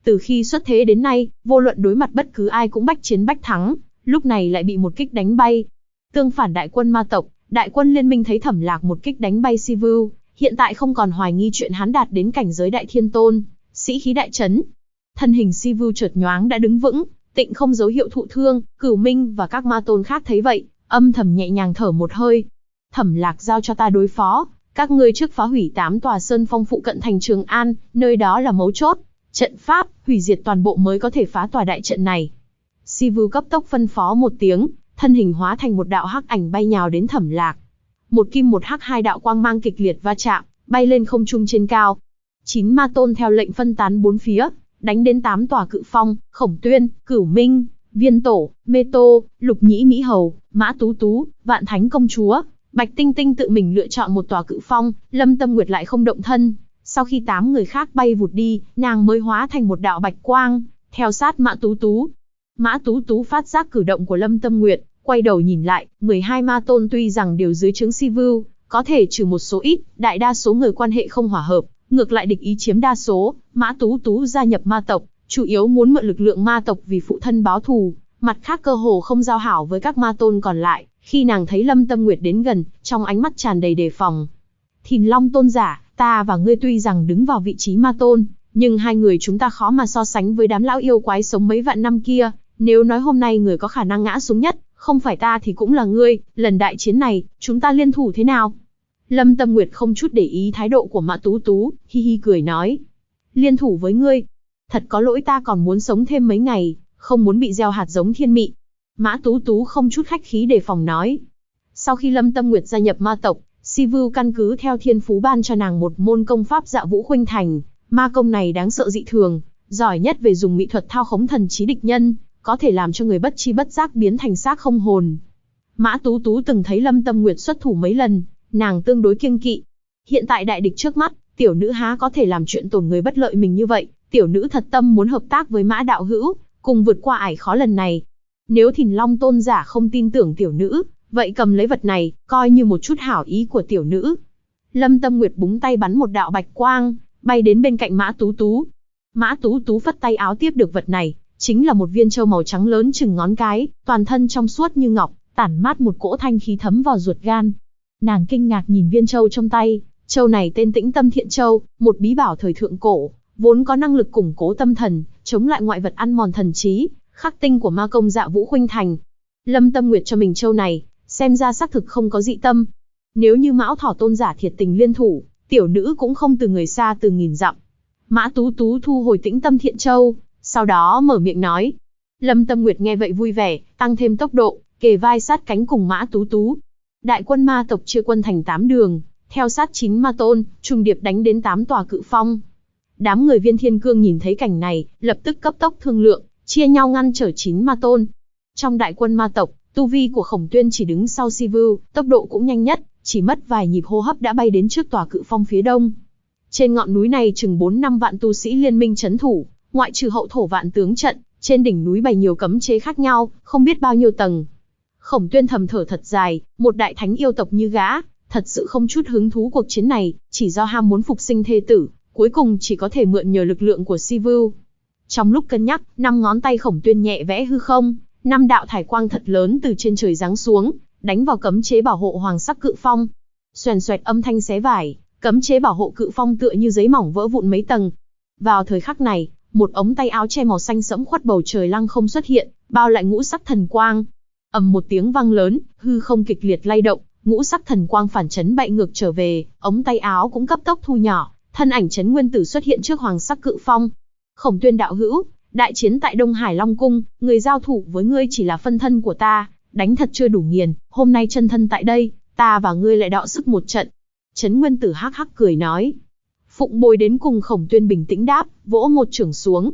Từ khi xuất thế đến nay, vô luận đối mặt bất cứ ai cũng bách chiến bách thắng, lúc này lại bị một kích đánh bay. Tương phản đại quân ma tộc, đại quân liên minh thấy Thẩm Lạc một kích đánh bay Sivu, hiện tại không còn hoài nghi chuyện hắn đạt đến cảnh giới đại thiên tôn, sĩ khí đại chấn. Thân hình Sivu chợt nhoáng đã đứng vững, tịnh không dấu hiệu thụ thương. Cửu Minh và các ma tôn khác thấy vậy, âm thầm nhẹ nhàng thở một hơi. Thẩm Lạc giao cho ta đối phó, các ngươi trước phá hủy 8 tòa sơn phong phụ cận thành Trường An, nơi đó là mấu chốt. Trận pháp, hủy diệt toàn bộ mới có thể phá tòa đại trận này. Sivu cấp tốc phân phó một tiếng, thân hình hóa thành một đạo hắc ảnh bay nhào đến Thẩm Lạc. Một kim một hắc hai đạo quang mang kịch liệt va chạm, bay lên không trung trên cao. 9 ma tôn theo lệnh phân tán bốn phía, đánh đến 8 tòa cự phong, Khổng Tuyên, Cửu Minh, Viên Tổ, Mê Tô, Lục Nhĩ Mỹ Hầu, Mã Tú Tú, Vạn Thánh Công Chúa. Bạch Tinh Tinh tự mình lựa chọn một tòa cự phong, Lâm Tâm Nguyệt lại không động thân. Sau khi 8 người khác bay vụt đi, nàng mới hóa thành một đạo bạch quang, theo sát Mã Tú Tú. Mã Tú Tú phát giác cử động của Lâm Tâm Nguyệt, quay đầu nhìn lại, 12 ma tôn tuy rằng đều dưới trướng Sivu, có thể trừ một số ít, đại đa số người quan hệ không hòa hợp, ngược lại địch ý chiếm đa số. Mã Tú Tú gia nhập ma tộc, chủ yếu muốn mượn lực lượng ma tộc vì phụ thân báo thù, mặt khác cơ hồ không giao hảo với các ma tôn còn lại. Khi nàng thấy Lâm Tâm Nguyệt đến gần, trong ánh mắt tràn đầy đề phòng. Thìn Long tôn giả, ta và ngươi tuy rằng đứng vào vị trí ma tôn, nhưng hai người chúng ta khó mà so sánh với đám lão yêu quái sống mấy vạn năm kia. Nếu nói hôm nay người có khả năng ngã xuống nhất, không phải ta thì cũng là ngươi, lần đại chiến này, chúng ta liên thủ thế nào? Lâm Tâm Nguyệt không chút để ý thái độ của Mã Tú Tú, hi hi cười nói. Liên thủ với ngươi? Thật có lỗi, ta còn muốn sống thêm mấy ngày, không muốn bị gieo hạt giống thiên mị. Mã Tú Tú không chút khách khí đề phòng nói. Sau khi Lâm Tâm Nguyệt gia nhập ma tộc, Sivu căn cứ theo thiên phú ban cho nàng một môn công pháp Dạ Vũ Khuynh Thành. Ma công này đáng sợ dị thường, giỏi nhất về dùng mỹ thuật thao khống thần trí địch nhân, có thể làm cho người bất chi bất giác biến thành xác không hồn. Mã Tú Tú từng thấy Lâm Tâm Nguyệt xuất thủ mấy lần, nàng tương đối kiêng kỵ. Hiện tại đại địch trước mắt, tiểu nữ há có thể làm chuyện tổn người bất lợi mình như vậy, tiểu nữ thật tâm muốn hợp tác với Mã đạo hữu, cùng vượt qua ải khó lần này. Nếu Thìn Long tôn giả không tin tưởng tiểu nữ, vậy cầm lấy vật này, coi như một chút hảo ý của tiểu nữ. Lâm Tâm Nguyệt búng tay bắn một đạo bạch quang, bay đến bên cạnh Mã Tú Tú. Mã Tú Tú phất tay áo tiếp được vật này, chính là một viên châu màu trắng lớn chừng ngón cái, toàn thân trong suốt như ngọc, tản mát một cỗ thanh khí thấm vào ruột gan. Nàng kinh ngạc nhìn viên châu trong tay, châu này tên Tĩnh Tâm Thiện Châu, một bí bảo thời thượng cổ, vốn có năng lực củng cố tâm thần, chống lại ngoại vật ăn mòn thần trí, khắc tinh của ma công Dạ Vũ Khuynh Thành. Lâm Tâm Nguyệt cho mình châu này, xem ra xác thực không có dị tâm. Nếu như Mão Thỏ tôn giả thiệt tình liên thủ, tiểu nữ cũng không từ người xa từ nghìn dặm. Mã Tú Tú thu hồi Tĩnh Tâm Thiện Châu, sau đó mở miệng nói. Lâm Tâm Nguyệt nghe vậy vui vẻ, tăng thêm tốc độ, kề vai sát cánh cùng Mã Tú Tú. Đại quân ma tộc chia quân thành 8 đường, theo sát 9 ma tôn, trùng điệp đánh đến 8 tòa cự phong. Đám người Viên Thiên Cương nhìn thấy cảnh này, lập tức cấp tốc thương lượng, chia nhau ngăn trở 9 ma tôn. Trong đại quân ma tộc, tu vi của Khổng Tuyên chỉ đứng sau Sivu, tốc độ cũng nhanh nhất, chỉ mất vài nhịp hô hấp đã bay đến trước tòa cự phong phía đông. Trên ngọn núi này chừng 4-5 vạn tu sĩ liên minh trấn thủ, ngoại trừ hậu thổ vạn tướng trận, trên đỉnh núi bày nhiều cấm chế khác nhau, không biết bao nhiêu tầng. Khổng Tuyên thầm thở thật dài, một đại thánh yêu tộc như gã, thật sự không chút hứng thú cuộc chiến này, chỉ do ham muốn phục sinh thê tử, cuối cùng chỉ có thể mượn nhờ lực lượng của Sivu. Trong lúc cân nhắc, 5 ngón tay Khổng Tuyên nhẹ vẽ hư không, 5 đạo thải quang thật lớn từ trên trời giáng xuống, đánh vào cấm chế bảo hộ hoàng sắc cự phong. Xoèn xoẹt âm thanh xé vải, cấm chế bảo hộ cự phong tựa như giấy mỏng vỡ vụn mấy tầng. Vào thời khắc này, một ống tay áo che màu xanh sẫm khuất bầu trời lăng không xuất hiện, bao lại ngũ sắc thần quang. Ầm một tiếng vang lớn, hư không kịch liệt lay động, ngũ sắc thần quang phản chấn bay ngược trở về, ống tay áo cũng cấp tốc thu nhỏ, thân ảnh Trấn Nguyên Tử xuất hiện trước hoàng sắc cự phong. Khổng Tuyên đạo hữu, đại chiến tại Đông Hải Long Cung, người giao thủ với ngươi chỉ là phân thân của ta, đánh thật chưa đủ nghiền, hôm nay chân thân tại đây, ta và ngươi lại đọ sức một trận. Trấn Nguyên Tử hắc hắc cười nói. Phụng Bồi đến cùng Khổng Tuyên bình tĩnh đáp, vỗ một chưởng xuống.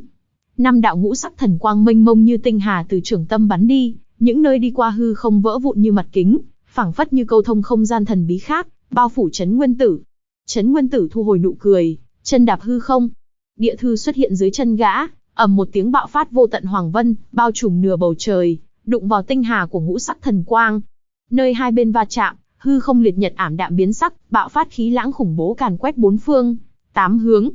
5 đạo ngũ sắc thần quang mênh mông như tinh hà từ chưởng tâm bắn đi, những nơi đi qua hư không vỡ vụn như mặt kính, phảng phất như câu thông không gian thần bí khác, bao phủ Trấn Nguyên Tử. Trấn Nguyên Tử thu hồi nụ cười, chân đạp hư không, địa thư xuất hiện dưới chân gã, ầm một tiếng bạo phát vô tận hoàng vân, bao trùm nửa bầu trời, đụng vào tinh hà của ngũ sắc thần quang. Nơi hai bên va chạm, hư không liệt nhật ảm đạm biến sắc, bạo phát khí lãng khủng bố càn quét bốn phương, 8 hướng.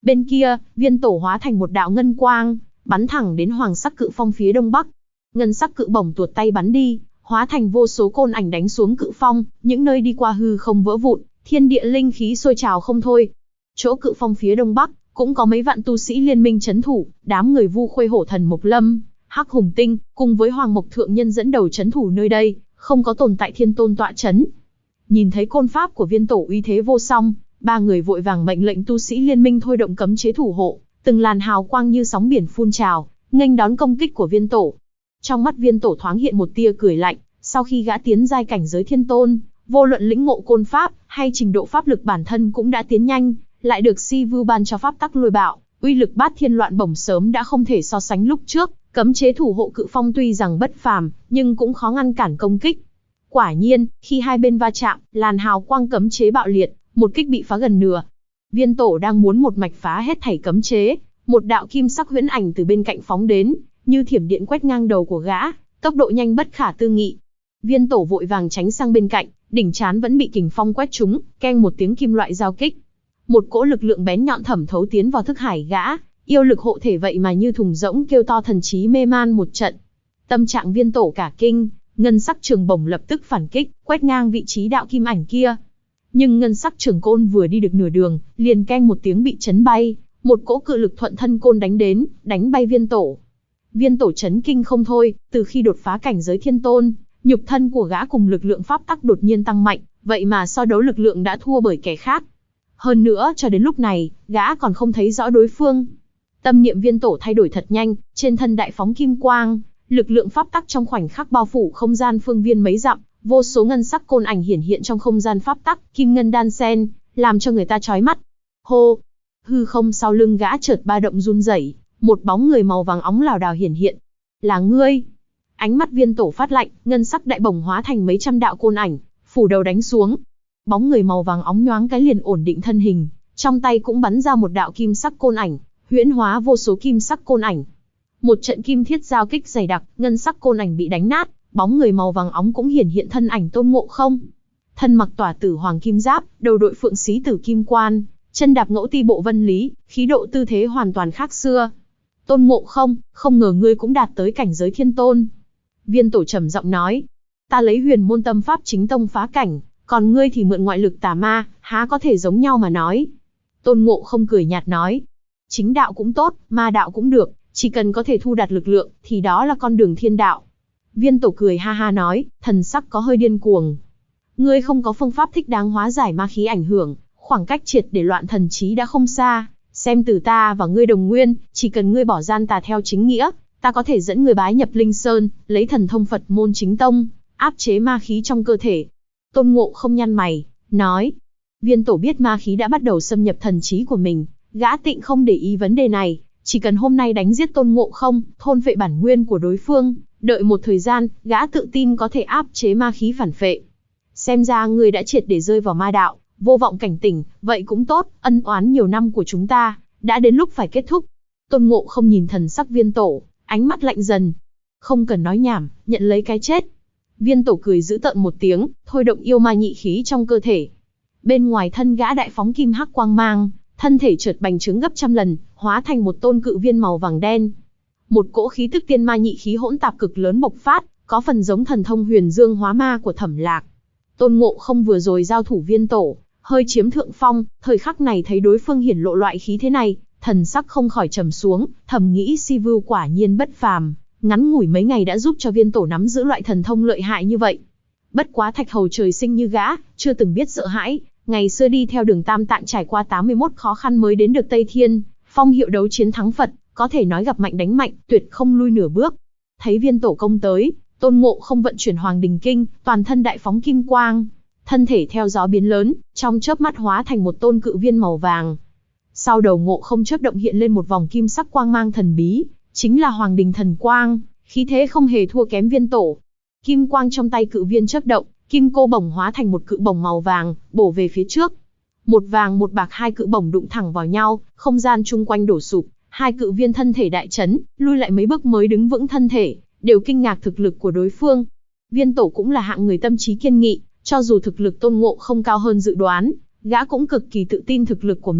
Bên kia, viên tổ hóa thành một đạo ngân quang, bắn thẳng đến hoàng sắc cự phong phía đông bắc. Ngân sắc cự bổng tuột tay bắn đi, hóa thành vô số côn ảnh đánh xuống cự phong, những nơi đi qua hư không vỡ vụn, thiên địa linh khí sôi trào không thôi. Chỗ cự phong phía đông bắc, cũng có mấy vạn tu sĩ liên minh trấn thủ, đám người Vu Khuê Hổ Thần Mộc Lâm, Hắc Hùng Tinh, cùng với Hoàng Mộc Thượng Nhân dẫn đầu trấn thủ nơi đây, không có tồn tại thiên tôn tọa trấn. Nhìn thấy côn pháp của viên tổ uy thế vô song, ba người vội vàng mệnh lệnh tu sĩ liên minh thôi động cấm chế thủ hộ, từng làn hào quang như sóng biển phun trào, nghênh đón công kích của viên tổ. Trong mắt viên tổ thoáng hiện một tia cười lạnh, sau khi gã tiến giai cảnh giới thiên tôn, vô luận lĩnh ngộ côn pháp hay trình độ pháp lực bản thân cũng đã tiến nhanh, lại được Si Vu ban cho pháp tắc lôi bạo, uy lực bát thiên loạn bổng sớm đã không thể so sánh lúc trước. Cấm chế thủ hộ cự phong tuy rằng bất phàm, nhưng cũng khó ngăn cản công kích. Quả nhiên, khi hai bên va chạm, làn hào quang cấm chế bạo liệt, một kích bị phá gần nửa. Viên tổ đang muốn một mạch phá hết thảy cấm chế, một đạo kim sắc huyễn ảnh từ bên cạnh phóng đến, như thiểm điện quét ngang đầu của gã, tốc độ nhanh bất khả tư nghị. Viên tổ vội vàng tránh sang bên cạnh, đỉnh trán vẫn bị kình phong quét trúng, keng một tiếng kim loại giao kích. Một cỗ lực lượng bén nhọn thẩm thấu tiến vào thức hải gã, yêu lực hộ thể vậy mà như thùng rỗng kêu to thần trí mê man một trận. Tâm trạng viên tổ cả kinh, ngân sắc trường bổng lập tức phản kích, quét ngang vị trí đạo kim ảnh kia. Nhưng ngân sắc trường côn vừa đi được nửa đường, liền keng một tiếng bị chấn bay, một cỗ cự lực thuận thân côn đánh đến, đánh bay viên tổ. Viên tổ chấn kinh không thôi, từ khi đột phá cảnh giới thiên tôn, nhục thân của gã cùng lực lượng pháp tắc đột nhiên tăng mạnh, vậy mà so đấu lực lượng đã thua bởi kẻ khác. Hơn nữa cho đến lúc này, gã còn không thấy rõ đối phương. Tâm niệm viên tổ thay đổi thật nhanh, trên thân đại phóng kim quang, lực lượng pháp tắc trong khoảnh khắc bao phủ không gian phương viên mấy dặm, vô số ngân sắc côn ảnh hiển hiện trong không gian pháp tắc, kim ngân đan xen, làm cho người ta chói mắt. Hô! Hư không sau lưng gã chợt ba động run rẩy, một bóng người màu vàng óng lảo đảo hiển hiện. Là ngươi! Ánh mắt viên tổ phát lạnh, ngân sắc đại bổng hóa thành mấy trăm đạo côn ảnh, phủ đầu đánh xuống. Bóng người màu vàng óng nhoáng cái liền ổn định thân hình, trong tay cũng bắn ra một đạo kim sắc côn ảnh, huyễn hóa vô số kim sắc côn ảnh. Một trận kim thiết giao kích dày đặc, ngân sắc côn ảnh bị đánh nát, bóng người màu vàng óng cũng hiển hiện thân ảnh Tôn Ngộ Không. Thân mặc tỏa tử hoàng kim giáp, đầu đội phượng xí tử kim quan, chân đạp ngẫu ti bộ vân lý, khí độ tư thế hoàn toàn khác xưa. Tôn Ngộ Không, không ngờ ngươi cũng đạt tới cảnh giới thiên tôn. Viên tổ trầm giọng nói, ta lấy huyền môn tâm pháp chính tông phá cảnh, còn ngươi thì mượn ngoại lực tà ma, há có thể giống nhau mà nói. Tôn Ngộ Không cười nhạt nói, chính đạo cũng tốt, ma đạo cũng được, chỉ cần có thể thu đạt lực lượng, thì đó là con đường thiên đạo. Viên tổ cười ha ha nói, thần sắc có hơi điên cuồng. Ngươi không có phương pháp thích đáng hóa giải ma khí ảnh hưởng, khoảng cách triệt để loạn thần trí đã không xa. Xem từ ta và ngươi đồng nguyên, chỉ cần ngươi bỏ gian tà theo chính nghĩa, ta có thể dẫn ngươi bái nhập Linh Sơn, lấy thần thông Phật môn chính tông, áp chế ma khí trong cơ thể. Tôn Ngộ Không nhăn mày, nói. Viên tổ biết ma khí đã bắt đầu xâm nhập thần trí của mình, gã tịnh không để ý vấn đề này, chỉ cần hôm nay đánh giết Tôn Ngộ Không, thôn phệ bản nguyên của đối phương, đợi một thời gian, gã tự tin có thể áp chế ma khí phản phệ. Xem ra ngươi đã triệt để rơi vào ma đạo, vô vọng cảnh tỉnh, vậy cũng tốt, ân oán nhiều năm của chúng ta, đã đến lúc phải kết thúc. Tôn Ngộ Không nhìn thần sắc viên tổ, ánh mắt lạnh dần. Không cần nói nhảm, nhận lấy cái chết. Viên tổ cười dữ tợn một tiếng, thôi động yêu ma nhị khí trong cơ thể. Bên ngoài thân gã đại phóng kim hắc quang mang, thân thể chợt bành trướng gấp trăm lần, hóa thành một tôn cự viên màu vàng đen. Một cỗ khí tức tiên ma nhị khí hỗn tạp cực lớn bộc phát, có phần giống thần thông huyền dương hóa ma của Thẩm Lạc. Tôn Ngộ Không vừa rồi giao thủ viên tổ, hơi chiếm thượng phong, thời khắc này thấy đối phương hiển lộ loại khí thế này, thần sắc không khỏi trầm xuống, thầm nghĩ Si Vu quả nhiên bất phàm, ngắn ngủi mấy ngày đã giúp cho viên tổ nắm giữ loại thần thông lợi hại như vậy. Bất quá thạch hầu trời sinh như gã, chưa từng biết sợ hãi, ngày xưa đi theo đường Tam Tạng trải qua 81 khó khăn mới đến được Tây Thiên, phong hiệu đấu chiến thắng Phật, có thể nói gặp mạnh đánh mạnh, tuyệt không lui nửa bước. Thấy viên tổ công tới, Tôn Ngộ Không vận chuyển Hoàng Đình Kinh, toàn thân đại phóng kim quang, thân thể theo gió biến lớn, trong chớp mắt hóa thành một tôn cự viên màu vàng. Sau đầu Ngộ Không chớp động hiện lên một vòng kim sắc quang mang thần bí, chính là Hoàng Đình Thần Quang, khí thế không hề thua kém viên tổ. Kim quang trong tay cự viên chớp động, kim cô bổng hóa thành một cự bổng màu vàng, bổ về phía trước. Một vàng một bạc hai cự bổng đụng thẳng vào nhau, không gian chung quanh đổ sụp, hai cự viên thân thể đại chấn, lui lại mấy bước mới đứng vững thân thể, đều kinh ngạc thực lực của đối phương. Viên tổ cũng là hạng người tâm trí kiên nghị, cho dù thực lực Tôn Ngộ Không cao hơn dự đoán, gã cũng cực kỳ tự tin thực lực của mình,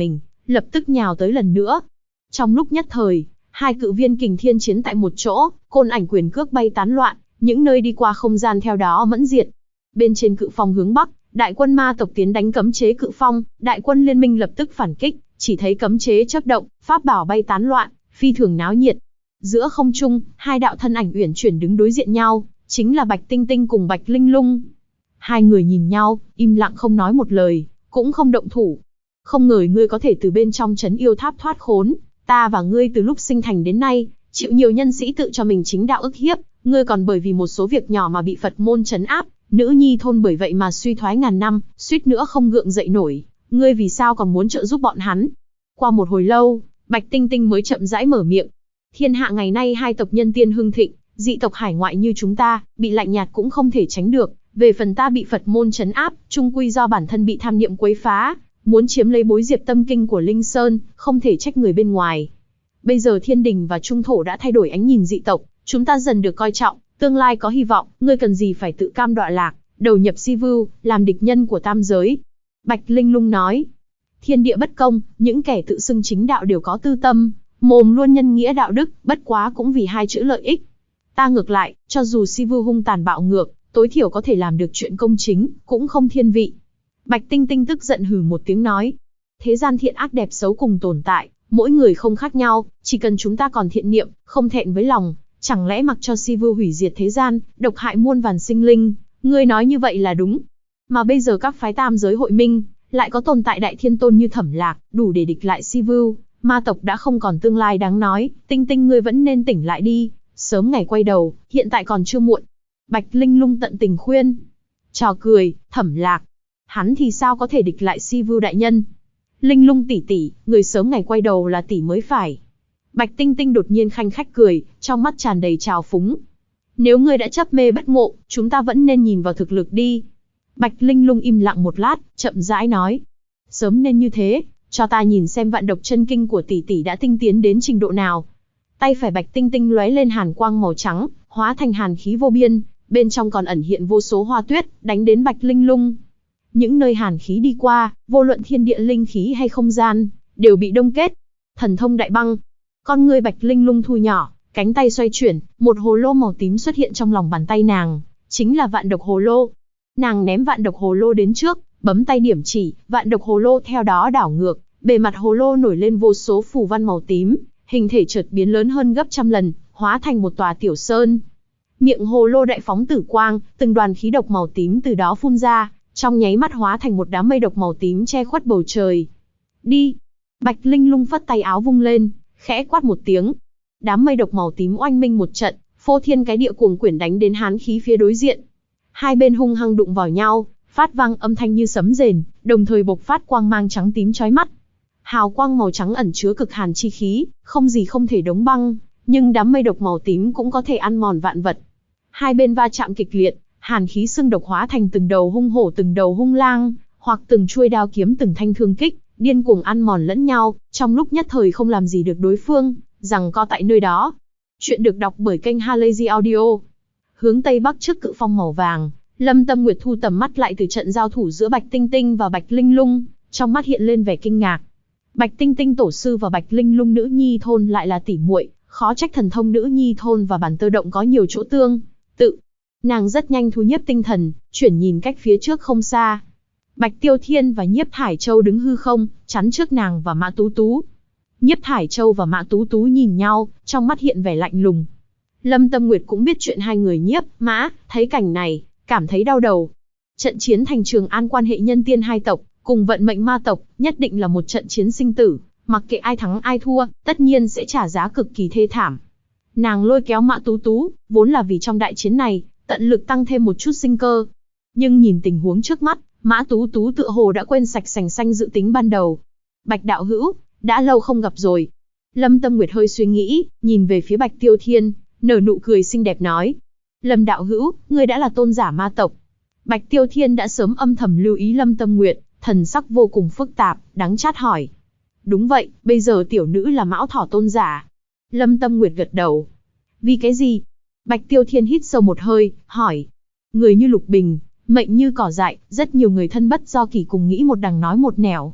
lập tức nhào tới lần nữa. Trong lúc nhất thời, hai cự viên kình thiên chiến tại một chỗ, côn ảnh quyền cước bay tán loạn, những nơi đi qua không gian theo đó mẫn diệt. Bên trên cự phong hướng bắc, đại quân ma tộc tiến đánh cấm chế cự phong, đại quân liên minh lập tức phản kích, chỉ thấy cấm chế chớp động, pháp bảo bay tán loạn, phi thường náo nhiệt. Giữa không trung, hai đạo thân ảnh uyển chuyển đứng đối diện nhau, chính là Bạch Tinh Tinh cùng Bạch Linh Lung. Hai người nhìn nhau, im lặng không nói một lời, cũng không động thủ. Không ngờ ngươi có thể từ bên trong trấn yêu tháp thoát khốn, ta và ngươi từ lúc sinh thành đến nay, chịu nhiều nhân sĩ tự cho mình chính đạo ức hiếp, ngươi còn bởi vì một số việc nhỏ mà bị Phật môn trấn áp, nữ nhi thôn bởi vậy mà suy thoái ngàn năm, suýt nữa không gượng dậy nổi, ngươi vì sao còn muốn trợ giúp bọn hắn? Qua một hồi lâu, Bạch Tinh Tinh mới chậm rãi mở miệng. Thiên hạ ngày nay hai tộc nhân tiên hưng thịnh, dị tộc hải ngoại như chúng ta, bị lạnh nhạt cũng không thể tránh được, về phần ta bị Phật môn trấn áp, chung quy do bản thân bị tham niệm quấy phá, muốn chiếm lấy bối diệp tâm kinh của Linh Sơn, không thể trách người bên ngoài. Bây giờ thiên đình và trung thổ đã thay đổi ánh nhìn dị tộc, chúng ta dần được coi trọng, tương lai có hy vọng, ngươi cần gì phải tự cam đọa lạc, đầu nhập si vưu, làm địch nhân của tam giới. Bạch Linh Lung nói, thiên địa bất công, những kẻ tự xưng chính đạo đều có tư tâm, mồm luôn nhân nghĩa đạo đức, bất quá cũng vì hai chữ lợi ích. Ta ngược lại, cho dù si vưu hung tàn bạo ngược, tối thiểu có thể làm được chuyện công chính, cũng không thiên vị. Bạch Tinh Tinh tức giận hừ một tiếng nói, thế gian thiện ác đẹp xấu cùng tồn tại, mỗi người không khác nhau, chỉ cần chúng ta còn thiện niệm, không thẹn với lòng, chẳng lẽ mặc cho si vưu hủy diệt thế gian, độc hại muôn vàn sinh linh, ngươi nói như vậy là đúng. Mà bây giờ các phái tam giới hội minh, lại có tồn tại đại thiên tôn như Thẩm Lạc, đủ để địch lại si vưu, ma tộc đã không còn tương lai đáng nói, Tinh Tinh ngươi vẫn nên tỉnh lại đi, sớm ngày quay đầu, hiện tại còn chưa muộn. Bạch Linh Lung tận tình khuyên. Trò cười, Thẩm Lạc, hắn thì sao có thể địch lại si vưu đại nhân? Linh Lung tỷ tỷ, người sớm ngày quay đầu là tỷ mới phải. Bạch Tinh Tinh đột nhiên khanh khách cười, trong mắt tràn đầy trào phúng. Nếu ngươi đã chấp mê bất ngộ, chúng ta vẫn nên nhìn vào thực lực đi. Bạch Linh Lung im lặng một lát, chậm rãi nói. Sớm nên như thế, cho ta nhìn xem vạn độc chân kinh của tỷ tỷ đã tinh tiến đến trình độ nào. Tay phải Bạch Tinh Tinh lóe lên hàn quang màu trắng, hóa thành hàn khí vô biên, bên trong còn ẩn hiện vô số hoa tuyết, đánh đến Bạch Linh Lung. Những nơi hàn khí đi qua, vô luận thiên địa linh khí hay không gian, đều bị đông kết. Thần thông đại băng. Con ngươi Bạch Linh Lung thu nhỏ, cánh tay xoay chuyển, một hồ lô màu tím xuất hiện trong lòng bàn tay nàng, chính là vạn độc hồ lô. Nàng ném vạn độc hồ lô đến trước, bấm tay điểm chỉ, vạn độc hồ lô theo đó đảo ngược, bề mặt hồ lô nổi lên vô số phù văn màu tím, hình thể chợt biến lớn hơn gấp trăm lần, hóa thành một tòa tiểu sơn. Miệng hồ lô đại phóng tử quang, từng đoàn khí độc màu tím từ đó phun ra, trong nháy mắt hóa thành một đám mây độc màu tím che khuất bầu trời. Đi! Bạch Linh Lung phất tay áo vung lên, khẽ quát một tiếng. Đám mây độc màu tím oanh minh một trận, phô thiên cái địa cuồng quyển đánh đến hán khí phía đối diện. Hai bên hung hăng đụng vào nhau, phát vang âm thanh như sấm rền, đồng thời bộc phát quang mang trắng tím chói mắt. Hào quang màu trắng ẩn chứa cực hàn chi khí, không gì không thể đóng băng, nhưng đám mây độc màu tím cũng có thể ăn mòn vạn vật. Hai bên va chạm kịch liệt, hàn khí xương độc hóa thành từng đầu hung hổ từng đầu hung lang, hoặc từng chuôi đao kiếm từng thanh thương kích, điên cuồng ăn mòn lẫn nhau, trong lúc nhất thời không làm gì được đối phương, giằng co tại nơi đó. Chuyện được đọc bởi kênh Halazy Audio. Hướng tây bắc trước cự phong màu vàng, Lâm Tâm Nguyệt thu tầm mắt lại từ trận giao thủ giữa Bạch Tinh Tinh và Bạch Linh Lung, trong mắt hiện lên vẻ kinh ngạc. Bạch Tinh Tinh tổ sư và Bạch Linh Lung nữ nhi thôn lại là tỷ muội, khó trách thần thông nữ nhi thôn và bản tơ động có nhiều chỗ tương tự. Nàng rất nhanh thu nhiếp tinh thần, chuyển nhìn cách phía trước không xa. Bạch Tiêu Thiên và Nhiếp Thải Châu đứng hư không, chắn trước nàng và Mã Tú Tú. Nhiếp Thải Châu và Mã Tú Tú nhìn nhau, trong mắt hiện vẻ lạnh lùng. Lâm Tâm Nguyệt cũng biết chuyện hai người Nhiếp, Mã, thấy cảnh này, cảm thấy đau đầu. Trận chiến thành Trường An quan hệ nhân tiên hai tộc, cùng vận mệnh ma tộc, nhất định là một trận chiến sinh tử, mặc kệ ai thắng ai thua, tất nhiên sẽ trả giá cực kỳ thê thảm. Nàng lôi kéo Mã Tú Tú, vốn là vì trong đại chiến này, tận lực tăng thêm một chút sinh cơ. Nhưng nhìn tình huống trước mắt, Mã Tú Tú tựa hồ đã quên sạch sành xanh dự tính ban đầu. Bạch đạo hữu, đã lâu không gặp rồi. Lâm Tâm Nguyệt hơi suy nghĩ, nhìn về phía Bạch Tiêu Thiên, nở nụ cười xinh đẹp nói. Lâm đạo hữu, ngươi đã là tôn giả ma tộc. Bạch Tiêu Thiên đã sớm âm thầm lưu ý Lâm Tâm Nguyệt, thần sắc vô cùng phức tạp, đắng chát hỏi. Đúng vậy, bây giờ tiểu nữ là Mão Thỏ tôn giả. Lâm Tâm Nguyệt gật đầu. Vì cái gì? Bạch Tiêu Thiên hít sâu một hơi, hỏi. Người như lục bình, mệnh như cỏ dại, rất nhiều người thân bất do kỳ cùng nghĩ một đằng nói một nẻo.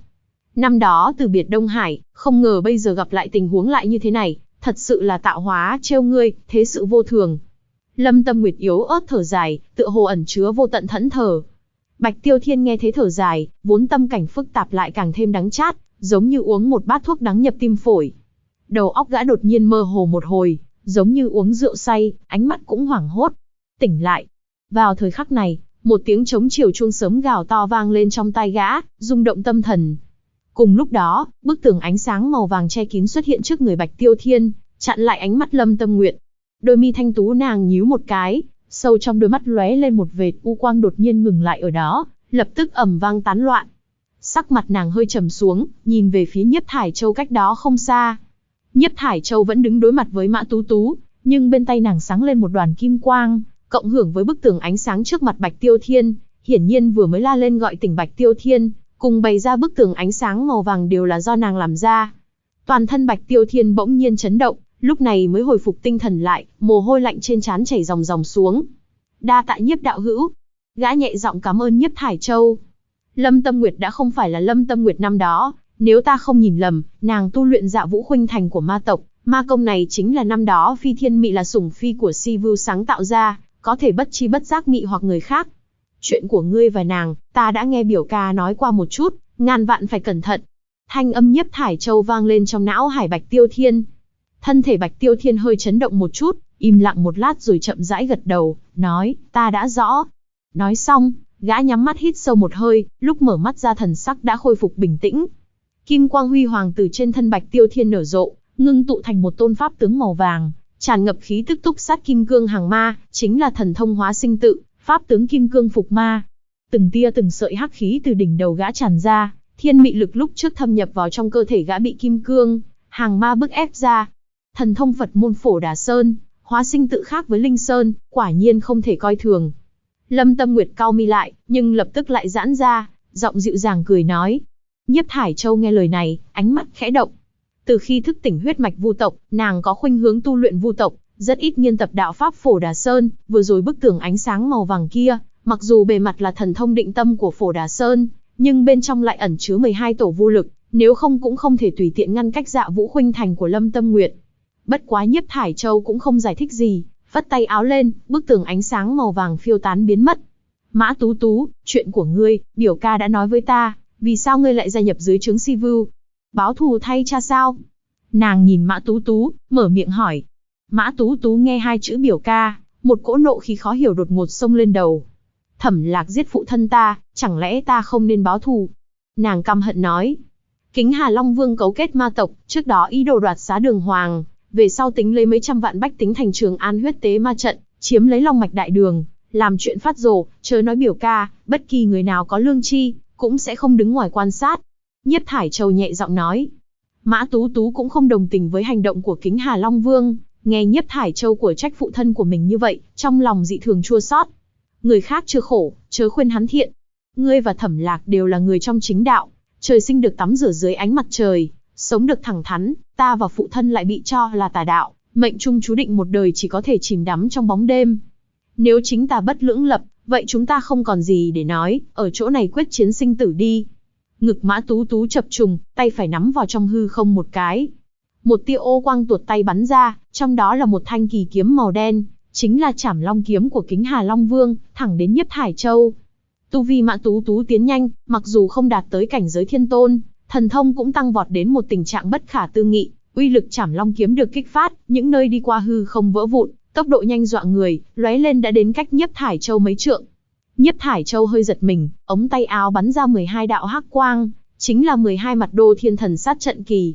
Năm đó từ biệt Đông Hải, không ngờ bây giờ gặp lại tình huống lại như thế này, thật sự là tạo hóa trêu ngươi, thế sự vô thường. Lâm Tâm Nguyệt yếu ớt thở dài, tựa hồ ẩn chứa vô tận thẫn thờ. Bạch Tiêu Thiên nghe thế thở dài, vốn tâm cảnh phức tạp lại càng thêm đắng chát, giống như uống một bát thuốc đắng nhập tim phổi. Đầu óc gã đột nhiên mơ hồ một hồi, giống như uống rượu say, ánh mắt cũng hoảng hốt. Tỉnh lại. Vào thời khắc này, một tiếng trống chiều chuông sớm gào to vang lên trong tai gã, rung động tâm thần. Cùng lúc đó, bức tường ánh sáng màu vàng che kín xuất hiện trước người Bạch Tiêu Thiên, chặn lại ánh mắt Lâm Tâm Nguyệt. Đôi mi thanh tú nàng nhíu một cái, sâu trong đôi mắt lóe lên một vệt u quang đột nhiên ngừng lại ở đó, lập tức ầm vang tán loạn. Sắc mặt nàng hơi trầm xuống, nhìn về phía Nhiếp Thải Châu cách đó không xa. Nhiếp Thải Châu vẫn đứng đối mặt với Mã Tú Tú, nhưng bên tay nàng sáng lên một đoàn kim quang, cộng hưởng với bức tường ánh sáng trước mặt Bạch Tiêu Thiên, hiển nhiên vừa mới la lên gọi tỉnh Bạch Tiêu Thiên, cùng bày ra bức tường ánh sáng màu vàng đều là do nàng làm ra. Toàn thân Bạch Tiêu Thiên bỗng nhiên chấn động, lúc này mới hồi phục tinh thần lại, mồ hôi lạnh trên trán chảy ròng ròng xuống. Đa tạ Nhiếp đạo hữu. Gã nhẹ giọng cảm ơn Nhiếp Thải Châu. Lâm Tâm Nguyệt đã không phải là Lâm Tâm Nguyệt năm đó, nếu ta không nhìn lầm, nàng tu luyện Dạ Vũ Khuynh Thành của ma tộc, ma công này chính là năm đó Phi Thiên Mị là sủng phi của Si Vu sáng tạo ra, có thể bất chi bất giác mị hoặc người khác. Chuyện của ngươi và nàng, ta đã nghe biểu ca nói qua một chút, ngàn vạn phải cẩn thận. Thanh âm Nhiếp Thải Châu vang lên trong não hải Bạch Tiêu Thiên. Thân thể Bạch Tiêu Thiên hơi chấn động một chút, im lặng một lát rồi chậm rãi gật đầu, nói, ta đã rõ. Nói xong, gã nhắm mắt hít sâu một hơi, lúc mở mắt ra thần sắc đã khôi phục bình tĩnh. Kim quang huy hoàng từ trên thân Bạch Tiêu Thiên nở rộ, ngưng tụ thành một tôn pháp tướng màu vàng, tràn ngập khí tức túc sát kim cương hàng ma, chính là thần thông hóa sinh tự, pháp tướng kim cương phục ma. Từng tia từng sợi hắc khí từ đỉnh đầu gã tràn ra, thiên mị lực lúc trước thâm nhập vào trong cơ thể gã bị kim cương hàng ma bức ép ra. Thần thông Phật môn Phổ Đà Sơn, hóa sinh tự khác với Linh Sơn, quả nhiên không thể coi thường. Lâm Tâm Nguyệt cau mi lại, nhưng lập tức lại giãn ra, giọng dịu dàng cười nói. Nhiếp Thải Châu nghe lời này, ánh mắt khẽ động. Từ khi thức tỉnh huyết mạch Vu tộc, nàng có khuynh hướng tu luyện Vu tộc, rất ít nghiên tập đạo pháp Phổ Đà Sơn. Vừa rồi bức tường ánh sáng màu vàng kia, mặc dù bề mặt là thần thông định tâm của Phổ Đà Sơn, nhưng bên trong lại ẩn chứa 12 tổ vu lực, nếu không cũng không thể tùy tiện ngăn cách Dạ Vũ Khuynh Thành của Lâm Tâm Nguyệt. Bất quá Nhiếp Thải Châu cũng không giải thích gì, vất tay áo lên, bức tường ánh sáng màu vàng phiêu tán biến mất. Mã Tú Tú, chuyện của ngươi, biểu ca đã nói với ta, vì sao ngươi lại gia nhập dưới trướng Si Vu? Báo thù thay cha sao? Nàng nhìn Mã Tú Tú, mở miệng hỏi. Mã Tú Tú nghe hai chữ biểu ca, một cỗ nộ khí khó hiểu đột ngột xông lên đầu. Thẩm Lạc giết phụ thân ta, chẳng lẽ ta không nên báo thù? Nàng căm hận nói. Kính Hà Long Vương cấu kết ma tộc, trước đó ý đồ đoạt xá Đường Hoàng, về sau tính lấy mấy trăm vạn bách tính thành Trường An huyết tế ma trận, chiếm lấy Long Mạch Đại Đường, làm chuyện phát rồ, chớ nói biểu ca, bất kỳ người nào có lương tri, cũng sẽ không đứng ngoài quan sát. Nhiếp Thải Châu nhẹ giọng nói. Mã Tú Tú cũng không đồng tình với hành động của Kính Hà Long Vương, nghe Nhiếp Thải Châu của trách phụ thân của mình như vậy, trong lòng dị thường chua xót. Người khác chưa khổ, chớ khuyên hắn thiện. Ngươi và Thẩm Lạc đều là người trong chính đạo, trời sinh được tắm rửa dưới ánh mặt trời, sống được thẳng thắn, ta và phụ thân lại bị cho là tà đạo, mệnh trung chú định một đời chỉ có thể chìm đắm trong bóng đêm. Nếu chính ta bất lưỡng lập, vậy chúng ta không còn gì để nói, ở chỗ này quyết chiến sinh tử đi. Ngực Mã Tú Tú chập trùng, tay phải nắm vào trong hư không một cái. Một tia ô quang tuột tay bắn ra, trong đó là một thanh kỳ kiếm màu đen, chính là Trảm Long kiếm của Kính Hà Long Vương, thẳng đến Nhiếp Thải Châu. Tu vi Mã Tú Tú tiến nhanh, mặc dù không đạt tới cảnh giới thiên tôn, thần thông cũng tăng vọt đến một tình trạng bất khả tư nghị, uy lực Trảm Long kiếm được kích phát, những nơi đi qua hư không vỡ vụn, tốc độ nhanh dọa người, lóe lên đã đến cách Nhiếp Thải Châu mấy trượng. Nhiếp Thải Châu hơi giật mình, ống tay áo bắn ra 12 đạo hắc quang, chính là 12 mặt Đô Thiên Thần Sát trận kỳ.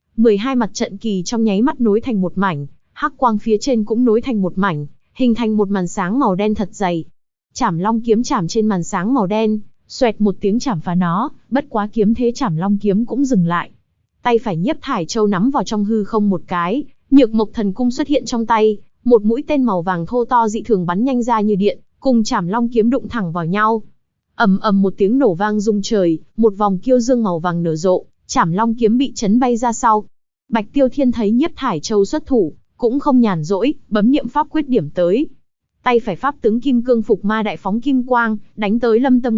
12 mặt trận kỳ trong nháy mắt nối thành một mảnh, hắc quang phía trên cũng nối thành một mảnh, hình thành một màn sáng màu đen thật dày. Trảm Long kiếm chạm trên màn sáng màu đen, xoẹt một tiếng chạm phá nó, bất quá kiếm thế Trảm Long kiếm cũng dừng lại. Tay phải Nhiếp Thải Châu nắm vào trong hư không một cái, Nhược Mộc Thần Cung xuất hiện trong tay, một mũi tên màu vàng thô to dị thường bắn nhanh ra như điện, cùng Trảm Long kiếm đụng thẳng vào nhau. Ầm ầm một tiếng nổ vang rung trời, một vòng kiêu dương màu vàng nở rộ, Trảm Long kiếm bị chấn bay ra sau. Bạch Tiêu Thiên thấy Nhiếp Thải Châu xuất thủ, cũng không nhàn rỗi, bấm niệm pháp quyết điểm tới. Tay phải pháp tướng kim cương phục ma đại phóng kim quang, đánh tới Lâm Tâm Nguyệt,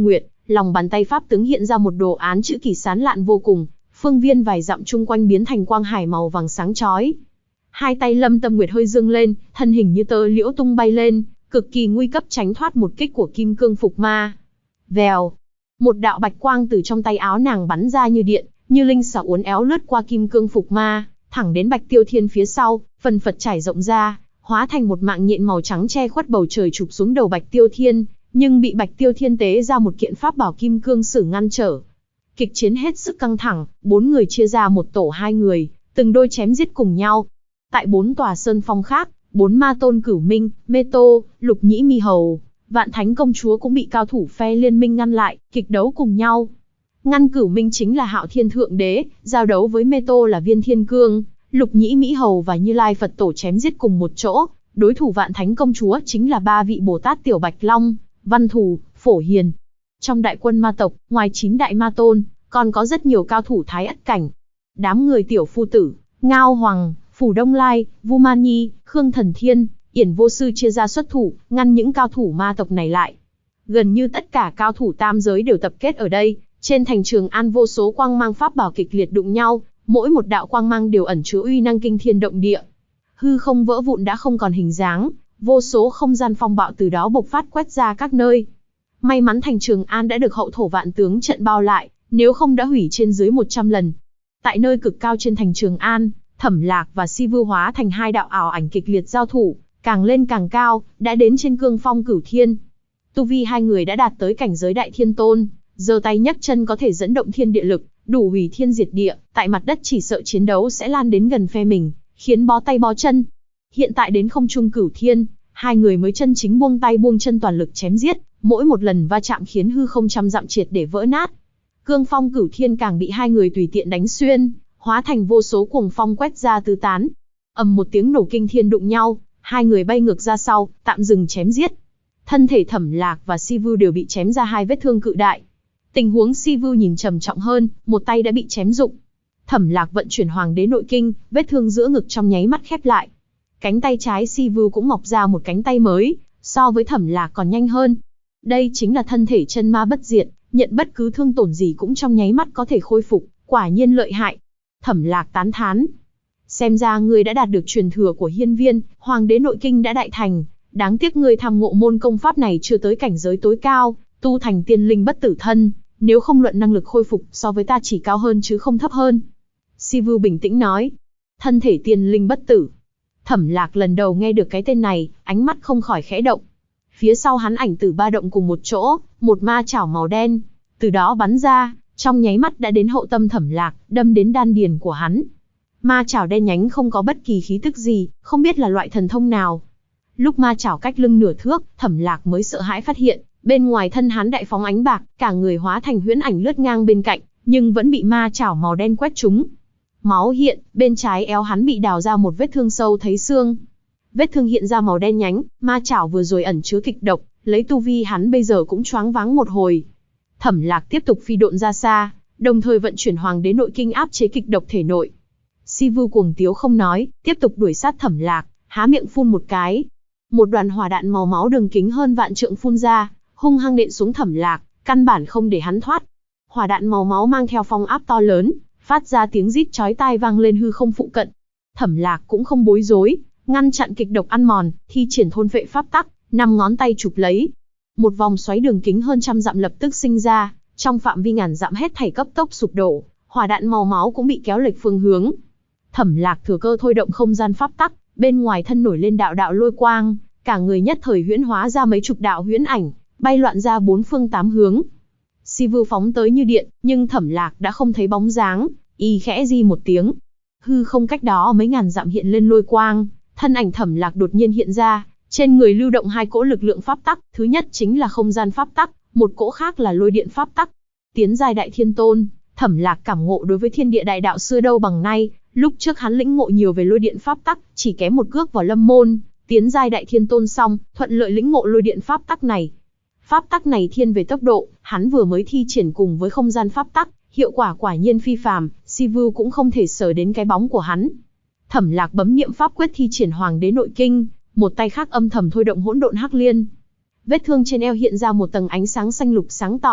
lòng bàn tay pháp tướng hiện ra một đồ án chữ kỳ sán lạn vô cùng, phương viên vài dặm chung quanh biến thành quang hải màu vàng sáng chói. Hai tay Lâm Tâm Nguyệt hơi dương lên, thân hình như tơ liễu tung bay lên, cực kỳ nguy cấp tránh thoát một kích của kim cương phục ma. Vèo, một đạo bạch quang từ trong tay áo nàng bắn ra như điện, như linh xảo uốn éo lướt qua kim cương phục ma, thẳng đến Bạch Tiêu Thiên phía sau, phần phật trải rộng ra, hóa thành một mạng nhện màu trắng che khuất bầu trời chụp xuống đầu Bạch Tiêu Thiên, nhưng bị Bạch Tiêu Thiên tế ra một kiện pháp bảo kim cương sử ngăn trở. Kịch chiến hết sức căng thẳng, 4 người chia ra một tổ 2 người, từng đôi chém giết cùng nhau. Tại 4 tòa sơn phong khác, 4 ma tôn Cửu Minh, Mê Tô, Lục Nhĩ Mi Hầu, Vạn Thánh Công Chúa cũng bị cao thủ phe liên minh ngăn lại, kịch đấu cùng nhau. Ngăn Cửu Minh chính là Hạo Thiên Thượng Đế, giao đấu với Mê Tô là Viên Thiên Cương, Lục Nhĩ Mỹ Hầu và Như Lai Phật Tổ chém giết cùng một chỗ. Đối thủ Vạn Thánh Công Chúa chính là 3 vị Bồ Tát Tiểu Bạch Long, Văn Thù, Phổ Hiền. Trong đại quân ma tộc, ngoài 9 đại ma tôn, còn có rất nhiều cao thủ Thái Ất cảnh. Đám người Tiểu Phu Tử, Ngao Hoàng, Phủ Đông Lai, Vu Man Nhi, Khương Thần Thiên, Yển Vô Sư chia ra xuất thủ, ngăn những cao thủ ma tộc này lại. Gần như tất cả cao thủ tam giới đều tập kết ở đây. Trên thành Trường An vô số quang mang pháp bảo kịch liệt đụng nhau, mỗi một đạo quang mang đều ẩn chứa uy năng kinh thiên động địa. Hư không vỡ vụn đã không còn hình dáng, vô số không gian phong bạo từ đó bộc phát quét ra các nơi. May mắn thành Trường An đã được hậu thổ vạn tướng trận bao lại, nếu không đã hủy trên dưới 100 lần. Tại nơi cực cao trên thành Trường An, Thẩm Lạc và Si Vưu hóa thành 2 đạo ảo ảnh kịch liệt giao thủ, càng lên càng cao, đã đến trên cương phong Cửu Thiên. Tu vi 2 người đã đạt tới cảnh giới Đại Thiên Tôn, giơ tay nhấc chân có thể dẫn động thiên địa lực, đủ hủy thiên diệt địa, tại mặt đất chỉ sợ chiến đấu sẽ lan đến gần phe mình, khiến bó tay bó chân. Hiện tại đến không trung Cửu Thiên, 2 người mới chân chính buông tay buông chân toàn lực chém giết, mỗi một lần va chạm khiến hư không trăm dặm triệt để vỡ nát. Cương phong Cửu Thiên càng bị 2 người tùy tiện đánh xuyên, hóa thành vô số cuồng phong quét ra tứ tán. Ầm một tiếng nổ kinh thiên đụng nhau, 2 người bay ngược ra sau, tạm dừng chém giết. Thân thể Thẩm Lạc và Si Vưu đều bị chém ra 2 vết thương cự đại. Tình huống Si Vưu nhìn trầm trọng hơn, một tay đã bị chém rụng. Thẩm Lạc vận chuyển Hoàng Đế Nội Kinh, vết thương giữa ngực trong nháy mắt khép lại. Cánh tay trái Si Vưu cũng mọc ra một cánh tay mới, so với Thẩm Lạc còn nhanh hơn. Đây chính là thân thể chân ma bất diệt, nhận bất cứ thương tổn gì cũng trong nháy mắt có thể khôi phục, quả nhiên lợi hại. Thẩm Lạc tán thán. Xem ra ngươi đã đạt được truyền thừa của Hiên Viên, Hoàng Đế Nội Kinh đã đại thành, đáng tiếc ngươi tham ngộ môn công pháp này chưa tới cảnh giới tối cao, tu thành tiên linh bất tử thân, nếu không luận năng lực khôi phục so với ta chỉ cao hơn chứ không thấp hơn. Si Vưu bình tĩnh nói. Thân thể tiên linh bất tử. Thẩm Lạc lần đầu nghe được cái tên này, ánh mắt không khỏi khẽ động. Phía sau hắn ảnh tử ba động cùng một chỗ, một ma chảo màu đen, từ đó bắn ra, trong nháy mắt đã đến hậu tâm Thẩm Lạc, đâm đến đan điền của hắn. Ma chảo đen nhánh không có bất kỳ khí tức gì, không biết là loại thần thông nào. Lúc ma chảo cách lưng nửa thước, Thẩm Lạc mới sợ hãi phát hiện, bên ngoài thân hắn đại phóng ánh bạc, cả người hóa thành huyễn ảnh lướt ngang bên cạnh, nhưng vẫn bị ma chảo màu đen quét trúng. Máu hiện, bên trái eo hắn bị đào ra một vết thương sâu thấy xương. Vết thương hiện ra màu đen nhánh, ma chảo vừa rồi ẩn chứa kịch độc, lấy tu vi hắn bây giờ cũng choáng váng một hồi. Thẩm Lạc tiếp tục phi độn ra xa, đồng thời vận chuyển Hoàng Đế Nội Kinh áp chế kịch độc thể nội. Si Vưu cuồng tiếu không nói, tiếp tục đuổi sát Thẩm Lạc, há miệng phun một cái. Một đoàn hỏa đạn màu máu đường kính hơn vạn trượng phun ra, hung hăng nện xuống Thẩm Lạc, căn bản không để hắn thoát. Hỏa đạn màu máu mang theo phong áp to lớn, phát ra tiếng rít chói tai vang lên hư không phụ cận. Thẩm Lạc cũng không bối rối, ngăn chặn kịch độc ăn mòn, thi triển thôn phệ pháp tắc, 5 ngón tay chụp lấy. Một vòng xoáy đường kính hơn trăm dặm lập tức sinh ra, trong phạm vi ngàn dặm hết thảy cấp tốc sụp đổ, hỏa đạn màu máu cũng bị kéo lệch phương hướng. Thẩm Lạc thừa cơ thôi động không gian pháp tắc, bên ngoài thân nổi lên đạo đạo lôi quang, cả người nhất thời huyễn hóa ra mấy chục đạo huyễn ảnh, bay loạn ra 4 phương 8 hướng. Si Vưu phóng tới như điện, nhưng Thẩm Lạc đã không thấy bóng dáng, y khẽ di một tiếng. Hư không cách đó mấy ngàn dặm hiện lên lôi quang, thân ảnh Thẩm Lạc đột nhiên hiện ra, trên người lưu động 2 cỗ lực lượng pháp tắc, thứ nhất chính là không gian pháp tắc, một cỗ khác là lôi điện pháp tắc. Tiến giai Đại Thiên Tôn, Thẩm Lạc cảm ngộ đối với thiên địa đại đạo xưa đâu bằng nay, lúc trước hắn lĩnh ngộ nhiều về lôi điện pháp tắc, chỉ kém một cước vào lâm môn, tiến giai Đại Thiên Tôn xong, thuận lợi lĩnh ngộ lôi điện pháp tắc này. Pháp tắc này thiên về tốc độ, hắn vừa mới thi triển cùng với không gian pháp tắc, hiệu quả quả nhiên phi phàm, Si Vưu cũng không thể sờ đến cái bóng của hắn. Thẩm Lạc bấm niệm pháp quyết thi triển Hoàng Đế Nội Kinh, một tay khác âm thầm thôi động Hỗn Độn Hắc Liên. Vết thương trên eo hiện ra một tầng ánh sáng xanh lục sáng tỏ,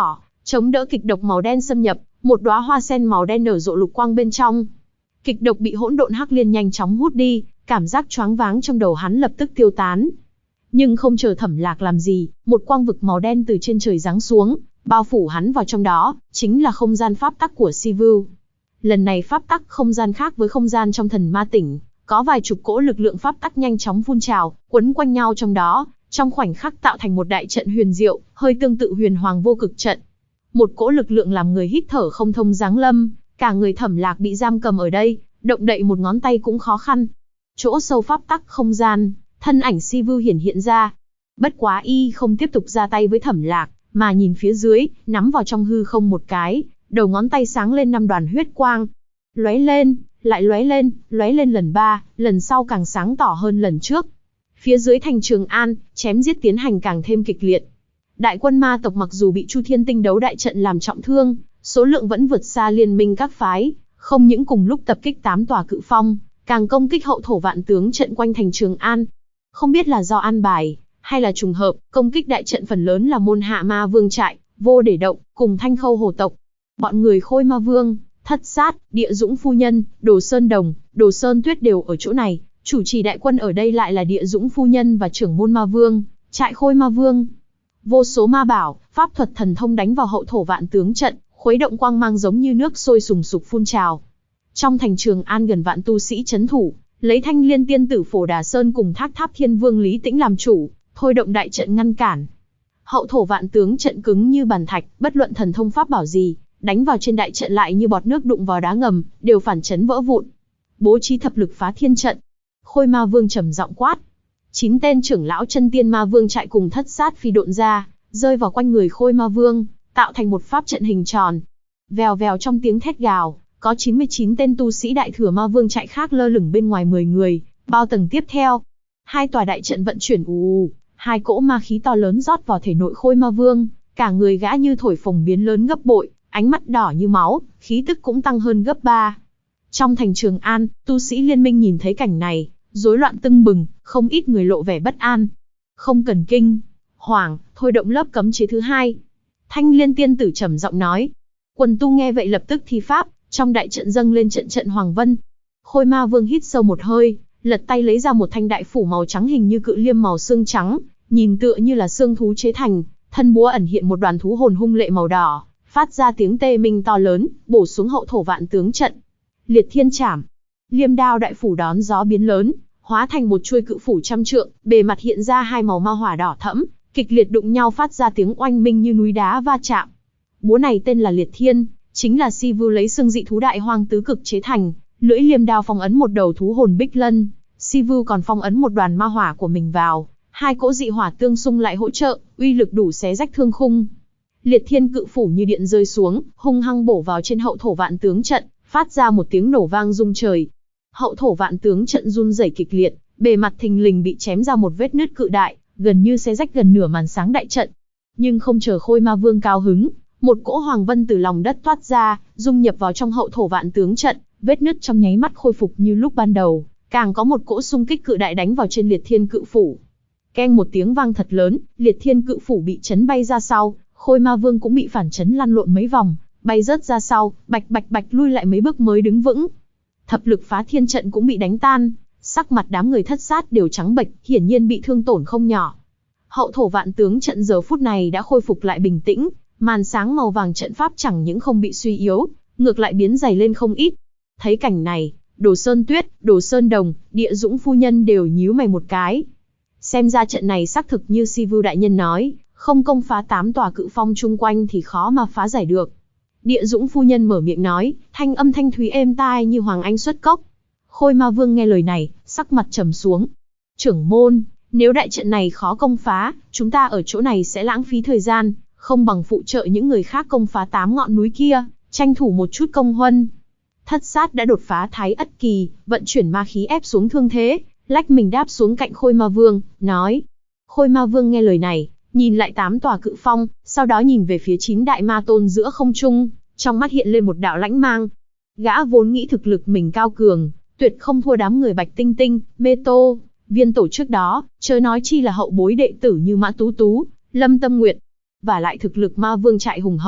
Chống đỡ kịch độc màu đen xâm nhập, một đóa hoa sen màu đen nở rộ lục quang bên trong. Kịch độc bị hỗn độn hắc liên nhanh chóng hút đi, cảm giác choáng váng trong đầu hắn lập tức tiêu tán. Nhưng không chờ Thẩm Lạc làm gì, một quang vực màu đen từ trên trời giáng xuống, bao phủ hắn vào trong đó, chính là không gian pháp tắc của Sivu. Lần này pháp tắc không gian khác với không gian trong thần ma tỉnh, có vài chục cỗ lực lượng pháp tắc nhanh chóng phun trào, quấn quanh nhau trong đó, trong khoảnh khắc tạo thành một đại trận huyền diệu, hơi tương tự Huyền Hoàng Vô Cực trận. Một cỗ lực lượng làm người hít thở không thông giáng lâm, cả người Thẩm Lạc bị giam cầm ở đây, động đậy một ngón tay cũng khó khăn. Chỗ sâu pháp tắc không gian, thân ảnh Sivu hiển hiện ra. Bất quá y không tiếp tục ra tay với Thẩm Lạc, mà nhìn phía dưới, nắm vào trong hư không một cái, đầu ngón tay sáng lên 5 đoàn huyết quang. Lóe lên, lại lóe lên lần 3, lần sau càng sáng tỏ hơn lần trước. Phía dưới thành Trường An, chém giết tiến hành càng thêm kịch liệt. Đại quân ma tộc mặc dù bị Chu Thiên Tinh đấu đại trận làm trọng thương, số lượng vẫn vượt xa liên minh các phái, không những cùng lúc tập kích 8 tòa cự phong, càng công kích hậu thổ vạn tướng trận quanh thành Trường An. Không biết là do an bài, hay là trùng hợp, công kích đại trận phần lớn là môn hạ ma vương trại, vô để động, cùng Thanh Khâu hồ tộc. Bọn người Khôi Ma Vương, Thất Sát, Địa Dũng Phu Nhân, Đồ Sơn Đồng, Đồ Sơn Tuyết đều ở chỗ này, chủ trì đại quân ở đây lại là Địa Dũng Phu Nhân và trưởng môn Ma Vương, trại Khôi Ma Vương. Vô số ma bảo, pháp thuật thần thông đánh vào hậu thổ vạn tướng trận, khuấy động quang mang giống như nước sôi sùng sục phun trào. Trong thành Trường An gần vạn tu sĩ trấn thủ, lấy Thanh Liên Tiên tử Phổ Đà Sơn cùng Thác Tháp Thiên Vương Lý Tĩnh làm chủ, thôi động đại trận ngăn cản. Hậu thổ vạn tướng trận cứng như bàn thạch, bất luận thần thông pháp bảo gì, đánh vào trên đại trận lại như bọt nước đụng vào đá ngầm, đều phản chấn vỡ vụn. Bố trí thập lực phá thiên trận. Khôi Ma Vương trầm giọng quát. 9 tên trưởng lão chân tiên ma vương chạy cùng Thất Sát phi độn ra, rơi vào quanh người Khôi Ma Vương, tạo thành một pháp trận hình tròn. Vèo vèo trong tiếng thét gào, có 99 tên tu sĩ đại thừa ma vương chạy khác lơ lửng bên ngoài 10 người, bao tầng tiếp theo. Hai tòa đại trận vận chuyển ù, hai cỗ ma khí to lớn rót vào thể nội Khôi Ma Vương, cả người gã như thổi phồng biến lớn gấp bội, ánh mắt đỏ như máu, khí tức cũng tăng hơn gấp 3. Trong thành Trường An, tu sĩ liên minh nhìn thấy cảnh này, rối loạn tưng bừng, không ít người lộ vẻ bất an. Không cần kinh hoàng, thôi động lớp cấm chế thứ 2. Thanh Liên Tiên tử trầm giọng nói. Quần tu nghe vậy lập tức thi pháp, trong đại trận dâng lên trận trận hoàng vân. Khôi Ma Vương hít sâu một hơi, lật tay lấy ra một thanh đại phủ màu trắng hình như cự liêm màu xương trắng, nhìn tựa như là xương thú chế thành, thân búa ẩn hiện một đoàn thú hồn hung lệ màu đỏ, phát ra tiếng tê minh to lớn, bổ xuống hậu thổ vạn tướng trận. Liệt Thiên Trảm. Liêm đao đại phủ đón gió biến lớn, hóa thành một chuôi cự phủ trăm trượng, bề mặt hiện ra hai màu ma hỏa đỏ thẫm, kịch liệt đụng nhau phát ra tiếng oanh minh như núi đá va chạm. Búa này tên là Liệt Thiên, chính là Sivu lấy xương dị thú đại hoang tứ cực chế thành, lưỡi liêm đao phong ấn một đầu thú hồn bích lân, Sivu còn phong ấn một đoàn ma hỏa của mình vào, hai cỗ dị hỏa tương xung lại hỗ trợ, uy lực đủ xé rách thương khung. Liệt Thiên cự phủ như điện rơi xuống, hung hăng bổ vào trên hậu thổ vạn tướng trận, phát ra một tiếng nổ vang rung trời. Hậu thổ vạn tướng trận run rẩy kịch liệt, bề mặt thình lình bị chém ra một vết nứt cự đại, gần như xé rách gần nửa màn sáng đại trận. Nhưng không chờ Khôi Ma Vương cao hứng, một cỗ hoàng vân từ lòng đất thoát ra, dung nhập vào trong hậu thổ vạn tướng trận, vết nứt trong nháy mắt khôi phục như lúc ban đầu, càng có một cỗ xung kích cự đại đánh vào trên Liệt Thiên cự phủ. Keng một tiếng vang thật lớn, Liệt Thiên cự phủ bị chấn bay ra sau, Khôi Ma Vương cũng bị phản chấn lăn lộn mấy vòng, bay rớt ra sau, bạch bạch bạch lui lại mấy bước mới đứng vững. Thập lực phá thiên trận cũng bị đánh tan, sắc mặt đám người Thất Sát đều trắng bệch, hiển nhiên bị thương tổn không nhỏ. Hậu thổ vạn tướng trận giờ phút này đã khôi phục lại bình tĩnh, màn sáng màu vàng trận pháp chẳng những không bị suy yếu, ngược lại biến dày lên không ít. Thấy cảnh này, Đồ Sơn Tuyết, Đồ Sơn Đồng, Địa Dũng Phu Nhân đều nhíu mày một cái. Xem ra trận này xác thực như Sivu đại nhân nói, không công phá 8 tòa cự phong chung quanh thì khó mà phá giải được. Địa Dũng Phu Nhân mở miệng nói, thanh âm thanh thúy êm tai như hoàng anh xuất cốc. Khôi Ma Vương nghe lời này, sắc mặt trầm xuống. Trưởng môn, nếu đại trận này khó công phá, chúng ta ở chỗ này sẽ lãng phí thời gian, không bằng phụ trợ những người khác công phá 8 ngọn núi kia, tranh thủ một chút công huân. Thất Sát đã đột phá Thái Ất Kỳ, vận chuyển ma khí ép xuống thương thế, lách mình đáp xuống cạnh Khôi Ma Vương, nói. Khôi Ma Vương nghe lời này, nhìn lại 8 tòa cự phong, sau đó nhìn về phía 9 đại ma tôn giữa không trung, trong mắt hiện lên một đạo lãnh mang. Gã vốn nghĩ thực lực mình cao cường, tuyệt không thua đám người Bạch Tinh Tinh, Mê Tô, Viên Tổ trước đó, chớ nói chi là hậu bối đệ tử như Mã Tú Tú, Lâm Tâm Nguyệt. Và lại thực lực ma vương trại hùng hậu,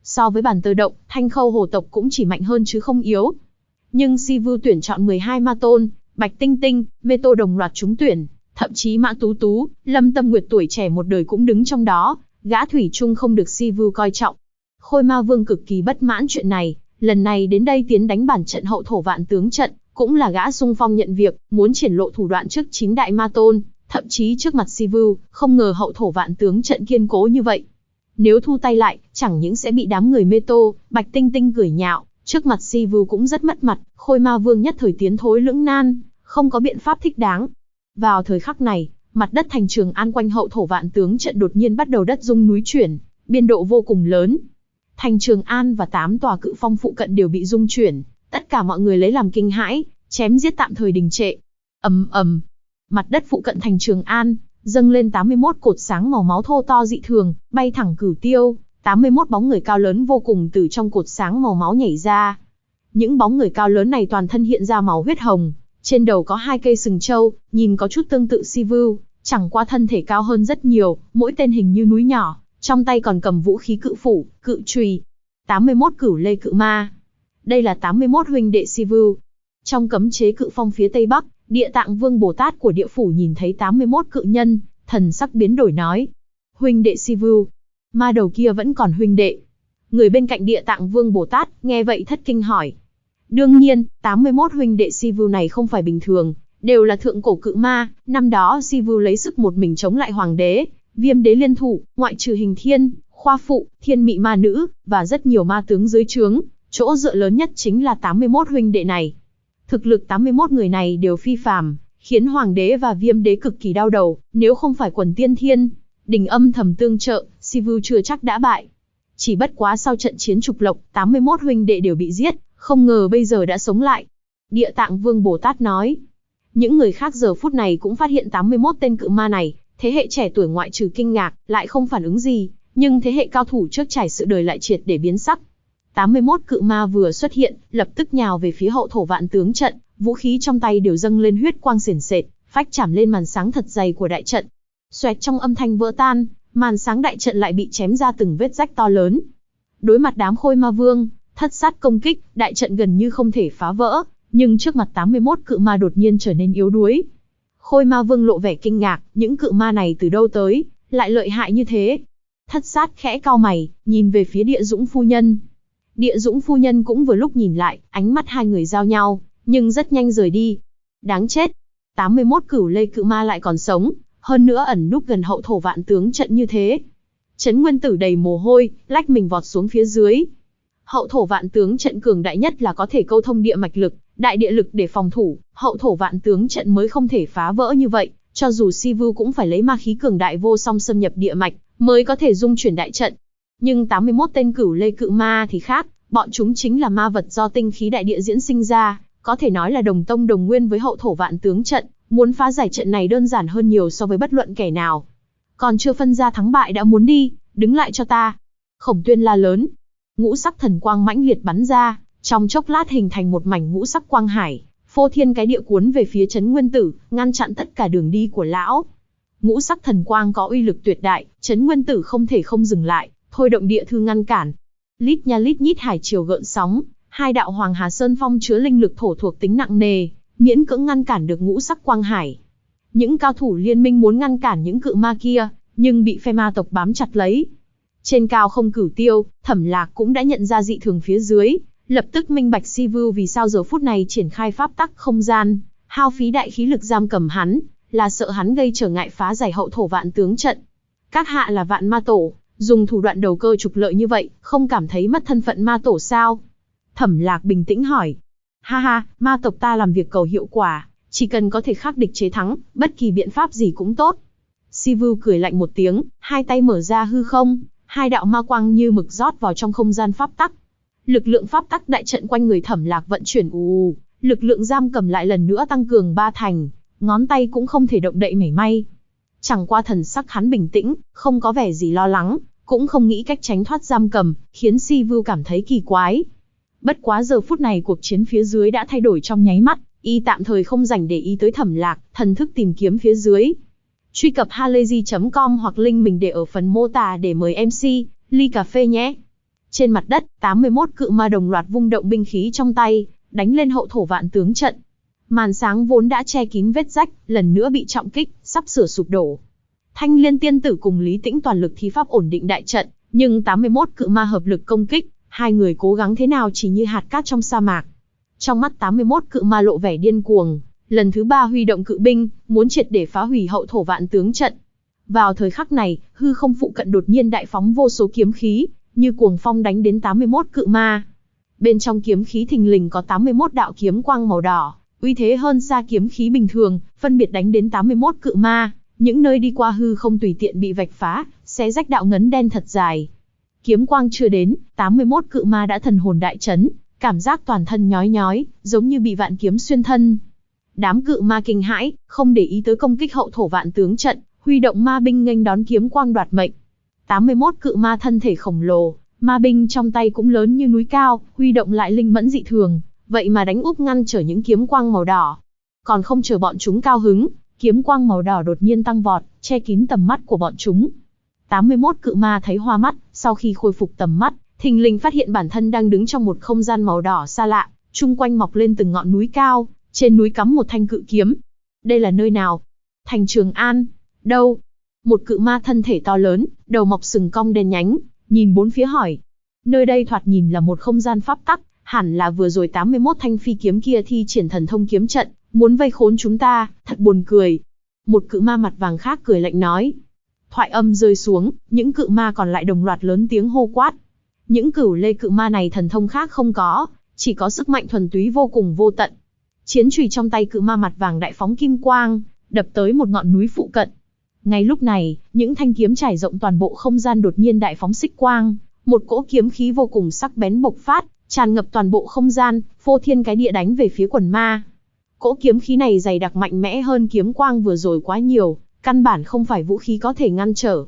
So với bản tơ động, Thanh Khâu hồ tộc cũng chỉ mạnh hơn chứ không yếu. Nhưng Sivu tuyển chọn 12 ma tôn, Bạch Tinh Tinh, Mê Tô đồng loạt trúng tuyển, thậm chí Mã Tú Tú, Lâm Tâm Nguyệt tuổi trẻ một đời cũng đứng trong đó, gã thủy chung không được Sivu coi trọng. Khôi Ma Vương cực kỳ bất mãn chuyện này, lần này đến đây tiến đánh bản trận hậu thổ vạn tướng trận, cũng là gã xung phong nhận việc, muốn triển lộ thủ đoạn trước 9 đại ma tôn, thậm chí trước mặt Sivu, không ngờ hậu thổ vạn tướng trận kiên cố như vậy. Nếu thu tay lại, chẳng những sẽ bị đám người Mê Tô, Bạch Tinh Tinh cười nhạo, trước mặt Sivu cũng rất mất mặt, Khôi Ma Vương nhất thời tiến thối lưỡng nan, không có biện pháp thích đáng. Vào thời khắc này, mặt đất thành Trường An quanh hậu thổ vạn tướng trận đột nhiên bắt đầu đất rung núi chuyển, biên độ vô cùng lớn. Thành Trường An và 8 tòa cự phong phụ cận đều bị rung chuyển, tất cả mọi người lấy làm kinh hãi, chém giết tạm thời đình trệ. Ầm ầm, mặt đất phụ cận thành Trường An dâng lên 81 cột sáng màu máu thô to dị thường, bay thẳng cửu tiêu, 81 bóng người cao lớn vô cùng từ trong cột sáng màu máu nhảy ra. Những bóng người cao lớn này toàn thân hiện ra màu huyết hồng, trên đầu có 2 cây sừng trâu, nhìn có chút tương tự Sivu, chẳng qua thân thể cao hơn rất nhiều, mỗi tên hình như núi nhỏ, trong tay còn cầm vũ khí cự phủ, cự chùy. 81 cửu lê cự ma. Đây là 81 huynh đệ Sivu. Trong cấm chế cự phong phía tây bắc, Địa Tạng Vương Bồ Tát của địa phủ nhìn thấy 81 cự nhân, thần sắc biến đổi nói: huynh đệ Sivu. Ma đầu kia vẫn còn huynh đệ. Người bên cạnh Địa Tạng Vương Bồ Tát nghe vậy thất kinh hỏi. Đương nhiên, 81 huynh đệ Sivu này không phải bình thường, đều là thượng cổ cự ma. Năm đó Sivu lấy sức một mình chống lại hoàng đế, Viêm đế liên thủ, ngoại trừ Hình Thiên, Khoa Phụ, Thiên Mị ma nữ, và rất nhiều ma tướng dưới trướng, chỗ dựa lớn nhất chính là 81 huynh đệ này. Thực lực 81 người này đều phi phàm, khiến hoàng đế và Viêm đế cực kỳ đau đầu, nếu không phải quần tiên thiên đình âm thầm tương trợ, Sivu chưa chắc đã bại. Chỉ bất quá sau trận chiến trục lộc, 81 huynh đệ đều bị giết, không ngờ bây giờ đã sống lại. Địa Tạng Vương Bồ Tát nói. Những người khác giờ phút này cũng phát hiện 81 tên cự ma này, thế hệ trẻ tuổi ngoại trừ kinh ngạc, lại không phản ứng gì, nhưng thế hệ cao thủ trước trải sự đời lại triệt để biến sắc. 81 cự ma vừa xuất hiện, lập tức nhào về phía hậu thổ vạn tướng trận, vũ khí trong tay đều dâng lên huyết quang sền sệt, phách chạm lên màn sáng thật dày của đại trận. Xoẹt trong âm thanh vỡ tan, màn sáng đại trận lại bị chém ra từng vết rách to lớn. Đối mặt đám Khôi Ma Vương, thất sát công kích, đại trận gần như không thể phá vỡ, nhưng trước mặt 81 cự ma đột nhiên trở nên yếu đuối. Khôi Ma Vương lộ vẻ kinh ngạc, những cự ma này từ đâu tới, lại lợi hại như thế. Thất sát khẽ cau mày, nhìn về phía Địa Dũng phu nhân. Địa Dũng phu nhân cũng vừa lúc nhìn lại, ánh mắt hai người giao nhau, nhưng rất nhanh rời đi. Đáng chết, 81 cửu lê cự ma lại còn sống, hơn nữa ẩn núp gần hậu thổ vạn tướng trận như thế. Trấn Nguyên Tử đầy mồ hôi, lách mình vọt xuống phía dưới. Hậu thổ vạn tướng trận cường đại nhất là có thể câu thông địa mạch lực, đại địa lực để phòng thủ, hậu thổ vạn tướng trận mới không thể phá vỡ như vậy, cho dù Sivu cũng phải lấy ma khí cường đại vô song xâm nhập địa mạch, mới có thể dung chuyển đại trận. Nhưng 81 tên cửu lê cự ma thì khác, bọn chúng chính là ma vật do tinh khí đại địa diễn sinh ra, có thể nói là đồng tông đồng nguyên với hậu thổ vạn tướng trận, muốn phá giải trận này đơn giản hơn nhiều so với bất luận kẻ nào. Còn chưa phân ra thắng bại đã muốn đi, đứng lại cho ta. Khổng Tuyên la lớn. Ngũ sắc thần quang mãnh liệt bắn ra, trong chốc lát hình thành một mảnh ngũ sắc quang hải, phô thiên cái địa cuốn về phía Trấn Nguyên Tử, ngăn chặn tất cả đường đi của lão. Ngũ sắc thần quang có uy lực tuyệt đại, Trấn Nguyên Tử không thể không dừng lại, thôi động địa thư ngăn cản. Lít nha lít nhít hải triều gợn sóng, hai đạo Hoàng Hà Sơn Phong chứa linh lực thổ thuộc tính nặng nề, miễn cưỡng ngăn cản được ngũ sắc quang hải. Những cao thủ liên minh muốn ngăn cản những cự ma kia, nhưng bị phe ma tộc bám chặt lấy. Trên cao không cửu tiêu, Thẩm Lạc cũng đã nhận ra dị thường phía dưới, lập tức minh bạch Sivu vì sao giờ phút này triển khai pháp tắc không gian, hao phí đại khí lực giam cầm hắn, là sợ hắn gây trở ngại phá giải hậu thổ vạn tướng trận. Các hạ là Vạn Ma Tổ, dùng thủ đoạn đầu cơ trục lợi như vậy, không cảm thấy mất thân phận ma tổ sao? Thẩm Lạc bình tĩnh hỏi. Ha ha, ma tộc ta làm việc cầu hiệu quả, chỉ cần có thể khắc địch chế thắng, bất kỳ biện pháp gì cũng tốt. Sivu cười lạnh một tiếng, hai tay mở ra hư không, hai đạo ma quang như mực rót vào trong không gian pháp tắc. Lực lượng pháp tắc đại trận quanh người Thẩm Lạc vận chuyển ù, lực lượng giam cầm lại lần nữa tăng cường 3 thành, ngón tay cũng không thể động đậy mảy may. Chẳng qua thần sắc hắn bình tĩnh, không có vẻ gì lo lắng, cũng không nghĩ cách tránh thoát giam cầm, khiến Sivu cảm thấy kỳ quái. Bất quá giờ phút này cuộc chiến phía dưới đã thay đổi trong nháy mắt, y tạm thời không dành để ý tới Thẩm Lạc, thần thức tìm kiếm phía dưới. Truy cập halayzi.com hoặc link mình để ở phần mô tả để mời MC, ly cà phê nhé. Trên mặt đất, 81 cự ma đồng loạt vung động binh khí trong tay, đánh lên hậu thổ vạn tướng trận. Màn sáng vốn đã che kín vết rách, lần nữa bị trọng kích, sắp sửa sụp đổ. Thanh Liên tiên tử cùng Lý Tĩnh toàn lực thi pháp ổn định đại trận, nhưng 81 cự ma hợp lực công kích, hai người cố gắng thế nào chỉ như hạt cát trong sa mạc. Trong mắt 81 cự ma lộ vẻ điên cuồng, lần thứ 3 huy động cự binh, muốn triệt để phá hủy hậu thổ vạn tướng trận. Vào thời khắc này, hư không phụ cận đột nhiên đại phóng vô số kiếm khí, như cuồng phong đánh đến 81 cự ma. Bên trong kiếm khí thình lình có 81 đạo kiếm quang màu đỏ, uy thế hơn xa kiếm khí bình thường, phân biệt đánh đến 81 cự ma, những nơi đi qua hư không tùy tiện bị vạch phá, xé rách đạo ngấn đen thật dài. Kiếm quang chưa đến, 81 cự ma đã thần hồn đại chấn, cảm giác toàn thân nhói nhói, giống như bị vạn kiếm xuyên thân. Đám cự ma kinh hãi, không để ý tới công kích hậu thổ vạn tướng trận, huy động ma binh nghênh đón kiếm quang đoạt mệnh. 81 cự ma thân thể khổng lồ, ma binh trong tay cũng lớn như núi cao, huy động lại linh mẫn dị thường, vậy mà đánh úp ngăn trở những kiếm quang màu đỏ. Còn không chờ bọn chúng cao hứng, kiếm quang màu đỏ đột nhiên tăng vọt, che kín tầm mắt của bọn chúng. 81 cự ma thấy hoa mắt, sau khi khôi phục tầm mắt, thình lình phát hiện bản thân đang đứng trong một không gian màu đỏ xa lạ, chung quanh mọc lên từng ngọn núi cao, trên núi cắm một thanh cự kiếm. Đây là nơi nào? Thành Trường An. Đâu? Một cự ma thân thể to lớn, đầu mọc sừng cong đen nhánh, nhìn bốn phía hỏi. Nơi đây thoạt nhìn là một không gian pháp tắc, hẳn là vừa rồi 81 thanh phi kiếm kia thi triển thần thông kiếm trận, muốn vây khốn chúng ta, thật buồn cười. Một cự ma mặt vàng khác cười lạnh nói. Thoại âm rơi xuống, những cự ma còn lại đồng loạt lớn tiếng hô quát. Những cửu lê cự ma này thần thông khác không có, chỉ có sức mạnh thuần túy vô cùng vô tận. Chiến chùy trong tay cự ma mặt vàng đại phóng kim quang, đập tới một ngọn núi phụ cận. Ngay lúc này, những thanh kiếm trải rộng toàn bộ không gian đột nhiên đại phóng xích quang, một cỗ kiếm khí vô cùng sắc bén bộc phát, tràn ngập toàn bộ không gian, phô thiên cái địa đánh về phía quần ma. Cỗ kiếm khí này dày đặc mạnh mẽ hơn kiếm quang vừa rồi quá nhiều, căn bản không phải vũ khí có thể ngăn trở.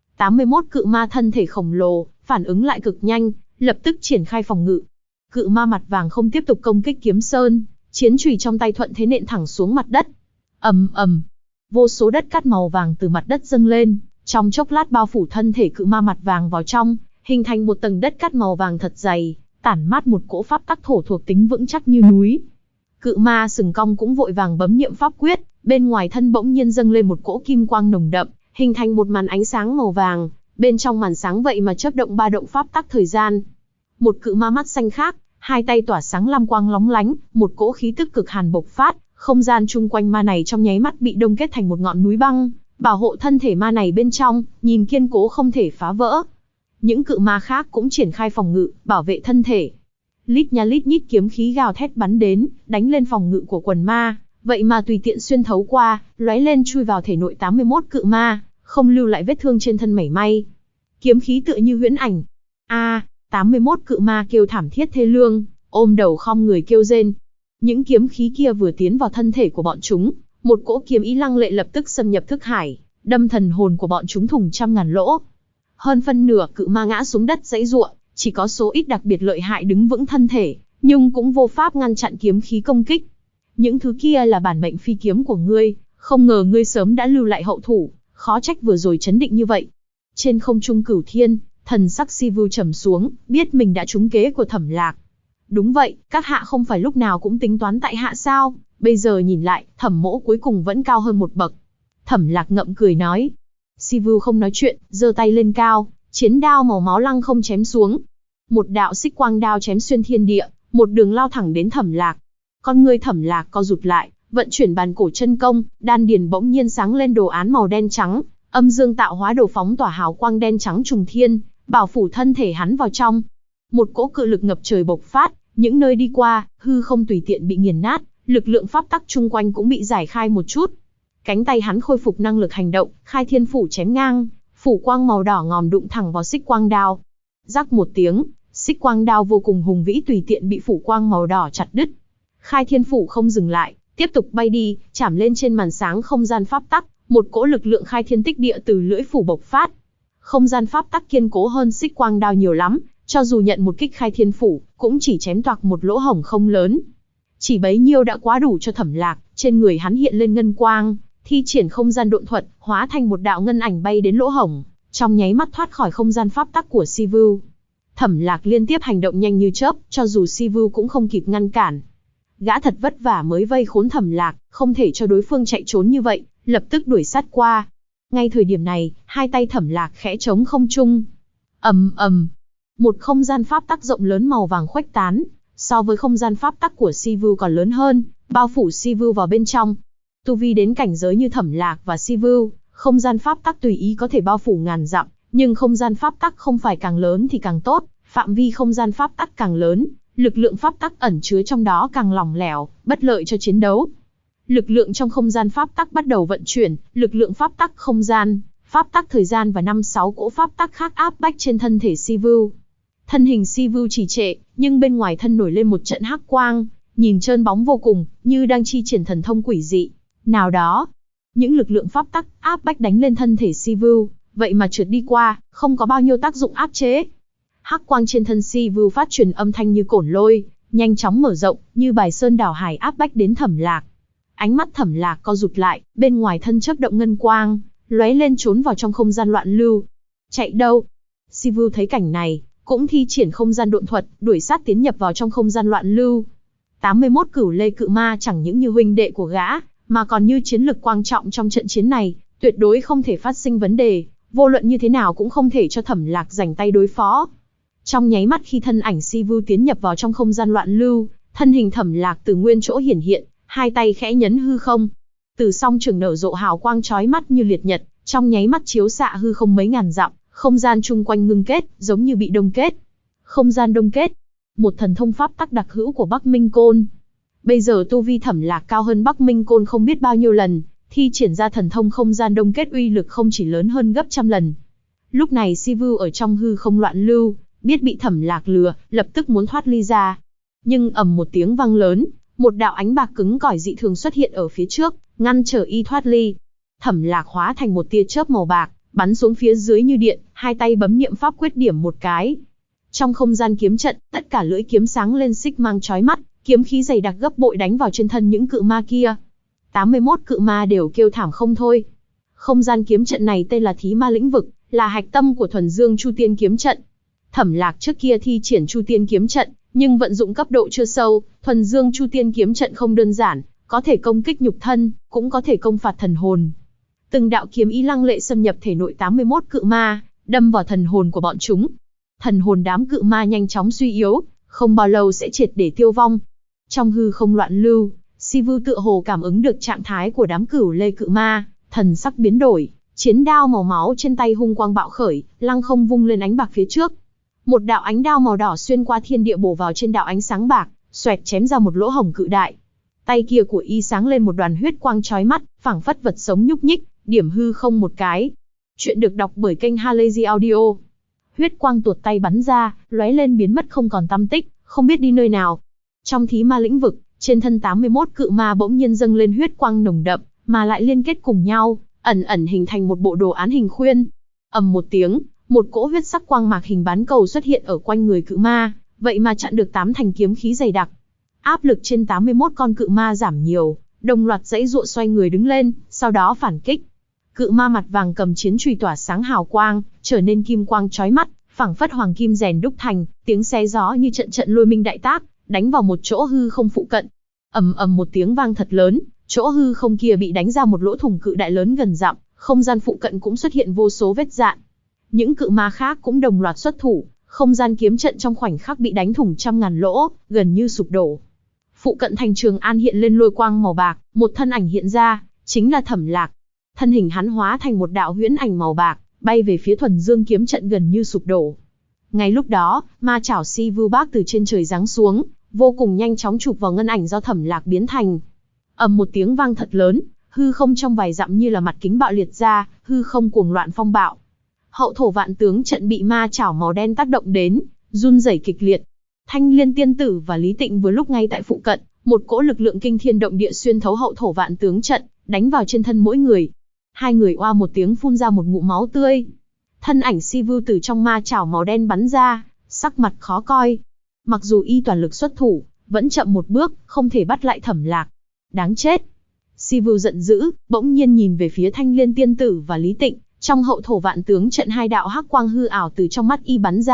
81 cự ma thân thể khổng lồ, phản ứng lại cực nhanh, lập tức triển khai phòng ngự. Cự ma mặt vàng không tiếp tục công kích kiếm sơn, chiến chùy trong tay thuận thế nện thẳng xuống mặt đất. Ầm ầm, vô số đất cát màu vàng từ mặt đất dâng lên, trong chốc lát bao phủ thân thể cự ma mặt vàng vào trong, hình thành một tầng đất cát màu vàng thật dày, tản mát một cỗ pháp tắc thổ thuộc tính vững chắc như núi. Cự ma sừng cong cũng vội vàng bấm niệm pháp quyết, bên ngoài thân bỗng nhiên dâng lên một cỗ kim quang nồng đậm, hình thành một màn ánh sáng màu vàng, bên trong màn sáng vậy mà chớp động ba động pháp tắc thời gian. Một cự ma mắt xanh khác, hai tay tỏa sáng lam quang lóng lánh, một cỗ khí tức cực hàn bộc phát, không gian chung quanh ma này trong nháy mắt bị đông kết thành một ngọn núi băng, bảo hộ thân thể ma này bên trong, nhìn kiên cố không thể phá vỡ. Những cự ma khác cũng triển khai phòng ngự, bảo vệ thân thể. Lít nha lít nhít kiếm khí gào thét bắn đến, đánh lên phòng ngự của quần ma, vậy mà tùy tiện xuyên thấu qua, lóe lên chui vào thể nội 81 cự ma, không lưu lại vết thương trên thân mảy may. Kiếm khí tựa như huyễn ảnh. 81 cự ma kêu thảm thiết thê lương, ôm đầu khom người kêu rên. Những kiếm khí kia vừa tiến vào thân thể của bọn chúng, một cỗ kiếm ý lăng lệ lập tức xâm nhập thức hải, đâm thần hồn của bọn chúng thủng trăm ngàn lỗ. Hơn phân nửa cự ma ngã xuống đất giãy giụa, chỉ có số ít đặc biệt lợi hại đứng vững thân thể, nhưng cũng vô pháp ngăn chặn kiếm khí công kích. Những thứ kia là bản mệnh phi kiếm của ngươi, không ngờ ngươi sớm đã lưu lại hậu thủ, khó trách vừa rồi chấn định như vậy. Trên không trung Cửu Thiên, thần sắc Sivu trầm xuống, biết mình đã trúng kế của Thẩm Lạc. Đúng vậy, các hạ không phải lúc nào cũng tính toán tại hạ sao? Bây giờ nhìn lại, Thẩm mỗ cuối cùng vẫn cao hơn một bậc. Thẩm Lạc ngậm cười nói. Sivu không nói chuyện, giơ tay lên cao, chiến đao màu máu lăng không chém xuống. Một đạo xích quang đao chém xuyên thiên địa, một đường lao thẳng đến Thẩm Lạc. Con ngươi Thẩm Lạc co rụt lại, vận chuyển bàn cổ chân công, đan điền bỗng nhiên sáng lên đồ án màu đen trắng, âm dương tạo hóa đồ phóng tỏa hào quang đen trắng trùng thiên, bảo phủ thân thể hắn vào trong. Một cỗ cự lực ngập trời bộc phát, những nơi đi qua, hư không tùy tiện bị nghiền nát, lực lượng pháp tắc chung quanh cũng bị giải khai một chút. Cánh tay hắn khôi phục năng lực hành động, khai thiên phủ chém ngang, phủ quang màu đỏ ngòm đụng thẳng vào xích quang đao. Rắc một tiếng, xích quang đao vô cùng hùng vĩ tùy tiện bị phủ quang màu đỏ chặt đứt. Khai thiên phủ không dừng lại, tiếp tục bay đi, chạm lên trên màn sáng không gian pháp tắc, một cỗ lực lượng khai thiên tích địa từ lưỡi phủ bộc phát. Không gian pháp tắc kiên cố hơn xích quang đao nhiều lắm, cho dù nhận một kích khai thiên phủ, cũng chỉ chém toạc một lỗ hổng không lớn. Chỉ bấy nhiêu đã quá đủ cho Thẩm Lạc, trên người hắn hiện lên ngân quang, thi triển không gian độn thuật, hóa thành một đạo ngân ảnh bay đến lỗ hổng, trong nháy mắt thoát khỏi không gian pháp tắc của Sivu. Thẩm Lạc liên tiếp hành động nhanh như chớp, cho dù Sivu cũng không kịp ngăn cản. Gã thật vất vả mới vây khốn Thẩm Lạc, không thể cho đối phương chạy trốn như vậy, lập tức đuổi sát qua. Ngay thời điểm này, hai tay Thẩm Lạc khẽ trống không trung. Ầm ầm, một không gian pháp tắc rộng lớn màu vàng khuếch tán, so với không gian pháp tắc của Sivu còn lớn hơn, bao phủ Sivu vào bên trong. Tu vi đến cảnh giới như Thẩm Lạc và Sivu, không gian pháp tắc tùy ý có thể bao phủ ngàn dặm, nhưng không gian pháp tắc không phải càng lớn thì càng tốt, phạm vi không gian pháp tắc càng lớn, lực lượng pháp tắc ẩn chứa trong đó càng lỏng lẻo, bất lợi cho chiến đấu. Lực lượng trong không gian pháp tắc bắt đầu vận chuyển, lực lượng pháp tắc không gian, pháp tắc thời gian và 5-6 cỗ pháp tắc khác áp bách trên thân thể Sivu. Thân hình Sivu trì trệ, nhưng bên ngoài thân nổi lên một trận hắc quang, nhìn trơn bóng vô cùng, như đang chi triển thần thông quỷ dị nào đó. Những lực lượng pháp tắc áp bách đánh lên thân thể Sivu, vậy mà trượt đi qua, không có bao nhiêu tác dụng áp chế. Hắc quang trên thân Sivu phát truyền âm thanh như cổn lôi, nhanh chóng mở rộng, như bài sơn đảo hải áp bách đến Thẩm Lạc. Ánh mắt Thẩm Lạc co rụt lại, bên ngoài thân chớp động ngân quang, lóe lên trốn vào trong không gian loạn lưu. Chạy đâu? Sivu thấy cảnh này, cũng thi triển không gian độn thuật, đuổi sát tiến nhập vào trong không gian loạn lưu. 81 cửu lê cự ma chẳng những như huynh đệ của gã, mà còn như chiến lực quan trọng trong trận chiến này, tuyệt đối không thể phát sinh vấn đề, vô luận như thế nào cũng không thể cho Thẩm Lạc rảnh tay đối phó. Trong nháy mắt khi thân ảnh Sivu tiến nhập vào trong không gian loạn lưu, thân hình Thẩm Lạc từ nguyên chỗ hiển hiện, hai tay khẽ nhấn hư không. Từ song trường nở rộ hào quang chói mắt như liệt nhật, trong nháy mắt chiếu xạ hư không mấy ngàn dặm, không gian chung quanh ngưng kết, giống như bị đông kết. Không gian đông kết, một thần thông pháp tắc đặc hữu của Bắc Minh Côn. Bây giờ tu vi Thẩm Lạc cao hơn Bắc Minh Côn không biết bao nhiêu lần, thi triển ra thần thông không gian đông kết uy lực không chỉ lớn hơn gấp trăm lần. Lúc này Sivu ở trong hư không loạn lưu, biết bị Thẩm Lạc lừa, lập tức muốn thoát ly ra. Nhưng ầm một tiếng vang lớn, một đạo ánh bạc cứng cỏi dị thường xuất hiện ở phía trước, ngăn trở y thoát ly. Thẩm Lạc hóa thành một tia chớp màu bạc, bắn xuống phía dưới như điện, hai tay bấm niệm pháp quyết điểm một cái. Trong không gian kiếm trận, tất cả lưỡi kiếm sáng lên xích mang chói mắt, kiếm khí dày đặc gấp bội đánh vào trên thân những cự ma kia. 81 cự ma đều kêu thảm không thôi. Không gian kiếm trận này tên là Thí Ma Lĩnh Vực, là hạch tâm của Thuần Dương Chu Tiên kiếm trận. Thẩm Lạc trước kia thi triển Chu Tiên kiếm trận, nhưng vận dụng cấp độ chưa sâu, Thuần Dương Chu Tiên kiếm trận không đơn giản, có thể công kích nhục thân, cũng có thể công phạt thần hồn. Từng đạo kiếm ý lăng lệ xâm nhập thể nội 81 cự ma, đâm vào thần hồn của bọn chúng. Thần hồn đám cự ma nhanh chóng suy yếu, không bao lâu sẽ triệt để tiêu vong. Trong hư không loạn lưu, Sivu tựa hồ cảm ứng được trạng thái của đám cửu lê cự ma, thần sắc biến đổi, chiến đao màu máu trên tay hung quang bạo khởi, lăng không vung lên ánh bạc phía trước. Một đạo ánh đao màu đỏ xuyên qua thiên địa bổ vào trên đạo ánh sáng bạc, xoẹt chém ra một lỗ hổng cự đại. Tay kia của y sáng lên một đoàn huyết quang chói mắt, phảng phất vật sống nhúc nhích, điểm hư không một cái. Chuyện được đọc bởi kênh Halazy Audio. Huyết quang tuột tay bắn ra, lóe lên biến mất không còn tăm tích, không biết đi nơi nào. Trong Thí Ma Lĩnh Vực, trên thân 81 cự ma bỗng nhiên dâng lên huyết quang nồng đậm, mà lại liên kết cùng nhau, ẩn ẩn hình thành một bộ đồ án hình khuyên. Ầm một tiếng, một cỗ huyết sắc quang mạc hình bán cầu xuất hiện ở quanh người cự ma, vậy mà chặn được 8 thành kiếm khí dày đặc. Áp lực trên 81 con cự ma giảm nhiều, đồng loạt giãy giụa xoay người đứng lên, sau đó phản kích. Cự ma mặt vàng cầm chiến chùy tỏa sáng hào quang, trở nên kim quang chói mắt, phảng phất hoàng kim rèn đúc thành, tiếng xé gió như trận trận lôi minh đại tác, đánh vào một chỗ hư không phụ cận. Ầm ầm một tiếng vang thật lớn, chỗ hư không kia bị đánh ra một lỗ thủng cự đại lớn gần dặm, không gian phụ cận cũng xuất hiện vô số vết rạn. Những cự ma khác cũng đồng loạt xuất thủ, không gian kiếm trận trong khoảnh khắc bị đánh thủng trăm ngàn lỗ, gần như sụp đổ. Phụ cận thành Trường An hiện lên lôi quang màu bạc, một thân ảnh hiện ra, chính là Thẩm Lạc. Thân hình hắn hóa thành một đạo huyễn ảnh màu bạc, bay về phía Thuần Dương kiếm trận gần như sụp đổ. Ngay lúc đó, ma chảo Sivu Bác từ trên trời giáng xuống, vô cùng nhanh chóng chụp vào ngân ảnh do Thẩm Lạc biến thành. Ầm một tiếng vang thật lớn, hư không trong vài dặm như là mặt kính bạo liệt ra, hư không cuồng loạn phong bạo. Hậu thổ vạn tướng trận bị ma chảo màu đen tác động đến, run rẩy kịch liệt. Thanh Liên tiên tử và Lý Tịnh vừa lúc ngay tại phụ cận, một cỗ lực lượng kinh thiên động địa xuyên thấu hậu thổ vạn tướng trận, đánh vào trên thân mỗi người. Hai người oa một tiếng phun ra một ngụm máu tươi. Thân ảnh Sivu từ trong ma chảo màu đen bắn ra, sắc mặt khó coi. Mặc dù y toàn lực xuất thủ, vẫn chậm một bước, không thể bắt lại Thẩm Lạc. Đáng chết! Sivu giận dữ, bỗng nhiên nhìn về phía Thanh Liên tiên tử và Lý Tịnh. Trong hậu thổ vạn tướng trận hai đạo hắc quang hư ảo từ trong mắt y bắn ra,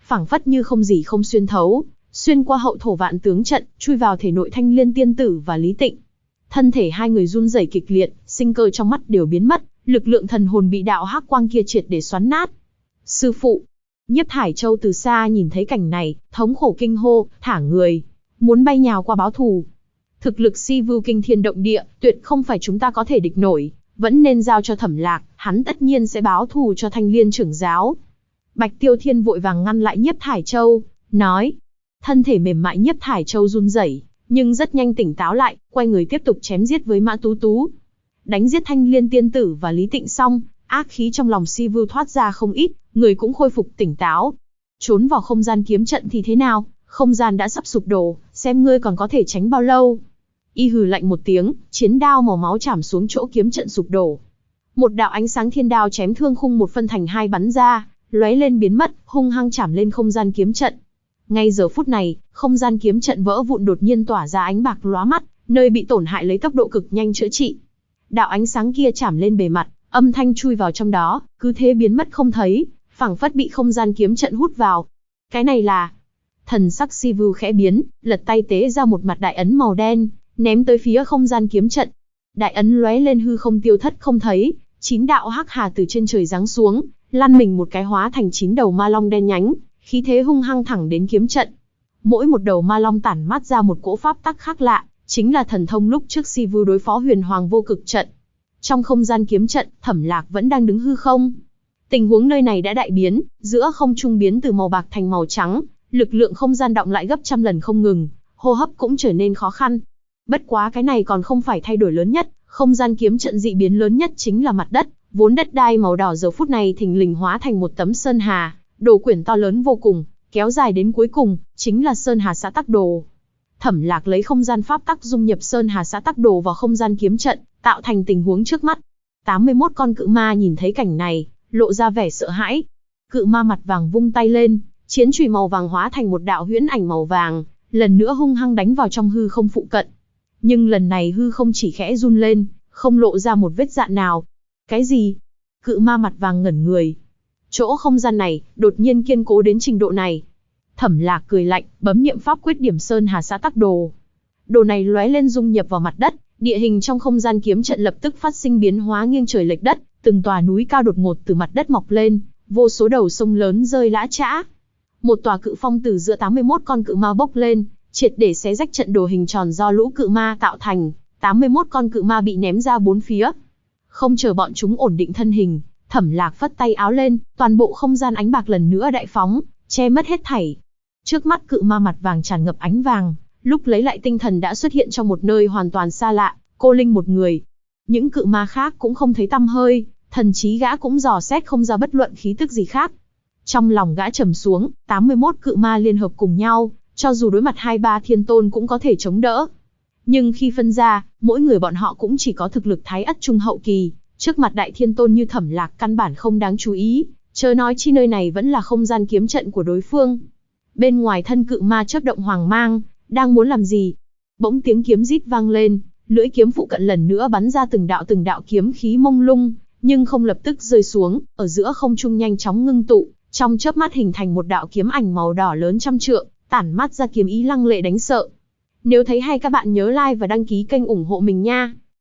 phảng phất như không gì không xuyên thấu, xuyên qua hậu thổ vạn tướng trận, chui vào thể nội Thanh Liên tiên tử và Lý Tịnh. Thân thể hai người run rẩy kịch liệt, sinh cơ trong mắt đều biến mất, lực lượng thần hồn bị đạo hắc quang kia triệt để xoắn nát. Sư phụ! Nhiếp Thải Châu từ xa nhìn thấy cảnh này, thống khổ kinh hô, thả người, muốn bay nhào qua báo thù. Thực lực Si Vưu kinh thiên động địa, tuyệt không phải chúng ta có thể địch nổi, vẫn nên giao cho Thẩm Lạc, hắn tất nhiên sẽ báo thù cho Thanh Liên trưởng giáo. Bạch Tiêu Thiên vội vàng ngăn lại Nhiếp Thải Châu, nói. Thân thể mềm mại Nhiếp Thải Châu run rẩy, nhưng rất nhanh tỉnh táo lại, quay người tiếp tục chém giết với Mã Tú Tú. Đánh giết Thanh Liên tiên tử và Lý Tịnh xong, ác khí trong lòng Si Vưu thoát ra không ít, người cũng khôi phục tỉnh táo. Trốn vào không gian kiếm trận thì thế nào, không gian đã sắp sụp đổ, xem ngươi còn có thể tránh bao lâu. Y hừ lạnh một tiếng, chiến đao màu máu chảm xuống chỗ kiếm trận sụp đổ. Một đạo ánh sáng thiên đao chém thương khung một phân thành hai bắn ra, lóe lên biến mất, hung hăng chảm lên không gian kiếm trận. Ngay giờ phút này, không gian kiếm trận vỡ vụn đột nhiên tỏa ra ánh bạc lóa mắt, nơi bị tổn hại lấy tốc độ cực nhanh chữa trị. Đạo ánh sáng kia chảm lên bề mặt, âm thanh chui vào trong đó, cứ thế biến mất không thấy, phảng phất bị không gian kiếm trận hút vào. Cái này là... Thần sắc Si Vưu khẽ biến, lật tay tế ra một mặt đại ấn màu đen, ném tới phía không gian kiếm trận. Đại ấn lóe lên hư không tiêu thất không thấy, 9 đạo hắc hà từ trên trời giáng xuống, lăn mình một cái hóa thành 9 đầu ma long đen nhánh, khí thế hung hăng thẳng đến kiếm trận. Mỗi một đầu ma long tản mát ra một cỗ pháp tắc khác lạ, chính là thần thông lúc trước Si Vưu đối phó Huyền Hoàng Vô Cực trận. Trong không gian kiếm trận, Thẩm Lạc vẫn đang đứng hư không. Tình huống nơi này đã đại biến, giữa không trung biến từ màu bạc thành màu trắng, lực lượng không gian động lại gấp trăm lần không ngừng, hô hấp cũng trở nên khó khăn. Bất quá cái này còn không phải thay đổi lớn nhất, không gian kiếm trận dị biến lớn nhất chính là mặt đất, vốn đất đai màu đỏ giờ phút này thình lình hóa thành một tấm sơn hà, đồ quyển to lớn vô cùng, kéo dài đến cuối cùng, chính là Sơn Hà Xã Tắc Đồ. Thẩm Lạc lấy không gian pháp tắc dung nhập Sơn Hà Xã Tắc Đồ vào không gian kiếm trận, tạo thành tình huống trước mắt. 81 con cự ma nhìn thấy cảnh này, lộ ra vẻ sợ hãi. Cự ma mặt vàng vung tay lên, chiến chùy màu vàng hóa thành một đạo huyễn ảnh màu vàng, lần nữa hung hăng đánh vào trong hư không phụ cận. Nhưng lần này hư không chỉ khẽ run lên, không lộ ra một vết dạn nào. Cái gì? Cự ma mặt vàng ngẩn người. Chỗ không gian này, đột nhiên kiên cố đến trình độ này. Thẩm Lạc cười lạnh, bấm niệm pháp quyết điểm Sơn Hà Xã Tắc Đồ. Đồ này lóe lên dung nhập vào mặt đất, địa hình trong không gian kiếm trận lập tức phát sinh biến hóa nghiêng trời lệch đất, từng tòa núi cao đột ngột từ mặt đất mọc lên, vô số đầu sông lớn rơi lã chã. Một tòa cự phong từ giữa 81 con cự ma bốc lên, triệt để xé rách trận đồ hình tròn do lũ cự ma tạo thành, 81 con cự ma bị ném ra bốn phía. Không chờ bọn chúng ổn định thân hình, Thẩm Lạc phất tay áo lên, toàn bộ không gian ánh bạc lần nữa đại phóng, che mất hết thảy. Trước mắt cự ma mặt vàng tràn ngập ánh vàng, lúc lấy lại tinh thần đã xuất hiện trong một nơi hoàn toàn xa lạ, cô linh một người. Những cự ma khác cũng không thấy tăm hơi, thần trí gã cũng dò xét không ra bất luận khí tức gì khác. Trong lòng gã trầm xuống, 81 cự ma liên hợp cùng nhau, cho dù đối mặt 2-3 thiên tôn cũng có thể chống đỡ. Nhưng khi phân ra, mỗi người bọn họ cũng chỉ có thực lực thái ất trung hậu kỳ, trước mặt đại thiên tôn như Thẩm Lạc căn bản không đáng chú ý, chớ nói chi nơi này vẫn là không gian kiếm trận của đối phương. Bên ngoài thân cự ma chớp động hoàng mang, đang muốn làm gì? Bỗng tiếng kiếm rít vang lên, lưỡi kiếm phụ cận lần nữa bắn ra từng đạo kiếm khí mông lung, nhưng không lập tức rơi xuống, ở giữa không trung nhanh chóng ngưng tụ, trong chớp mắt hình thành một đạo kiếm ảnh màu đỏ lớn trăm trượng, tản mát ra kiếm ý lăng lệ đánh sợ. Nếu thấy hay các bạn nhớ like và đăng ký kênh ủng hộ mình nha.